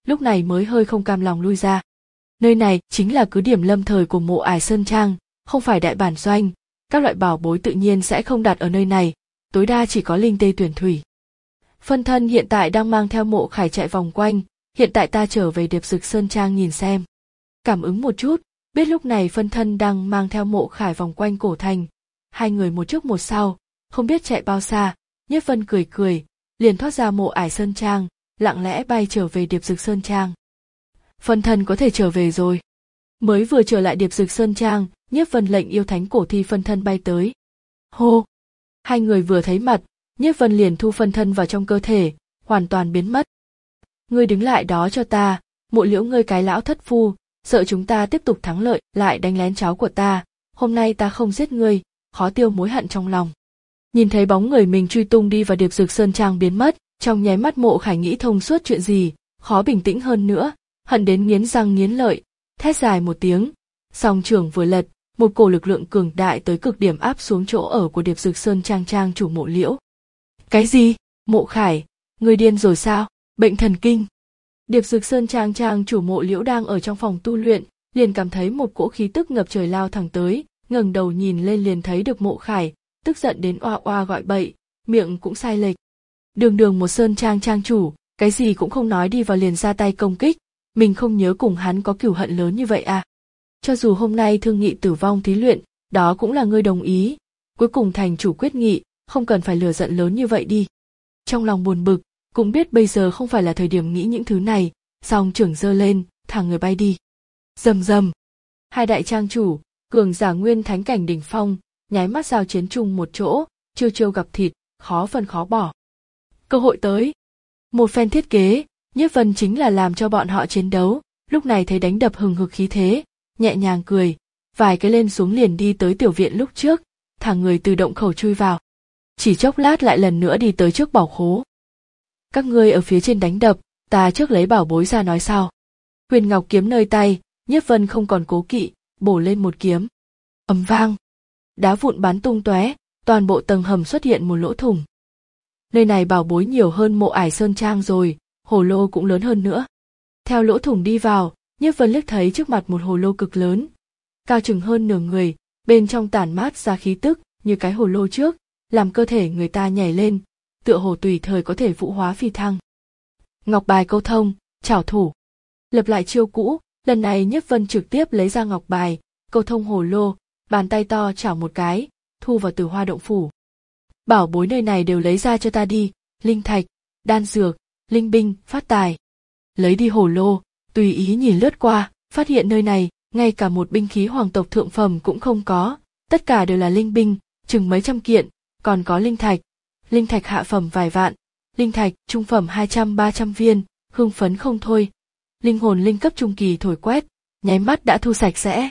lúc này mới hơi không cam lòng lui ra. Nơi này chính là cứ điểm lâm thời của Mộ Ải Sơn Trang, không phải đại bản doanh, các loại bảo bối tự nhiên sẽ không đặt ở nơi này, tối đa chỉ có linh tê tuyển thủy. Phân thân hiện tại đang mang theo Mộ Khải chạy vòng quanh, hiện tại ta trở về Điệp Dực Sơn Trang nhìn xem. Cảm ứng một chút, biết lúc này phân thân đang mang theo Mộ Khải vòng quanh cổ thành, hai người một trước một sau, không biết chạy bao xa, Nhiếp Vân cười cười, liền thoát ra Mộ Ải Sơn Trang, lặng lẽ bay trở về Điệp Dực Sơn Trang. Phân thân có thể trở về rồi. Mới vừa trở lại Điệp Dực Sơn Trang, Nhiếp Vân lệnh yêu thánh cổ thi phân thân bay tới. Hô! Hai người vừa thấy mặt, Nhiếp Vân liền thu phân thân vào trong cơ thể, hoàn toàn biến mất. Ngươi đứng lại đó cho ta, Mộ Liễu ngươi cái lão thất phu, sợ chúng ta tiếp tục thắng lợi lại đánh lén cháu của ta, hôm nay ta không giết ngươi, khó tiêu mối hận trong lòng. Nhìn thấy bóng người mình truy tung đi vào Điệp Dực Sơn Trang biến mất, trong nháy mắt Mộ Khải nghĩ thông suốt chuyện gì, khó bình tĩnh hơn nữa, hận đến nghiến răng nghiến lợi, thét dài một tiếng, song trưởng vừa lật, một cổ lực lượng cường đại tới cực điểm áp xuống chỗ ở của Điệp Dực Sơn Trang trang chủ Mộ Liễu. Cái gì? Mộ Khải, ngươi điên rồi sao? Bệnh thần kinh. Điệp Dực Sơn Trang trang chủ Mộ Liễu đang ở trong phòng tu luyện, liền cảm thấy một cỗ khí tức ngập trời lao thẳng tới, ngẩng đầu nhìn lên liền thấy được Mộ Khải, tức giận đến oa oa gọi bậy, miệng cũng sai lệch. Đường đường một Sơn Trang trang chủ, cái gì cũng không nói đi vào liền ra tay công kích, mình không nhớ cùng hắn có cửu hận lớn như vậy à? Cho dù hôm nay thương nghị tử vong thí luyện, đó cũng là ngươi đồng ý, cuối cùng thành chủ quyết nghị, không cần phải lừa giận lớn như vậy đi. Trong lòng buồn bực, cũng biết bây giờ không phải là thời điểm nghĩ những thứ này, song trưởng giơ lên, thẳng người bay đi. Rầm rầm, hai đại trang chủ, cường giả nguyên thánh cảnh đỉnh phong, nháy mắt giao chiến chung một chỗ, chiêu chiêu gặp thịt, khó phân khó bỏ. Cơ hội tới. Một phen thiết kế, Nhiếp Vân chính là làm cho bọn họ chiến đấu, lúc này thấy đánh đập hừng hực khí thế, nhẹ nhàng cười, vài cái lên xuống liền đi tới tiểu viện lúc trước, thả người từ động khẩu chui vào. Chỉ chốc lát lại lần nữa đi tới trước bảo khố. Các ngươi ở phía trên đánh đập, ta trước lấy bảo bối ra nói sau. Huyền ngọc kiếm nơi tay, Nhiếp Vân không còn cố kỵ, bổ lên một kiếm. Ầm vang, đá vụn bắn tung tóe, toàn bộ tầng hầm xuất hiện một lỗ thủng. Nơi này bảo bối nhiều hơn Mộ Ải Sơn Trang rồi, hồ lô cũng lớn hơn nữa. Theo lỗ thủng đi vào, Nhiếp Vân liếc thấy trước mặt một hồ lô cực lớn, cao chừng hơn nửa người, bên trong tản mát ra khí tức như cái hồ lô trước, làm cơ thể người ta nhảy lên, tựa hồ tùy thời có thể vũ hóa phi thăng. Ngọc bài câu thông, trảo thủ. Lập lại chiêu cũ, lần này Nhiếp Vân trực tiếp lấy ra ngọc bài, câu thông hồ lô, bàn tay to chảo một cái, thu vào Tử Hoa động phủ. Bảo bối nơi này đều lấy ra cho ta đi, linh thạch, đan dược, linh binh, phát tài. Lấy đi hồ lô, tùy ý nhìn lướt qua, phát hiện nơi này, ngay cả một binh khí hoàng tộc thượng phẩm cũng không có, tất cả đều là linh binh, chừng mấy trăm kiện, còn có linh thạch, linh thạch hạ phẩm vài vạn, linh thạch trung phẩm hai trăm ba trăm viên, hưng phấn không thôi. Linh hồn linh cấp trung kỳ thổi quét, nháy mắt đã thu sạch sẽ.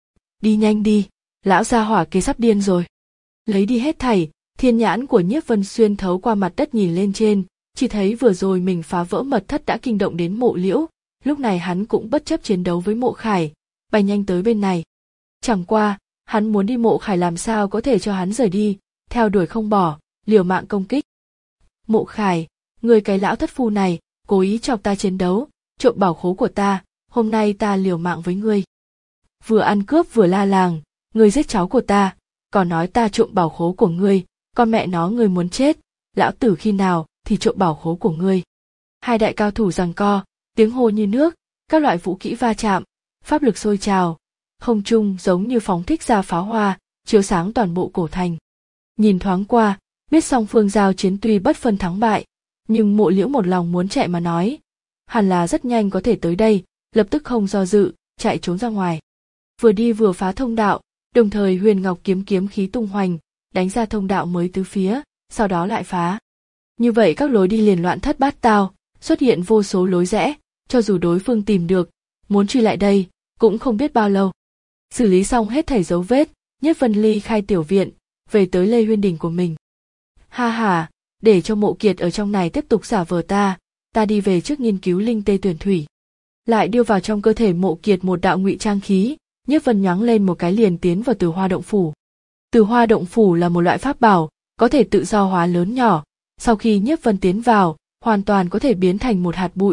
Đi nhanh đi, lão gia hỏa kia sắp điên rồi. Lấy đi hết thảy, thiên nhãn của Nhiếp Vân xuyên thấu qua mặt đất nhìn lên trên, chỉ thấy vừa rồi mình phá vỡ mật thất đã kinh động đến Mộ Liễu, lúc này hắn cũng bất chấp chiến đấu với Mộ Khải, bay nhanh tới bên này. Chẳng qua, hắn muốn đi Mộ Khải làm sao có thể cho hắn rời đi, theo đuổi không bỏ, liều mạng công kích. Mộ Khải, người cái lão thất phu này, cố ý chọc ta chiến đấu, trộm bảo khố của ta, hôm nay ta liều mạng với ngươi. Vừa ăn cướp vừa la làng, ngươi giết cháu của ta, còn nói ta trộm bảo khố của ngươi, con mẹ nó ngươi muốn chết, lão tử khi nào thì trộm bảo khố của ngươi. Hai đại cao thủ giằng co, tiếng hô như nước, các loại vũ kỹ va chạm, pháp lực sôi trào, không trung giống như phóng thích ra pháo hoa, chiếu sáng toàn bộ cổ thành. Nhìn thoáng qua, biết song phương giao chiến tuy bất phân thắng bại, nhưng Mộ Liễu một lòng muốn chạy mà nói, hẳn là rất nhanh có thể tới đây, lập tức không do dự, chạy trốn ra ngoài. Vừa đi vừa phá thông đạo, đồng thời Huyền Ngọc kiếm kiếm khí tung hoành, đánh ra thông đạo mới tứ phía, sau đó lại phá. Như vậy các lối đi liền loạn thất bát tao, xuất hiện vô số lối rẽ, cho dù đối phương tìm được, muốn truy lại đây, cũng không biết bao lâu. Xử lý xong hết thảy dấu vết, Nhiếp Vân ly khai tiểu viện, về tới Lê Huyên Đình của mình. Ha ha, để cho Mộ Kiệt ở trong này tiếp tục giả vờ ta, ta đi về trước nghiên cứu linh tê tuyển thủy. Lại đưa vào trong cơ thể Mộ Kiệt một đạo ngụy trang khí, Nhiếp Vân nhoáng lên một cái liền tiến vào Từ Hoa động phủ. Từ Hoa động phủ là một loại pháp bảo, có thể tự do hóa lớn nhỏ, sau khi Nhiếp Vân tiến vào, hoàn toàn có thể biến thành một hạt bụi,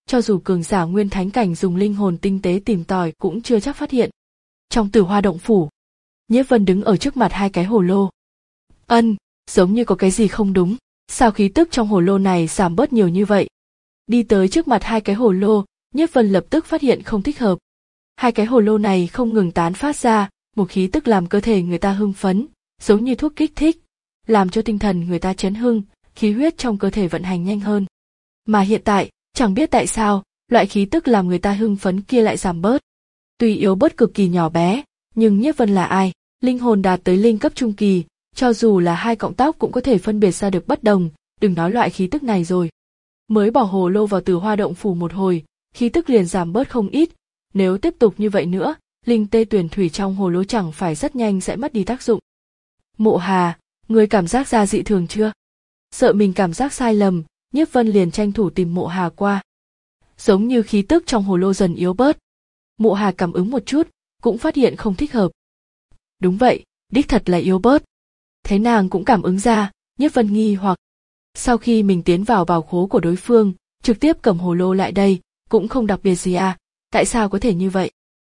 cho dù cường giả nguyên thánh cảnh dùng linh hồn tinh tế tìm tòi cũng chưa chắc phát hiện. Trong Tử Hoa động phủ, Nhiếp Vân đứng ở trước mặt hai cái hồ lô. Ân, giống như có cái gì không đúng, sao khí tức trong hồ lô này giảm bớt nhiều như vậy? Đi tới trước mặt hai cái hồ lô, Nhiếp Vân lập tức phát hiện không thích hợp. Hai cái hồ lô này không ngừng tán phát ra một khí tức làm cơ thể người ta hưng phấn, giống như thuốc kích thích, làm cho tinh thần người ta chấn hưng, khí huyết trong cơ thể vận hành nhanh hơn. Mà hiện tại, chẳng biết tại sao, loại khí tức làm người ta hưng phấn kia lại giảm bớt. Tuy yếu bớt cực kỳ nhỏ bé, nhưng Nhiếp Vân là ai? Linh hồn đạt tới linh cấp trung kỳ, cho dù là hai cọng tóc cũng có thể phân biệt ra được bất đồng, đừng nói loại khí tức này rồi. Mới bỏ hồ lô vào Tử Hoa động phủ một hồi, khí tức liền giảm bớt không ít, nếu tiếp tục như vậy nữa, linh tê tuyển thủy trong hồ lô chẳng phải rất nhanh sẽ mất đi tác dụng. Mộ Hà, ngươi cảm giác ra dị thường chưa? Sợ mình cảm giác sai lầm, Nhiếp Vân liền tranh thủ tìm Mộ Hà qua. Giống như khí tức trong hồ lô dần yếu bớt. Mộ Hà cảm ứng một chút, cũng phát hiện không thích hợp. Đúng vậy, đích thật là yếu bớt. Thế nàng cũng cảm ứng ra, Nhiếp Vân nghi hoặc. Sau khi mình tiến vào bảo khố của đối phương, trực tiếp cầm hồ lô lại đây, cũng không đặc biệt gì à, tại sao có thể như vậy?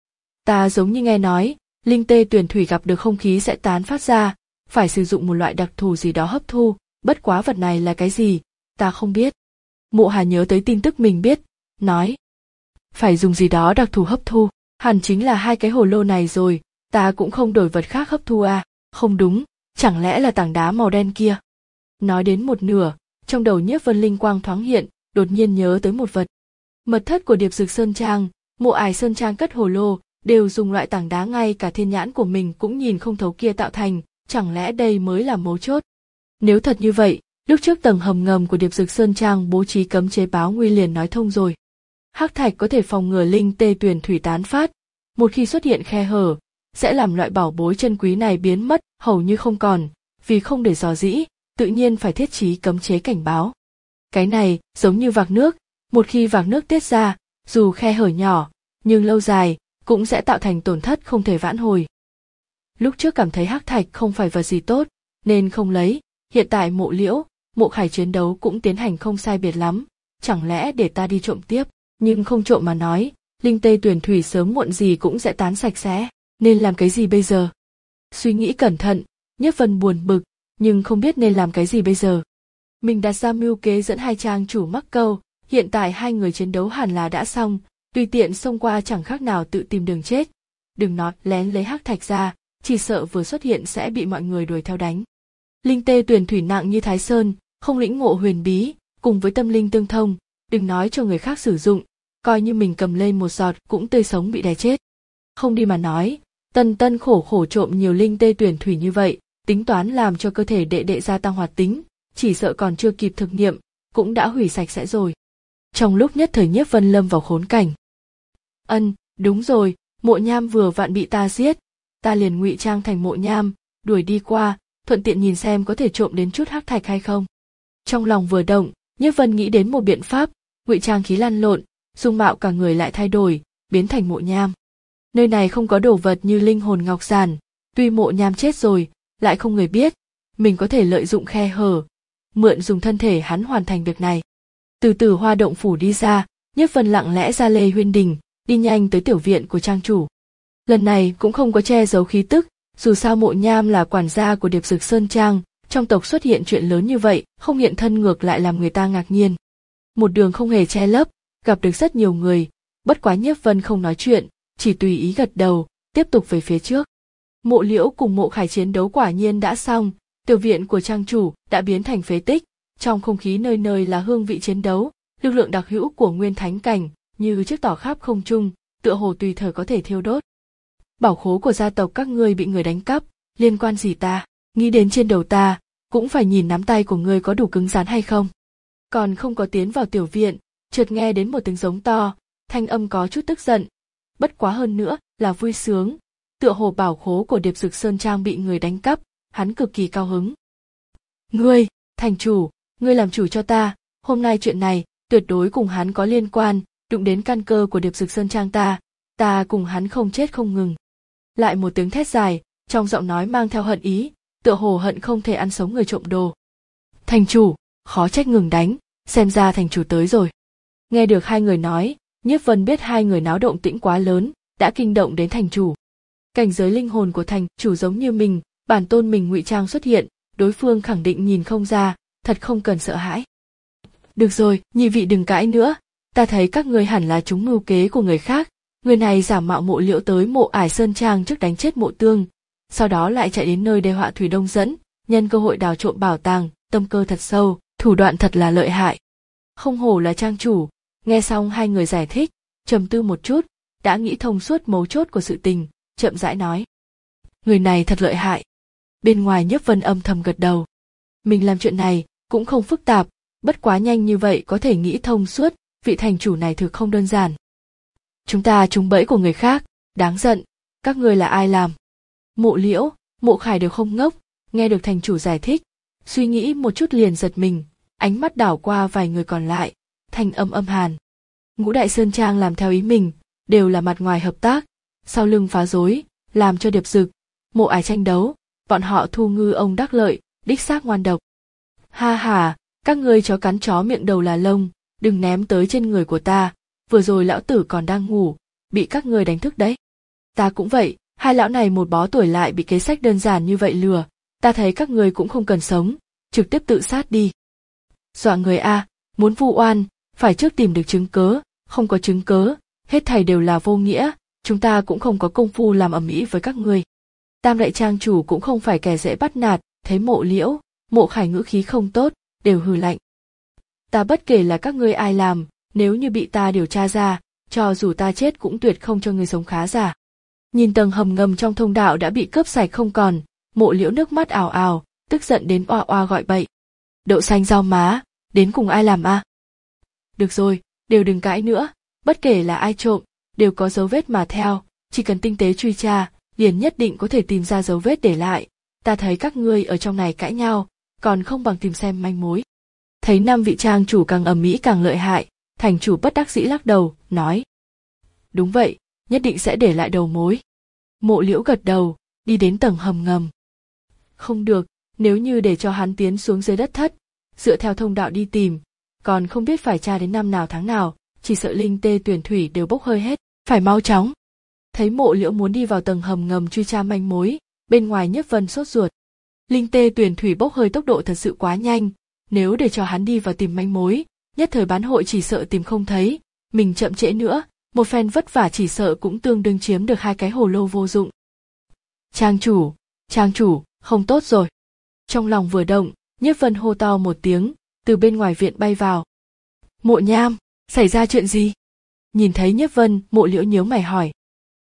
Ta giống như nghe nói, linh tê tuyển thủy gặp được không khí sẽ tán phát ra, phải sử dụng một loại đặc thù gì đó hấp thu, bất quá vật này là cái gì, ta không biết. Mộ Hà nhớ tới tin tức mình biết, nói. Phải dùng gì đó đặc thù hấp thu, hẳn chính là hai cái hồ lô này rồi, ta cũng không đổi vật khác hấp thu à, không đúng, chẳng lẽ là tảng đá màu đen kia. Nói đến một nửa, trong đầu Nhiếp Vân linh quang thoáng hiện, đột nhiên nhớ tới một vật. Mật thất của Điệp Dực Sơn Trang, Mộ Ải Sơn Trang cất hồ lô, đều dùng loại tảng đá ngay cả thiên nhãn của mình cũng nhìn không thấu kia tạo thành, chẳng lẽ đây mới là mấu chốt. Nếu thật như vậy, lúc trước tầng hầm ngầm của Điệp Dực Sơn Trang bố trí cấm chế báo nguy liền nói thông rồi. Hắc thạch có thể phòng ngừa linh tê tuyển thủy tán phát, một khi xuất hiện khe hở, sẽ làm loại bảo bối chân quý này biến mất hầu như không còn, vì không để dò dỉ, tự nhiên phải thiết trí cấm chế cảnh báo. Cái này giống như vạc nước, một khi vạc nước tiết ra, dù khe hở nhỏ, nhưng lâu dài cũng sẽ tạo thành tổn thất không thể vãn hồi. Lúc trước cảm thấy hắc thạch không phải vật gì tốt, nên không lấy, hiện tại Mộ Liễu, Mộ Khải chiến đấu cũng tiến hành không sai biệt lắm, chẳng lẽ để ta đi trộm tiếp, nhưng không trộm mà nói, linh tê tuyển thủy sớm muộn gì cũng sẽ tán sạch sẽ, nên làm cái gì bây giờ? Suy nghĩ cẩn thận, Nhiếp Vân buồn bực, nhưng không biết nên làm cái gì bây giờ. Mình đặt ra mưu kế dẫn hai trang chủ mắc câu, hiện tại hai người chiến đấu hẳn là đã xong, tùy tiện xông qua chẳng khác nào tự tìm đường chết. Đừng nói lén lấy hắc thạch ra, chỉ sợ vừa xuất hiện sẽ bị mọi người đuổi theo đánh. Linh tê tuyển thủy nặng như Thái Sơn, không lĩnh ngộ huyền bí, cùng với tâm linh tương thông, đừng nói cho người khác sử dụng, coi như mình cầm lên một giọt cũng tươi sống bị đè chết. Không đi mà nói, Tân Tân khổ khổ trộm nhiều linh tê tuyển thủy như vậy, tính toán làm cho cơ thể đệ đệ gia tăng hoạt tính, chỉ sợ còn chưa kịp thực nghiệm, cũng đã hủy sạch sẽ rồi. Trong lúc nhất thời Nhiếp Vân lâm vào khốn cảnh. Ân, đúng rồi, Mộ Nham vừa vặn bị ta giết, ta liền ngụy trang thành Mộ Nham, đuổi đi qua, thuận tiện nhìn xem có thể trộm đến chút hắc thạch hay không. Trong lòng vừa động, Nhiếp Vân nghĩ đến một biện pháp, ngụy trang khí lăn lộn, dung mạo cả người lại thay đổi, biến thành Mộ Nham. Nơi này không có đồ vật như linh hồn ngọc giản, tuy Mộ Nham chết rồi, lại không người biết, mình có thể lợi dụng khe hở, mượn dùng thân thể hắn hoàn thành việc này. Từ Tử Hoa động phủ đi ra, Nhiếp Vân lặng lẽ ra Lê Huyên Đình, đi nhanh tới tiểu viện của trang chủ. Lần này cũng không có che giấu khí tức, dù sao Mộ Nham là quản gia của Điệp Dực Sơn Trang, trong tộc xuất hiện chuyện lớn như vậy, không hiện thân ngược lại làm người ta ngạc nhiên. Một đường không hề che lấp, gặp được rất nhiều người, bất quá Nhiếp Vân không nói chuyện, chỉ tùy ý gật đầu, tiếp tục về phía trước. Mộ Liễu cùng Mộ Khải chiến đấu quả nhiên đã xong, tiểu viện của trang chủ đã biến thành phế tích, trong không khí nơi nơi là hương vị chiến đấu, lực lượng đặc hữu của nguyên thánh cảnh, như chiếc tỏ khắp không trung, tựa hồ tùy thời có thể thiêu đốt. Bảo khố của gia tộc các ngươi bị người đánh cắp, liên quan gì ta, nghĩ đến trên đầu ta, cũng phải nhìn nắm tay của ngươi có đủ cứng rắn hay không. Còn không có tiến vào tiểu viện, chợt nghe đến một tiếng giống to, thanh âm có chút tức giận, bất quá hơn nữa là vui sướng, tựa hồ bảo khố của Điệp Dực Sơn Trang bị người đánh cắp, hắn cực kỳ cao hứng. Ngươi, thành chủ, ngươi làm chủ cho ta, hôm nay chuyện này tuyệt đối cùng hắn có liên quan, đụng đến căn cơ của Điệp Dực Sơn Trang ta, ta cùng hắn không chết không ngừng. Lại một tiếng thét dài, trong giọng nói mang theo hận ý, tựa hồ hận không thể ăn sống người trộm đồ. Thành chủ, khó trách ngừng đánh, xem ra thành chủ tới rồi. Nghe được hai người nói, Nhiếp Vân biết hai người náo động tĩnh quá lớn, đã kinh động đến thành chủ. Cảnh giới linh hồn của thành chủ giống như mình, bản tôn mình ngụy trang xuất hiện, đối phương khẳng định nhìn không ra, thật không cần sợ hãi. Được rồi, nhị vị đừng cãi nữa, ta thấy các ngươi hẳn là chúng mưu kế của người khác. Người này giả mạo Mộ Liễu tới Mộ Ải Sơn Trang trước đánh chết Mộ Tương, sau đó lại chạy đến nơi đe họa Thủy Đông Dẫn, nhân cơ hội đào trộm bảo tàng, tâm cơ thật sâu, thủ đoạn thật là lợi hại. Không hổ là trang chủ. Nghe xong hai người giải thích, trầm tư một chút, đã nghĩ thông suốt mấu chốt của sự tình, chậm rãi nói. Người này thật lợi hại. Bên ngoài Nhiếp Vân âm thầm gật đầu. Mình làm chuyện này cũng không phức tạp, bất quá nhanh như vậy có thể nghĩ thông suốt, vị thành chủ này thực không đơn giản. Chúng ta trúng bẫy của người khác, đáng giận, các ngươi là ai làm? Mộ Liễu, Mộ Khải đều không ngốc, nghe được thành chủ giải thích, suy nghĩ một chút liền giật mình, ánh mắt đảo qua vài người còn lại, thanh âm âm hàn. Ngũ Đại Sơn Trang làm theo ý mình, đều là mặt ngoài hợp tác, sau lưng phá rối, làm cho Điệp Dực, Mộ Ải tranh đấu, bọn họ thu ngư ông đắc lợi, đích xác ngoan độc. Ha ha, các ngươi chó cắn chó miệng đầu là lông, đừng ném tới trên người của ta, vừa rồi lão tử còn đang ngủ, bị các ngươi đánh thức đấy. Ta cũng vậy, hai lão này một bó tuổi lại bị kế sách đơn giản như vậy lừa, ta thấy các ngươi cũng không cần sống, trực tiếp tự sát đi. Dọa người a, muốn vu oan, phải trước tìm được chứng cớ, không có chứng cớ, hết thảy đều là vô nghĩa, chúng ta cũng không có công phu làm ầm ĩ với các ngươi. Tam đại trang chủ cũng không phải kẻ dễ bắt nạt, thấy Mộ Liễu, Mộ Khải ngữ khí không tốt, đều hừ lạnh. Ta bất kể là các ngươi ai làm, nếu như bị ta điều tra ra, cho dù ta chết cũng tuyệt không cho ngươi sống khá giả. Nhìn tầng hầm ngầm trong thông đạo đã bị cướp sạch không còn, Mộ Liễu nước mắt ào ào, tức giận đến oa oa gọi bậy. Đậu xanh rau má, đến cùng ai làm a? À? Được rồi, đều đừng cãi nữa, bất kể là ai trộm, đều có dấu vết mà theo, chỉ cần tinh tế truy tra, liền nhất định có thể tìm ra dấu vết để lại. Ta thấy các ngươi ở trong này cãi nhau, còn không bằng tìm xem manh mối. Thấy năm vị trang chủ càng ầm ĩ càng lợi hại, thành chủ bất đắc dĩ lắc đầu, nói. Đúng vậy, nhất định sẽ để lại đầu mối. Mộ Liễu gật đầu, đi đến tầng hầm ngầm. Không được, nếu như để cho hắn tiến xuống dưới đất thất, dựa theo thông đạo đi tìm, còn không biết phải tra đến năm nào tháng nào, chỉ sợ linh tê tuyển thủy đều bốc hơi hết, phải mau chóng. Thấy Mộ Liễu muốn đi vào tầng hầm ngầm truy tra manh mối, bên ngoài Nhiếp Vân sốt ruột. Linh tê tuyển thủy bốc hơi tốc độ thật sự quá nhanh, nếu để cho hắn đi vào tìm manh mối, nhất thời bán hội chỉ sợ tìm không thấy, mình chậm trễ nữa, một phen vất vả chỉ sợ cũng tương đương chiếm được hai cái hồ lô vô dụng. Trang chủ, trang chủ, không tốt rồi. Trong lòng vừa động, Nhiếp Vân hô to một tiếng, từ bên ngoài viện bay vào. Mộ Nham, xảy ra chuyện gì? Nhìn thấy Nhiếp Vân, Mộ Liễu nhíu mày hỏi.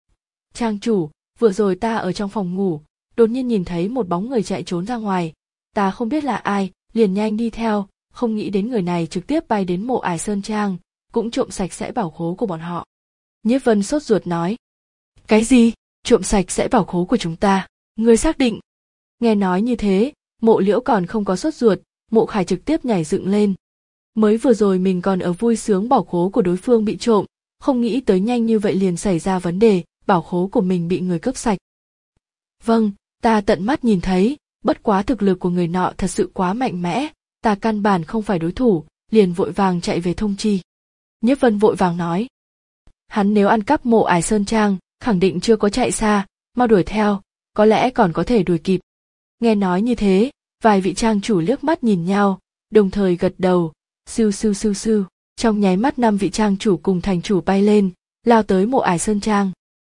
Trang chủ, vừa rồi ta ở trong phòng ngủ, đột nhiên nhìn thấy một bóng người chạy trốn ra ngoài, ta không biết là ai, liền nhanh đi theo, không nghĩ đến người này trực tiếp bay đến Mộ Ải Sơn Trang, cũng trộm sạch sẽ bảo khố của bọn họ. Nhiếp Vân sốt ruột nói. Cái gì? Trộm sạch sẽ bảo khố của chúng ta, ngươi xác định? Nghe nói như thế, Mộ Liễu còn không có sốt ruột, Mộ Khải trực tiếp nhảy dựng lên. Mới vừa rồi mình còn ở vui sướng bảo khố của đối phương bị trộm, không nghĩ tới nhanh như vậy liền xảy ra vấn đề, bảo khố của mình bị người cướp sạch. Vâng, ta tận mắt nhìn thấy, bất quá thực lực của người nọ thật sự quá mạnh mẽ, ta căn bản không phải đối thủ, liền vội vàng chạy về thông chi. Nhiếp Vân vội vàng nói. Hắn nếu ăn cắp Mộ Ải Sơn Trang, khẳng định chưa có chạy xa, mau đuổi theo, có lẽ còn có thể đuổi kịp. Nghe nói như thế, vài vị trang chủ liếc mắt nhìn nhau, đồng thời gật đầu, siêu siêu siêu siêu, trong nháy mắt năm vị trang chủ cùng thành chủ bay lên, lao tới Mộ Ải Sơn Trang.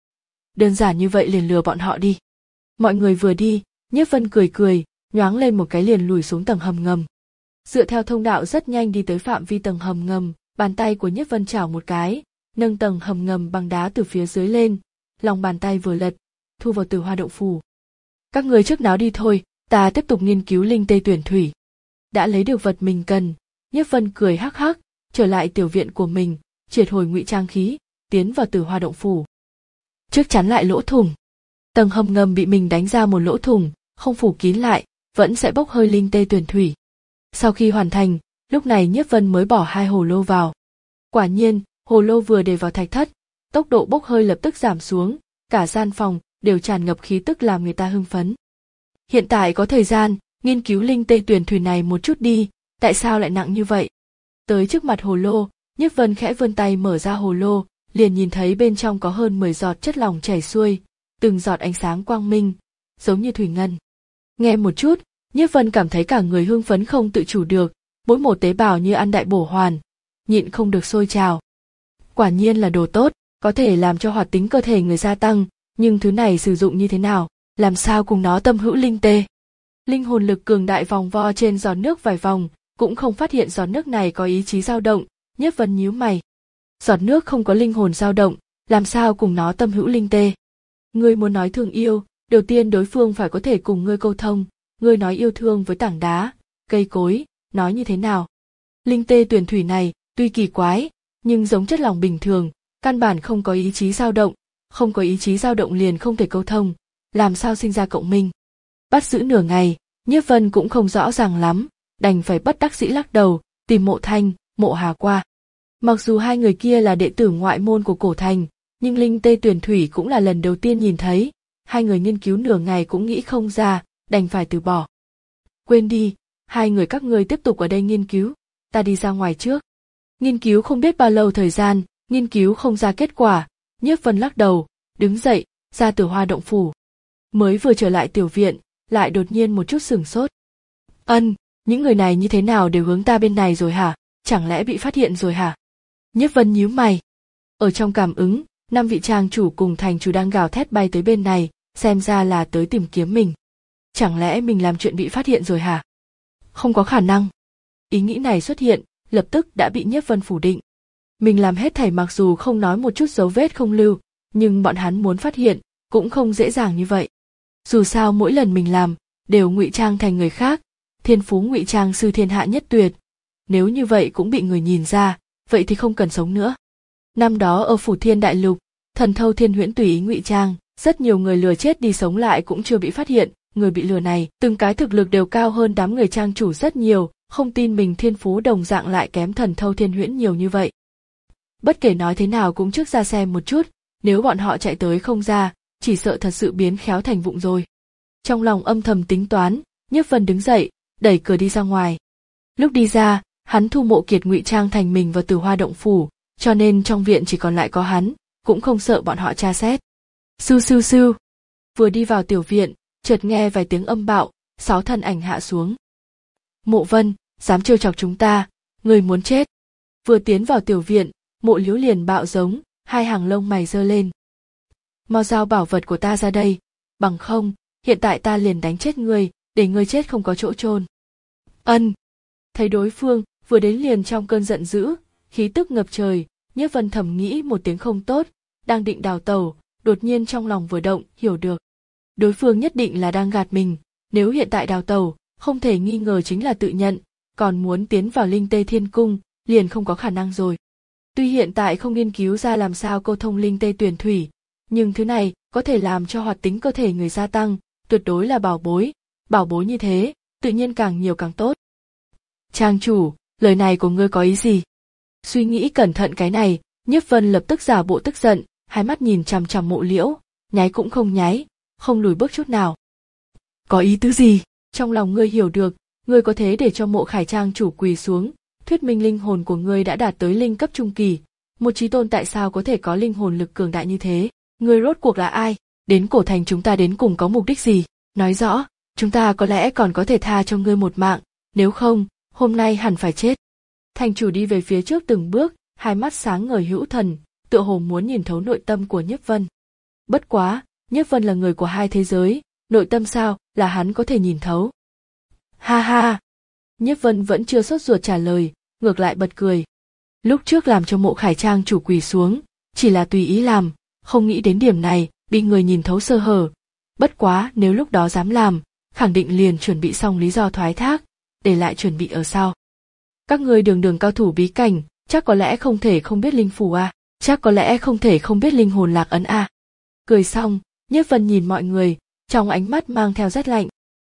Đơn giản như vậy liền lừa bọn họ đi. Mọi người vừa đi, Nhiếp Vân cười cười, nhoáng lên một cái liền lùi xuống tầng hầm ngầm. Dựa theo thông đạo rất nhanh đi tới phạm vi tầng hầm ngầm, bàn tay của Nhiếp Vân chảo một cái, nâng tầng hầm ngầm bằng đá từ phía dưới lên, lòng bàn tay vừa lật, thu vào Tử Hoa Động Phủ. Các người trước náo đi thôi, ta tiếp tục nghiên cứu linh tê tuyển thủy. Đã lấy được vật mình cần, Nhiếp Vân cười hắc hắc, trở lại tiểu viện của mình, triệt hồi ngụy trang khí, tiến vào Tử Hoa Động Phủ. Trước chắn lại lỗ thủng. Tầng hầm ngầm bị mình đánh ra một lỗ thủng, không phủ kín lại, vẫn sẽ bốc hơi linh tê tuyển thủy. Sau khi hoàn thành, lúc này Nhiếp Vân mới bỏ hai hồ lô vào. Quả nhiên, hồ lô vừa để vào thạch thất, tốc độ bốc hơi lập tức giảm xuống, cả gian phòng đều tràn ngập khí tức làm người ta hưng phấn. Hiện tại có thời gian, nghiên cứu linh tê tuyển thủy này một chút đi, tại sao lại nặng như vậy? Tới trước mặt hồ lô, Nhiếp Vân khẽ vươn tay mở ra hồ lô, liền nhìn thấy bên trong có hơn mười giọt chất lỏng chảy xuôi, từng giọt ánh sáng quang minh, giống như thủy ngân. Nghe một chút, Nhiếp Vân cảm thấy cả người hưng phấn không tự chủ được, mỗi một tế bào như ăn đại bổ hoàn, nhịn không được sôi trào. Quả nhiên là đồ tốt, có thể làm cho hoạt tính cơ thể người gia tăng, nhưng thứ này sử dụng như thế nào, làm sao cùng nó tâm hữu linh tê. Linh hồn lực cường đại vòng vo trên giọt nước vài vòng, cũng không phát hiện giọt nước này có ý chí dao động. Nhiếp Vân nhíu mày. Giọt nước không có linh hồn dao động, làm sao cùng nó tâm hữu linh tê. Ngươi muốn nói thương yêu, đầu tiên đối phương phải có thể cùng ngươi câu thông, ngươi nói yêu thương với tảng đá, cây cối, nói như thế nào. Linh tê tuyển thủy này, tuy kỳ quái, nhưng giống chất lỏng bình thường, căn bản không có ý chí dao động, không có ý chí dao động liền không thể câu thông, làm sao sinh ra cộng minh. Bắt giữ nửa ngày, Nhiếp Vân cũng không rõ ràng lắm, đành phải bất đắc dĩ lắc đầu, tìm Mộ Thanh, Mộ Hà qua. Mặc dù hai người kia là đệ tử ngoại môn của Cổ Thành, nhưng linh tê tuyển thủy cũng là lần đầu tiên nhìn thấy, hai người nghiên cứu nửa ngày cũng nghĩ không ra, đành phải từ bỏ. Quên đi, hai người các ngươi tiếp tục ở đây nghiên cứu, ta đi ra ngoài trước. Nghiên cứu không biết bao lâu thời gian, nghiên cứu không ra kết quả, Nhiếp Vân lắc đầu, đứng dậy, ra Tử Hoa động phủ. Mới vừa trở lại tiểu viện, lại đột nhiên một chút sửng sốt. Ân, những người này như thế nào đều hướng ta bên này rồi hả? Chẳng lẽ bị phát hiện rồi hả? Nhiếp Vân nhíu mày. Ở trong cảm ứng, năm vị trang chủ cùng thành chủ đang gào thét bay tới bên này, xem ra là tới tìm kiếm mình. Chẳng lẽ mình làm chuyện bị phát hiện rồi hả? Không có khả năng. Ý nghĩ này xuất hiện, lập tức đã bị Nhiếp Vân phủ định. Mình làm hết thảy mặc dù không nói một chút dấu vết không lưu, nhưng bọn hắn muốn phát hiện, cũng không dễ dàng như vậy. Dù sao mỗi lần mình làm, đều ngụy trang thành người khác, thiên phú ngụy trang sư thiên hạ nhất tuyệt. Nếu như vậy cũng bị người nhìn ra, vậy thì không cần sống nữa. Năm đó ở Phủ Thiên Đại Lục, thần thâu thiên huyễn tùy ý ngụy trang, rất nhiều người lừa chết đi sống lại cũng chưa bị phát hiện, người bị lừa này, từng cái thực lực đều cao hơn đám người trang chủ rất nhiều, không tin mình thiên phú đồng dạng lại kém thần thâu thiên huyễn nhiều như vậy. Bất kể nói thế nào cũng trước ra xem một chút, nếu bọn họ chạy tới không ra, chỉ sợ thật sự biến khéo thành vụng rồi. Trong lòng âm thầm tính toán, Nhiếp Vân đứng dậy, đẩy cửa đi ra ngoài. Lúc đi ra, hắn thu Mộ Kiệt ngụy trang thành mình vào Tử Hoa động phủ, cho nên trong viện chỉ còn lại có hắn, cũng không sợ bọn họ tra xét. Sưu sưu sưu. Vừa đi vào tiểu viện, chợt nghe vài tiếng âm bạo, sáu thân ảnh hạ xuống. Mộ Vân, dám trêu chọc chúng ta, người muốn chết. Vừa tiến vào tiểu viện, Mộ Liễu liền bạo giống, hai hàng lông mày giơ lên. Mau giao bảo vật của ta ra đây, bằng không, hiện tại ta liền đánh chết ngươi, để ngươi chết không có chỗ chôn. Ân. Thấy đối phương vừa đến liền trong cơn giận dữ, khí tức ngập trời, Nhiếp Vân thầm nghĩ một tiếng không tốt, đang định đào tẩu, đột nhiên trong lòng vừa động, hiểu được. Đối phương nhất định là đang gạt mình, nếu hiện tại đào tẩu, không thể nghi ngờ chính là tự nhận, còn muốn tiến vào Linh Tê Thiên Cung, liền không có khả năng rồi. Tuy hiện tại không nghiên cứu ra làm sao câu thông Linh Tê tuyển thủy, nhưng thứ này có thể làm cho hoạt tính cơ thể người gia tăng, tuyệt đối là bảo bối, bảo bối như thế, tự nhiên càng nhiều càng tốt. Trang chủ, lời này của ngươi có ý gì? Suy nghĩ cẩn thận cái này, Nhiếp Vân lập tức giả bộ tức giận, hai mắt nhìn chằm chằm Mộ Liễu, nháy cũng không nháy, không lùi bước chút nào. Có ý tứ gì? Trong lòng ngươi hiểu được, ngươi có thế để cho Mộ Khải trang chủ quỳ xuống, thuyết minh linh hồn của ngươi đã đạt tới linh cấp trung kỳ, một chí tôn tại sao có thể có linh hồn lực cường đại như thế? Ngươi rốt cuộc là ai? Đến Cổ Thành chúng ta đến cùng có mục đích gì? Nói rõ, chúng ta có lẽ còn có thể tha cho ngươi một mạng, nếu không, hôm nay hẳn phải chết. Thành chủ đi về phía trước từng bước, hai mắt sáng ngời hữu thần, tựa hồ muốn nhìn thấu nội tâm của Nhiếp Vân. Bất quá, Nhiếp Vân là người của hai thế giới, nội tâm sao là hắn có thể nhìn thấu. Ha ha! Nhiếp Vân vẫn chưa sốt ruột trả lời, ngược lại bật cười. Lúc trước làm cho Mộ Khải trang chủ quỳ xuống, chỉ là tùy ý làm, không nghĩ đến điểm này, bị người nhìn thấu sơ hở. Bất quá nếu lúc đó dám làm, khẳng định liền chuẩn bị xong lý do thoái thác, để lại chuẩn bị ở sau. Các ngươi đường đường cao thủ bí cảnh, chắc có lẽ không thể không biết linh phù à, chắc có lẽ không thể không biết linh hồn lạc ấn à. Cười xong, Nhiếp Vân nhìn mọi người, trong ánh mắt mang theo rét lạnh.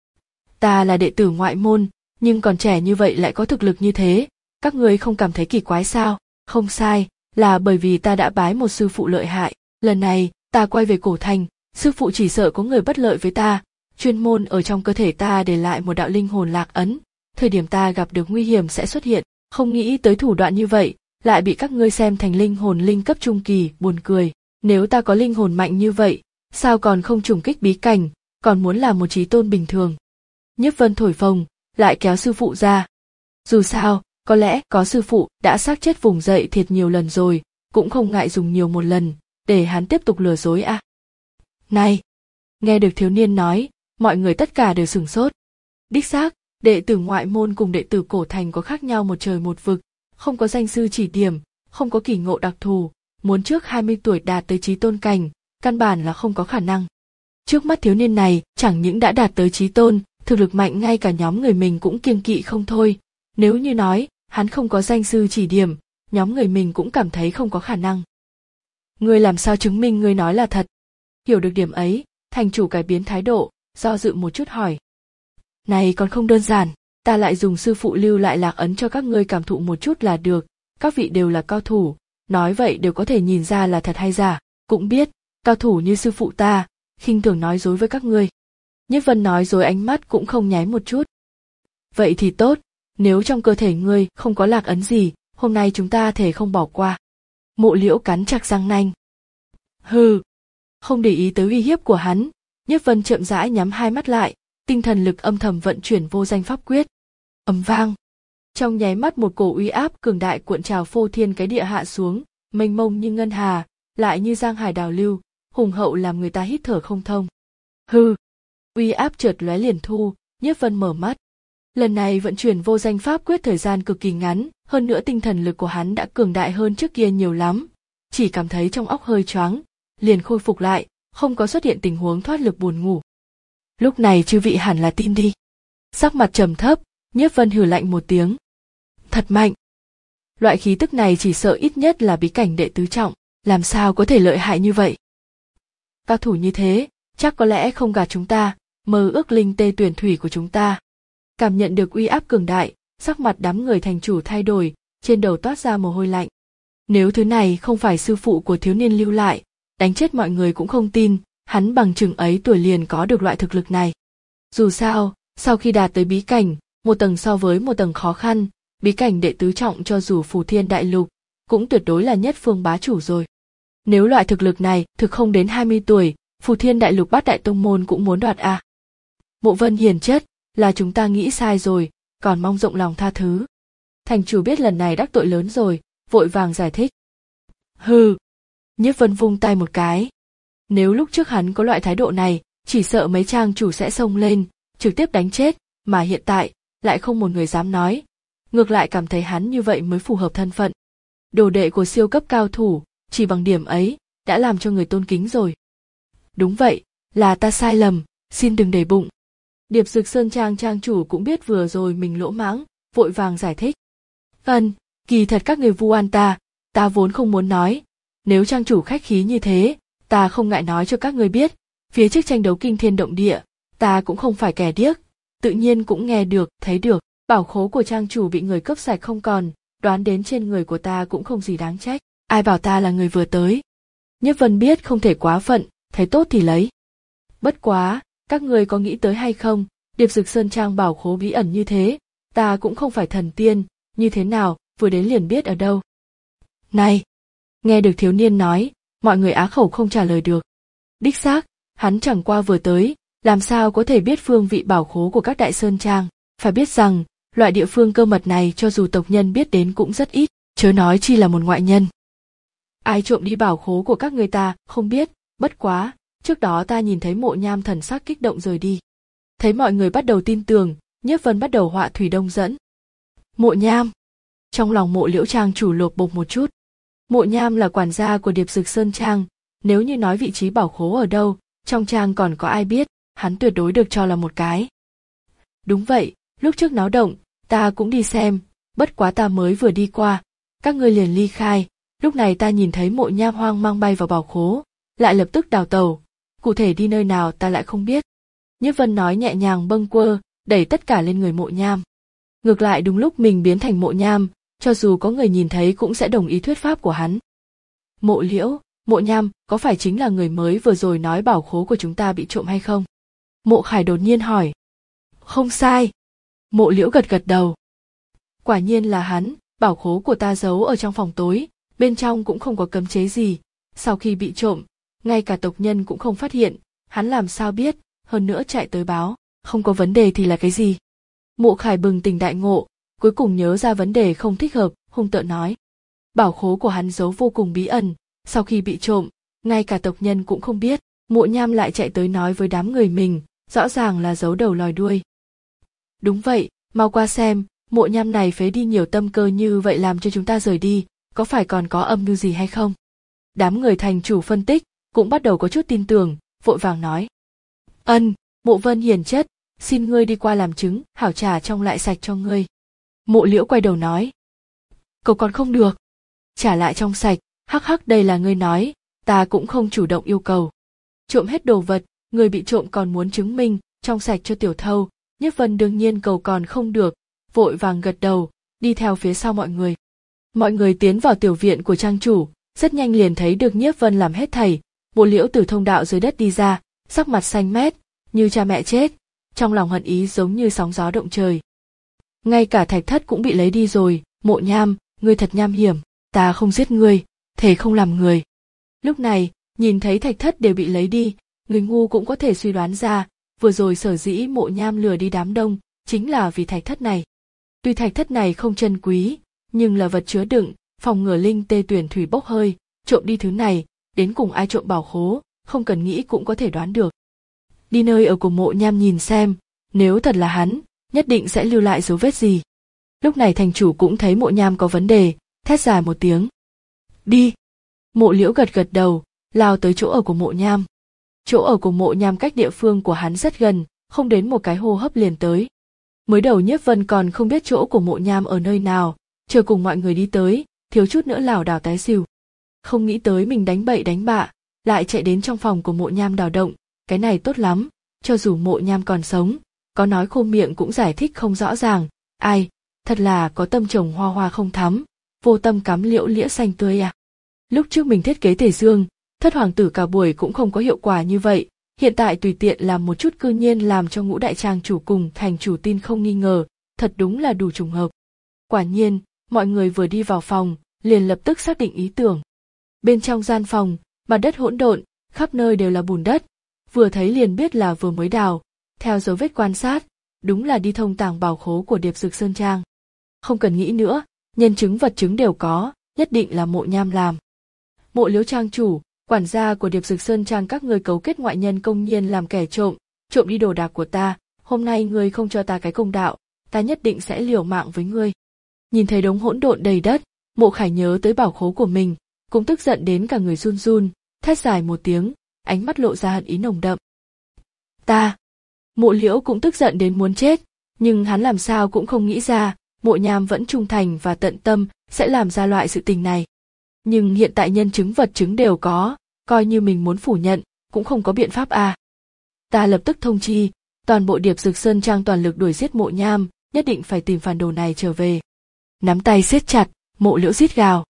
Ta là đệ tử ngoại môn, nhưng còn trẻ như vậy lại có thực lực như thế, các ngươi không cảm thấy kỳ quái sao? Không sai, là bởi vì ta đã bái một sư phụ lợi hại, lần này, ta quay về Cổ Thành, sư phụ chỉ sợ có người bất lợi với ta, chuyên môn ở trong cơ thể ta để lại một đạo linh hồn lạc ấn, thời điểm ta gặp được nguy hiểm sẽ xuất hiện, không nghĩ tới thủ đoạn như vậy, lại bị các ngươi xem thành linh hồn linh cấp trung kỳ, buồn cười. Nếu ta có linh hồn mạnh như vậy, sao còn không trùng kích bí cảnh, còn muốn làm một chí tôn bình thường. Nhiếp Vân thổi phồng, lại kéo sư phụ ra. Dù sao, có lẽ có sư phụ đã xác chết vùng dậy thiệt nhiều lần rồi, cũng không ngại dùng nhiều một lần, để hắn tiếp tục lừa dối à. Này! Nghe được thiếu niên nói, mọi người tất cả đều sửng sốt. Đích xác, đệ tử ngoại môn cùng đệ tử cổ thành có khác nhau một trời một vực, không có danh sư chỉ điểm, không có kỳ ngộ đặc thù, muốn trước hai mươi tuổi đạt tới chí tôn cảnh, căn bản là không có khả năng. Trước mắt thiếu niên này chẳng những đã đạt tới chí tôn, thực lực mạnh ngay cả nhóm người mình cũng kiêng kỵ không thôi. Nếu như nói, hắn không có danh sư chỉ điểm, nhóm người mình cũng cảm thấy không có khả năng. Ngươi làm sao chứng minh ngươi nói là thật? Hiểu được điểm ấy, thành chủ cải biến thái độ, do dự một chút hỏi. Này còn không đơn giản, ta lại dùng sư phụ lưu lại lạc ấn cho các ngươi cảm thụ một chút là được, các vị đều là cao thủ, nói vậy đều có thể nhìn ra là thật hay giả, cũng biết, cao thủ như sư phụ ta, khinh thường nói dối với các ngươi. Nhiếp Vân nói dối ánh mắt cũng không nháy một chút. Vậy thì tốt, nếu trong cơ thể ngươi không có lạc ấn gì, hôm nay chúng ta thể không bỏ qua. Mộ Liễu cắn chặt răng nanh. Hừ, không để ý tới uy hiếp của hắn, Nhiếp Vân chậm rãi nhắm hai mắt lại, tinh thần lực âm thầm vận chuyển vô danh pháp quyết. Ầm vang, trong nháy mắt một cổ uy áp cường đại cuộn trào phô thiên cái địa hạ xuống, mênh mông như ngân hà, lại như giang hải đào lưu, hùng hậu làm người ta hít thở không thông. Hừ, uy áp chợt lóe liền thu, Nhiếp Vân mở mắt. Lần này vận chuyển vô danh pháp quyết thời gian cực kỳ ngắn, hơn nữa tinh thần lực của hắn đã cường đại hơn trước kia nhiều lắm, chỉ cảm thấy trong óc hơi choáng, liền khôi phục lại, không có xuất hiện tình huống thoát lực buồn ngủ. Lúc này chư vị hẳn là tin đi. Sắc mặt trầm thấp, Nhiếp Vân hừ lạnh một tiếng. Thật mạnh. Loại khí tức này chỉ sợ ít nhất là bí cảnh đệ tứ trọng, làm sao có thể lợi hại như vậy? Cao thủ như thế, chắc có lẽ không gạt chúng ta, mơ ước linh tê tuyển thủy của chúng ta. Cảm nhận được uy áp cường đại, sắc mặt đám người thành chủ thay đổi, trên đầu toát ra mồ hôi lạnh. Nếu thứ này không phải sư phụ của thiếu niên lưu lại, đánh chết mọi người cũng không tin, hắn bằng chừng ấy tuổi liền có được loại thực lực này. Dù sao, sau khi đạt tới bí cảnh, một tầng so với một tầng khó khăn, bí cảnh đệ tứ trọng cho dù Phù Thiên Đại Lục, cũng tuyệt đối là nhất phương bá chủ rồi. Nếu loại thực lực này thực không đến hai mươi tuổi, Phù Thiên Đại Lục bát đại tông môn cũng muốn đoạt à. Mộ Vân hiền chất, là chúng ta nghĩ sai rồi, còn mong rộng lòng tha thứ. Thành chủ biết lần này đắc tội lớn rồi, vội vàng giải thích. Hừ. Nhiếp Vân vung tay một cái. Nếu lúc trước hắn có loại thái độ này, chỉ sợ mấy trang chủ sẽ xông lên, trực tiếp đánh chết, mà hiện tại, lại không một người dám nói. Ngược lại cảm thấy hắn như vậy mới phù hợp thân phận. Đồ đệ của siêu cấp cao thủ, chỉ bằng điểm ấy, đã làm cho người tôn kính rồi. Đúng vậy, là ta sai lầm, xin đừng để bụng. Điệp Dực Sơn Trang trang chủ cũng biết vừa rồi mình lỗ mãng, vội vàng giải thích. Ân, kỳ thật các người vu oan ta, ta vốn không muốn nói. Nếu trang chủ khách khí như thế, ta không ngại nói cho các người biết. Phía trước tranh đấu kinh thiên động địa, ta cũng không phải kẻ điếc, tự nhiên cũng nghe được, thấy được. Bảo khố của trang chủ bị người cướp sạch không còn, đoán đến trên người của ta cũng không gì đáng trách. Ai bảo ta là người vừa tới. Nhiếp Vân biết không thể quá phận, thấy tốt thì lấy. Bất quá, các người có nghĩ tới hay không, Điệp Dực Sơn Trang bảo khố bí ẩn như thế, ta cũng không phải thần tiên, như thế nào, vừa đến liền biết ở đâu. Này! Nghe được thiếu niên nói, mọi người á khẩu không trả lời được. Đích xác, hắn chẳng qua vừa tới, làm sao có thể biết phương vị bảo khố của các đại sơn trang, phải biết rằng, loại địa phương cơ mật này cho dù tộc nhân biết đến cũng rất ít, chớ nói chi là một ngoại nhân. Ai trộm đi bảo khố của các người ta, không biết, bất quá, trước đó ta nhìn thấy Mộ Nham thần sắc kích động rời đi. Thấy mọi người bắt đầu tin tưởng, Nhiếp Vân bắt đầu họa thủy đông dẫn. Mộ Nham. Trong lòng Mộ Liễu Trang chủ lột bột một chút. Mộ Nham là quản gia của Điệp Dực Sơn Trang, nếu như nói vị trí bảo khố ở đâu, trong trang còn có ai biết, hắn tuyệt đối được cho là một cái. Đúng vậy, lúc trước náo động, ta cũng đi xem, bất quá ta mới vừa đi qua, các ngươi liền ly khai, lúc này ta nhìn thấy Mộ Nham hoang mang bay vào bảo khố, lại lập tức đào tẩu, cụ thể đi nơi nào ta lại không biết. Nhiếp Vân nói nhẹ nhàng bâng quơ, đẩy tất cả lên người Mộ Nham. Ngược lại đúng lúc mình biến thành Mộ Nham, cho dù có người nhìn thấy cũng sẽ đồng ý thuyết pháp của hắn. Mộ Liễu, Mộ Nham, có phải chính là người mới vừa rồi nói bảo khố của chúng ta bị trộm hay không? Mộ Khải đột nhiên hỏi. Không sai. Mộ Liễu gật gật đầu. Quả nhiên là hắn, bảo khố của ta giấu ở trong phòng tối, bên trong cũng không có cấm chế gì, sau khi bị trộm, ngay cả tộc nhân cũng không phát hiện, hắn làm sao biết, hơn nữa chạy tới báo, không có vấn đề thì là cái gì? Mộ Khải bừng tỉnh đại ngộ, cuối cùng nhớ ra vấn đề không thích hợp, hung tợn nói. Bảo khố của hắn giấu vô cùng bí ẩn, sau khi bị trộm, ngay cả tộc nhân cũng không biết, Mộ Nham lại chạy tới nói với đám người mình, rõ ràng là giấu đầu lòi đuôi. Đúng vậy, mau qua xem, Mộ Nham này phế đi nhiều tâm cơ như vậy làm cho chúng ta rời đi, có phải còn có âm mưu gì hay không? Đám người thành chủ phân tích, cũng bắt đầu có chút tin tưởng, vội vàng nói. Ân, Mộ Vân hiền chất, xin ngươi đi qua làm chứng, hảo trà trong lại sạch cho ngươi. Mộ Liễu quay đầu nói. Cậu còn không được. Trả lại trong sạch, hắc hắc đây là ngươi nói, ta cũng không chủ động yêu cầu. Trộm hết đồ vật, người bị trộm còn muốn chứng minh, trong sạch cho tiểu thâu, Nhiếp Vân đương nhiên cầu còn không được, vội vàng gật đầu, đi theo phía sau mọi người. Mọi người tiến vào tiểu viện của trang chủ, rất nhanh liền thấy được Nhiếp Vân làm hết thảy, Mộ Liễu từ thông đạo dưới đất đi ra, sắc mặt xanh mét, như cha mẹ chết, trong lòng hận ý giống như sóng gió động trời. Ngay cả thạch thất cũng bị lấy đi rồi, Mộ Nham, ngươi thật nham hiểm, ta không giết ngươi, thề không làm người. Lúc này, nhìn thấy thạch thất đều bị lấy đi, người ngu cũng có thể suy đoán ra, vừa rồi sở dĩ Mộ Nham lừa đi đám đông, chính là vì thạch thất này. Tuy thạch thất này không chân quý, nhưng là vật chứa đựng, phòng ngừa linh tê tuyển thủy bốc hơi, trộm đi thứ này, đến cùng ai trộm bảo khố, không cần nghĩ cũng có thể đoán được. Đi nơi ở của Mộ Nham nhìn xem, nếu thật là hắn, nhất định sẽ lưu lại dấu vết gì. Lúc này thành chủ cũng thấy Mộ Nham có vấn đề, thét dài một tiếng. Đi! Mộ Liễu gật gật đầu, lao tới chỗ ở của Mộ Nham. Chỗ ở của Mộ Nham cách địa phương của hắn rất gần, không đến một cái hô hấp liền tới. Mới đầu Nhiếp Vân còn không biết chỗ của Mộ Nham ở nơi nào, chờ cùng mọi người đi tới, thiếu chút nữa lảo đảo tái xỉu. Không nghĩ tới mình đánh bậy đánh bạ, lại chạy đến trong phòng của Mộ Nham đào động, cái này tốt lắm, cho dù Mộ Nham còn sống, có nói khô miệng cũng giải thích không rõ ràng, ai, thật là có tâm trồng hoa hoa không thắm, vô tâm cắm liễu lĩa xanh tươi à. Lúc trước mình thiết kế Tề Dương, thất hoàng tử cả buổi cũng không có hiệu quả như vậy, hiện tại tùy tiện làm một chút cư nhiên làm cho Ngũ đại trang chủ cùng thành chủ tin không nghi ngờ, thật đúng là đủ trùng hợp. Quả nhiên, mọi người vừa đi vào phòng, liền lập tức xác định ý tưởng. Bên trong gian phòng, mặt đất hỗn độn, khắp nơi đều là bùn đất, vừa thấy liền biết là vừa mới đào, theo dấu vết quan sát, đúng là đi thông tàng bảo khố của Điệp Dực Sơn Trang. Không cần nghĩ nữa, nhân chứng vật chứng đều có, nhất định là Mộ Nham làm. Mộ Liễu trang chủ, quản gia của Điệp Dực Sơn Trang các ngươi cấu kết ngoại nhân công nhiên làm kẻ trộm, trộm đi đồ đạc của ta, hôm nay ngươi không cho ta cái công đạo, ta nhất định sẽ liều mạng với ngươi. Nhìn thấy đống hỗn độn đầy đất, Mộ Khải nhớ tới bảo khố của mình, cũng tức giận đến cả người run run, thét dài một tiếng, ánh mắt lộ ra hận ý nồng đậm. Ta! Mộ Liễu cũng tức giận đến muốn chết, nhưng hắn làm sao cũng không nghĩ ra, Mộ Nham vẫn trung thành và tận tâm, sẽ làm ra loại sự tình này. Nhưng hiện tại nhân chứng vật chứng đều có, coi như mình muốn phủ nhận, cũng không có biện pháp à. Ta lập tức thông chi, toàn bộ Điệp Dực Sơn Trang toàn lực đuổi giết Mộ Nham, nhất định phải tìm phản đồ này trở về. Nắm tay siết chặt, Mộ Liễu rít gào.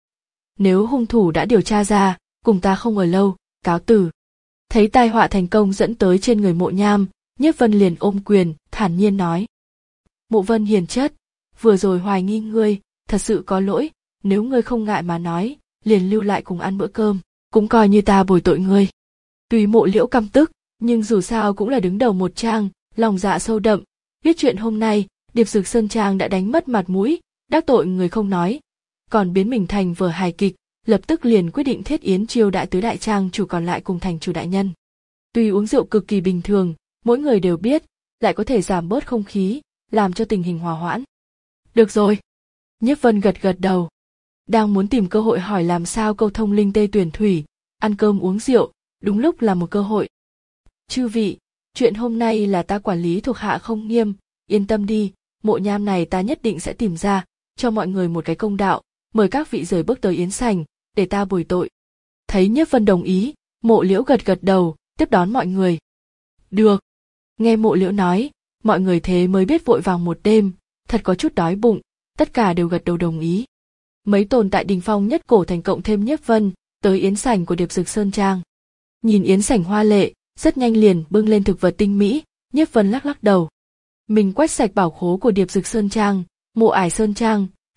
Nếu hung thủ đã điều tra ra, cùng ta không ở lâu, cáo từ. Thấy tai họa thành công dẫn tới trên người Mộ Nham, Nhiếp Vân liền ôm quyền, thản nhiên nói. Mộ Vân hiền chất, vừa rồi hoài nghi ngươi, thật sự có lỗi, nếu ngươi không ngại mà nói, liền lưu lại cùng ăn bữa cơm, cũng coi như ta bồi tội ngươi. Tuy Mộ Liễu căm tức, nhưng dù sao cũng là đứng đầu một trang, lòng dạ sâu đậm, biết chuyện hôm nay, Điệp Dực Sơn Trang đã đánh mất mặt mũi, đắc tội người không nói, còn biến mình thành vở hài kịch, lập tức liền quyết định thiết yến chiêu đại tứ đại trang chủ còn lại cùng thành chủ đại nhân. Tuy uống rượu cực kỳ bình thường, mỗi người đều biết, lại có thể giảm bớt không khí, làm cho tình hình hòa hoãn. Được rồi. Nhiếp Vân gật gật đầu. Đang muốn tìm cơ hội hỏi làm sao câu thông linh tê tuyển thủy, ăn cơm uống rượu, đúng lúc là một cơ hội. Chư vị, chuyện hôm nay là ta quản lý thuộc hạ không nghiêm, yên tâm đi, Mộ Nham này ta nhất định sẽ tìm ra, cho mọi người một cái công đạo, mời các vị rời bước tới yến sảnh, để ta bồi tội. Thấy Nhiếp Vân đồng ý, Mộ Liễu gật gật đầu, tiếp đón mọi người. Được. Nghe Mộ Liễu nói, mọi người thế mới biết vội vàng một đêm, thật có chút đói bụng, tất cả đều gật đầu đồng ý. Mấy tồn tại đỉnh phong nhất cổ thành cộng thêm Nhiếp Vân, tới yến sảnh của Điệp Dực Sơn Trang. Nhìn yến sảnh hoa lệ, rất nhanh liền bưng lên thực vật tinh mỹ, Nhiếp Vân lắc lắc đầu. Mình quét sạch bảo khố của Điệp Dực Sơn Trang, Mộ Ải Sơn Trang,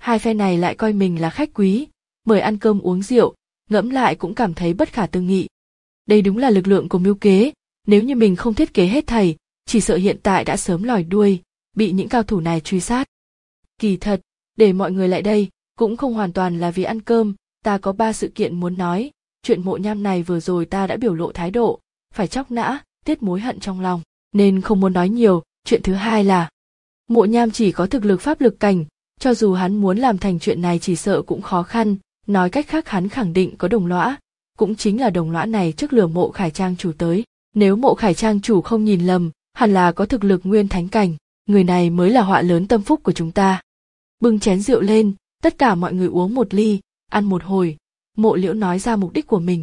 hai phe này lại coi mình là khách quý, mời ăn cơm uống rượu, ngẫm lại cũng cảm thấy bất khả tư nghị. Đây đúng là lực lượng của mưu kế, nếu như mình không thiết kế hết thảy, chỉ sợ hiện tại đã sớm lòi đuôi, bị những cao thủ này truy sát. Kỳ thật, để mọi người lại đây, cũng không hoàn toàn là vì ăn cơm, ta có ba sự kiện muốn nói, chuyện Mộ Nham này vừa rồi ta đã biểu lộ thái độ, phải chóc nã, tiết mối hận trong lòng, nên không muốn nói nhiều. Chuyện thứ hai là, Mộ Nham chỉ có thực lực pháp lực cảnh, cho dù hắn muốn làm thành chuyện này chỉ sợ cũng khó khăn, nói cách khác hắn khẳng định có đồng lõa, cũng chính là đồng lõa này trước lừa Mộ Khải Trang chủ tới, nếu Mộ Khải Trang chủ không nhìn lầm, hẳn là có thực lực nguyên thánh cảnh, người này mới là họa lớn tâm phúc của chúng ta. Bưng chén rượu lên, tất cả mọi người uống một ly, ăn một hồi, Mộ Liễu nói ra mục đích của mình.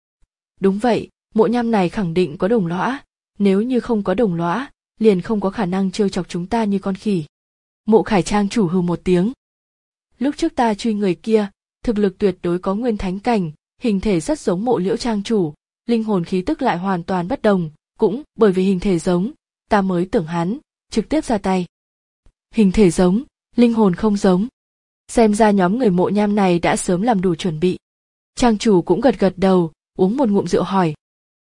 Đúng vậy, Mộ Nham này khẳng định có đồng lõa, nếu như không có đồng lõa, liền không có khả năng trêu chọc chúng ta như con khỉ. Mộ Khải Trang chủ hừ một tiếng. Lúc trước ta truy người kia, thực lực tuyệt đối có nguyên thánh cảnh, hình thể rất giống Mộ Liễu Trang chủ, linh hồn khí tức lại hoàn toàn bất đồng, cũng bởi vì hình thể giống, ta mới tưởng hắn trực tiếp ra tay. Hình thể giống, linh hồn không giống. Xem ra nhóm người Mộ Nham này đã sớm làm đủ chuẩn bị. Trang chủ cũng gật gật đầu, uống một ngụm rượu hỏi.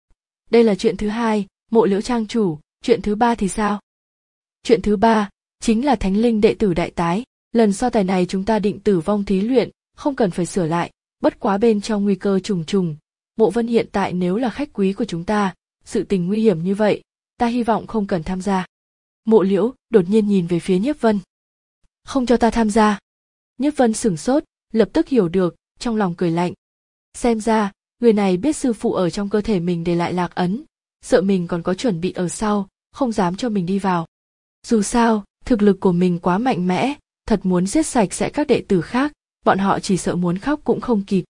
Đây là chuyện thứ hai, Mộ Liễu Trang chủ, chuyện thứ ba thì sao? Chuyện thứ ba, chính là Thánh Linh đệ tử đại tái. Lần so tài này chúng ta định tử vong thí luyện, không cần phải sửa lại, bất quá bên trong nguy cơ trùng trùng. Mộ Vân hiện tại nếu là khách quý của chúng ta, sự tình nguy hiểm như vậy, ta hy vọng không cần tham gia. Mộ Liễu đột nhiên nhìn về phía Nhiếp Vân. Không cho ta tham gia. Nhiếp Vân sửng sốt, lập tức hiểu được, trong lòng cười lạnh. Xem ra, người này biết sư phụ ở trong cơ thể mình để lại lạc ấn, sợ mình còn có chuẩn bị ở sau, không dám cho mình đi vào. Dù sao, thực lực của mình quá mạnh mẽ, thật muốn giết sạch sẽ các đệ tử khác, bọn họ chỉ sợ muốn khóc cũng không kịp.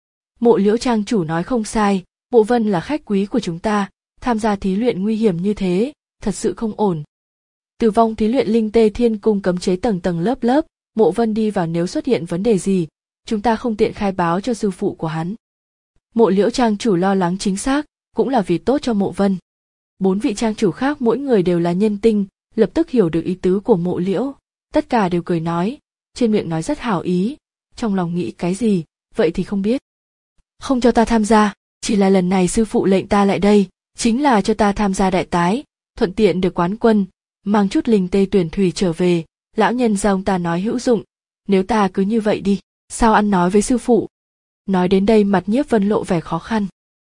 Mộ Liễu Trang chủ nói không sai, Mộ Vân là khách quý của chúng ta, tham gia thí luyện nguy hiểm như thế, thật sự không ổn. Tử vong thí luyện Linh Tê Thiên Cung cấm chế tầng tầng lớp lớp, Mộ Vân đi vào nếu xuất hiện vấn đề gì, chúng ta không tiện khai báo cho sư phụ của hắn. Mộ Liễu Trang chủ lo lắng chính xác, cũng là vì tốt cho Mộ Vân. Bốn vị trang chủ khác mỗi người đều là nhân tinh, lập tức hiểu được ý tứ của Mộ Liễu, tất cả đều cười nói, trên miệng nói rất hảo ý, trong lòng nghĩ cái gì, vậy thì không biết. Không cho ta tham gia, chỉ là lần này sư phụ lệnh ta lại đây, chính là cho ta tham gia đại tái, thuận tiện được quán quân, mang chút linh tê tuyển thủy trở về, lão nhân gia ông ta nói hữu dụng, nếu ta cứ như vậy đi, sao ăn nói với sư phụ. Nói đến đây mặt Nhiếp Vân lộ vẻ khó khăn.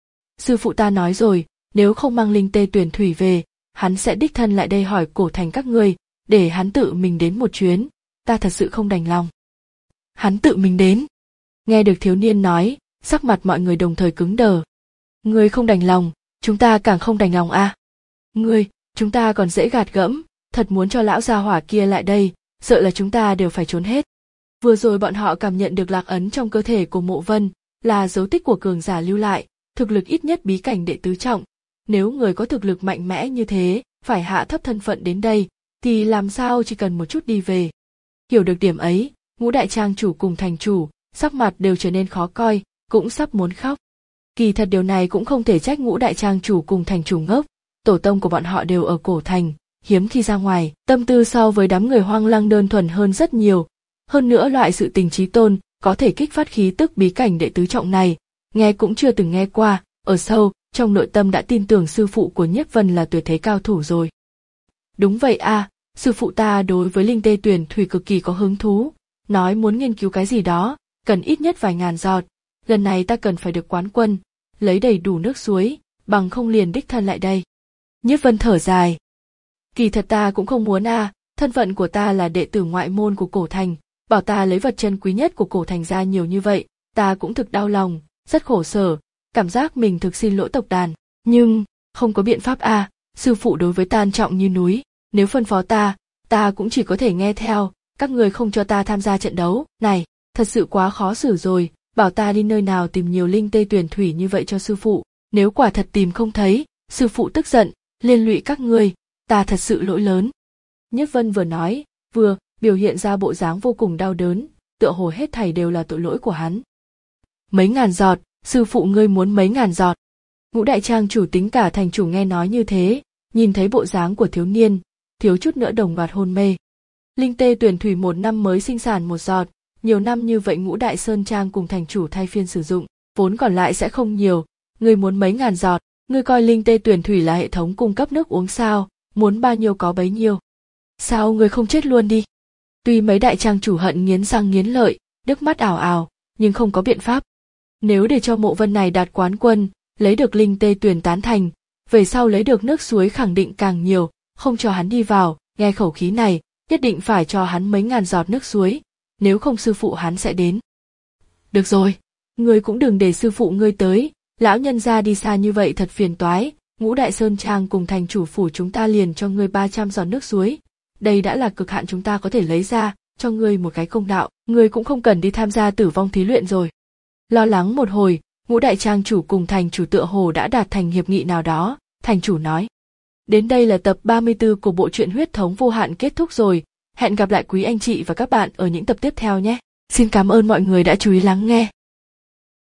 Sư phụ ta nói rồi, nếu không mang linh tê tuyển thủy về, hắn sẽ đích thân lại đây hỏi cổ thành các ngươi, để hắn tự mình đến một chuyến, ta thật sự không đành lòng. Hắn tự mình đến. Nghe được thiếu niên nói, sắc mặt mọi người đồng thời cứng đờ. Ngươi không đành lòng, chúng ta càng không đành lòng à. Ngươi, chúng ta còn dễ gạt gẫm, thật muốn cho lão gia hỏa kia lại đây, sợ là chúng ta đều phải trốn hết. Vừa rồi bọn họ cảm nhận được lạc ấn trong cơ thể của Mộ Vân, là dấu tích của cường giả lưu lại, thực lực ít nhất bí cảnh đệ tứ trọng. Nếu người có thực lực mạnh mẽ như thế, phải hạ thấp thân phận đến đây, thì làm sao chỉ cần một chút đi về. Hiểu được điểm ấy, Ngũ đại trang chủ cùng thành chủ, sắc mặt đều trở nên khó coi, cũng sắp muốn khóc. Kỳ thật điều này cũng không thể trách Ngũ đại trang chủ cùng thành chủ ngốc, tổ tông của bọn họ đều ở cổ thành, hiếm khi ra ngoài, tâm tư so với đám người hoang lăng đơn thuần hơn rất nhiều. Hơn nữa loại sự tình chí tôn, có thể kích phát khí tức bí cảnh đệ tứ trọng này, nghe cũng chưa từng nghe qua, ở sâu, trong nội tâm đã tin tưởng sư phụ của Nhiếp Vân là tuyệt thế cao thủ rồi. Đúng vậy a, sư phụ ta đối với linh tê tuyển thủy cực kỳ có hứng thú, nói muốn nghiên cứu cái gì đó, cần ít nhất vài ngàn giọt, lần này ta cần phải được quán quân, lấy đầy đủ nước suối, bằng không liền đích thân lại đây. Nhiếp Vân thở dài. Kỳ thật ta cũng không muốn a, thân phận của ta là đệ tử ngoại môn của cổ thành, bảo ta lấy vật chân quý nhất của cổ thành ra nhiều như vậy, ta cũng thực đau lòng, rất khổ sở, cảm giác mình thực xin lỗi tộc đàn, nhưng không có biện pháp a, sư phụ đối với ta trọng như núi, nếu phân phó ta, ta cũng chỉ có thể nghe theo, các người không cho ta tham gia trận đấu này, thật sự quá khó xử rồi, bảo ta đi nơi nào tìm nhiều linh tê tuyển thủy như vậy cho sư phụ, nếu quả thật tìm không thấy, sư phụ tức giận, liên lụy các ngươi, ta thật sự lỗi lớn. Nhiếp Vân vừa nói, vừa biểu hiện ra bộ dáng vô cùng đau đớn, tựa hồ hết thảy đều là tội lỗi của hắn. Mấy ngàn giọt, sư phụ ngươi muốn mấy ngàn giọt. Ngũ đại trang chủ tính cả thành chủ nghe nói như thế, nhìn thấy bộ dáng của thiếu niên, thiếu chút nữa đồng loạt hôn mê. Linh tê tuyển thủy một năm mới sinh sản một giọt, Nhiều năm như vậy Ngũ Đại Sơn Trang cùng thành chủ thay phiên sử dụng, vốn còn lại sẽ không nhiều, ngươi muốn mấy ngàn giọt, ngươi coi Linh Tê Tuyển Thủy là hệ thống cung cấp nước uống sao, muốn bao nhiêu có bấy nhiêu. Sao ngươi không chết luôn đi? Tuy mấy đại trang chủ hận nghiến răng nghiến lợi, nước mắt ảo ảo, nhưng không có biện pháp. Nếu để cho Mộ Vân này đạt quán quân, lấy được Linh Tê Tuyển tán thành, về sau lấy được nước suối khẳng định càng nhiều, không cho hắn đi vào, nghe khẩu khí này, nhất định phải cho hắn mấy ngàn giọt nước suối, nếu không sư phụ hắn sẽ đến. Được rồi, ngươi cũng đừng để sư phụ ngươi tới, lão nhân gia đi xa như vậy thật phiền toái, Ngũ Đại Sơn Trang cùng thành chủ phủ chúng ta liền cho ngươi ba trăm giọt nước suối. Đây đã là cực hạn chúng ta có thể lấy ra, cho ngươi một cái công đạo, ngươi cũng không cần đi tham gia tử vong thí luyện rồi. Lo lắng một hồi, Ngũ Đại Trang chủ cùng thành chủ tựa hồ đã đạt thành hiệp nghị nào đó, thành chủ nói. Đến đây là tập ba mươi tư của bộ truyện Huyết Thống Vô Hạn kết thúc rồi, hẹn gặp lại quý anh chị và các bạn ở những tập tiếp theo nhé. Xin cảm ơn mọi người đã chú ý lắng nghe.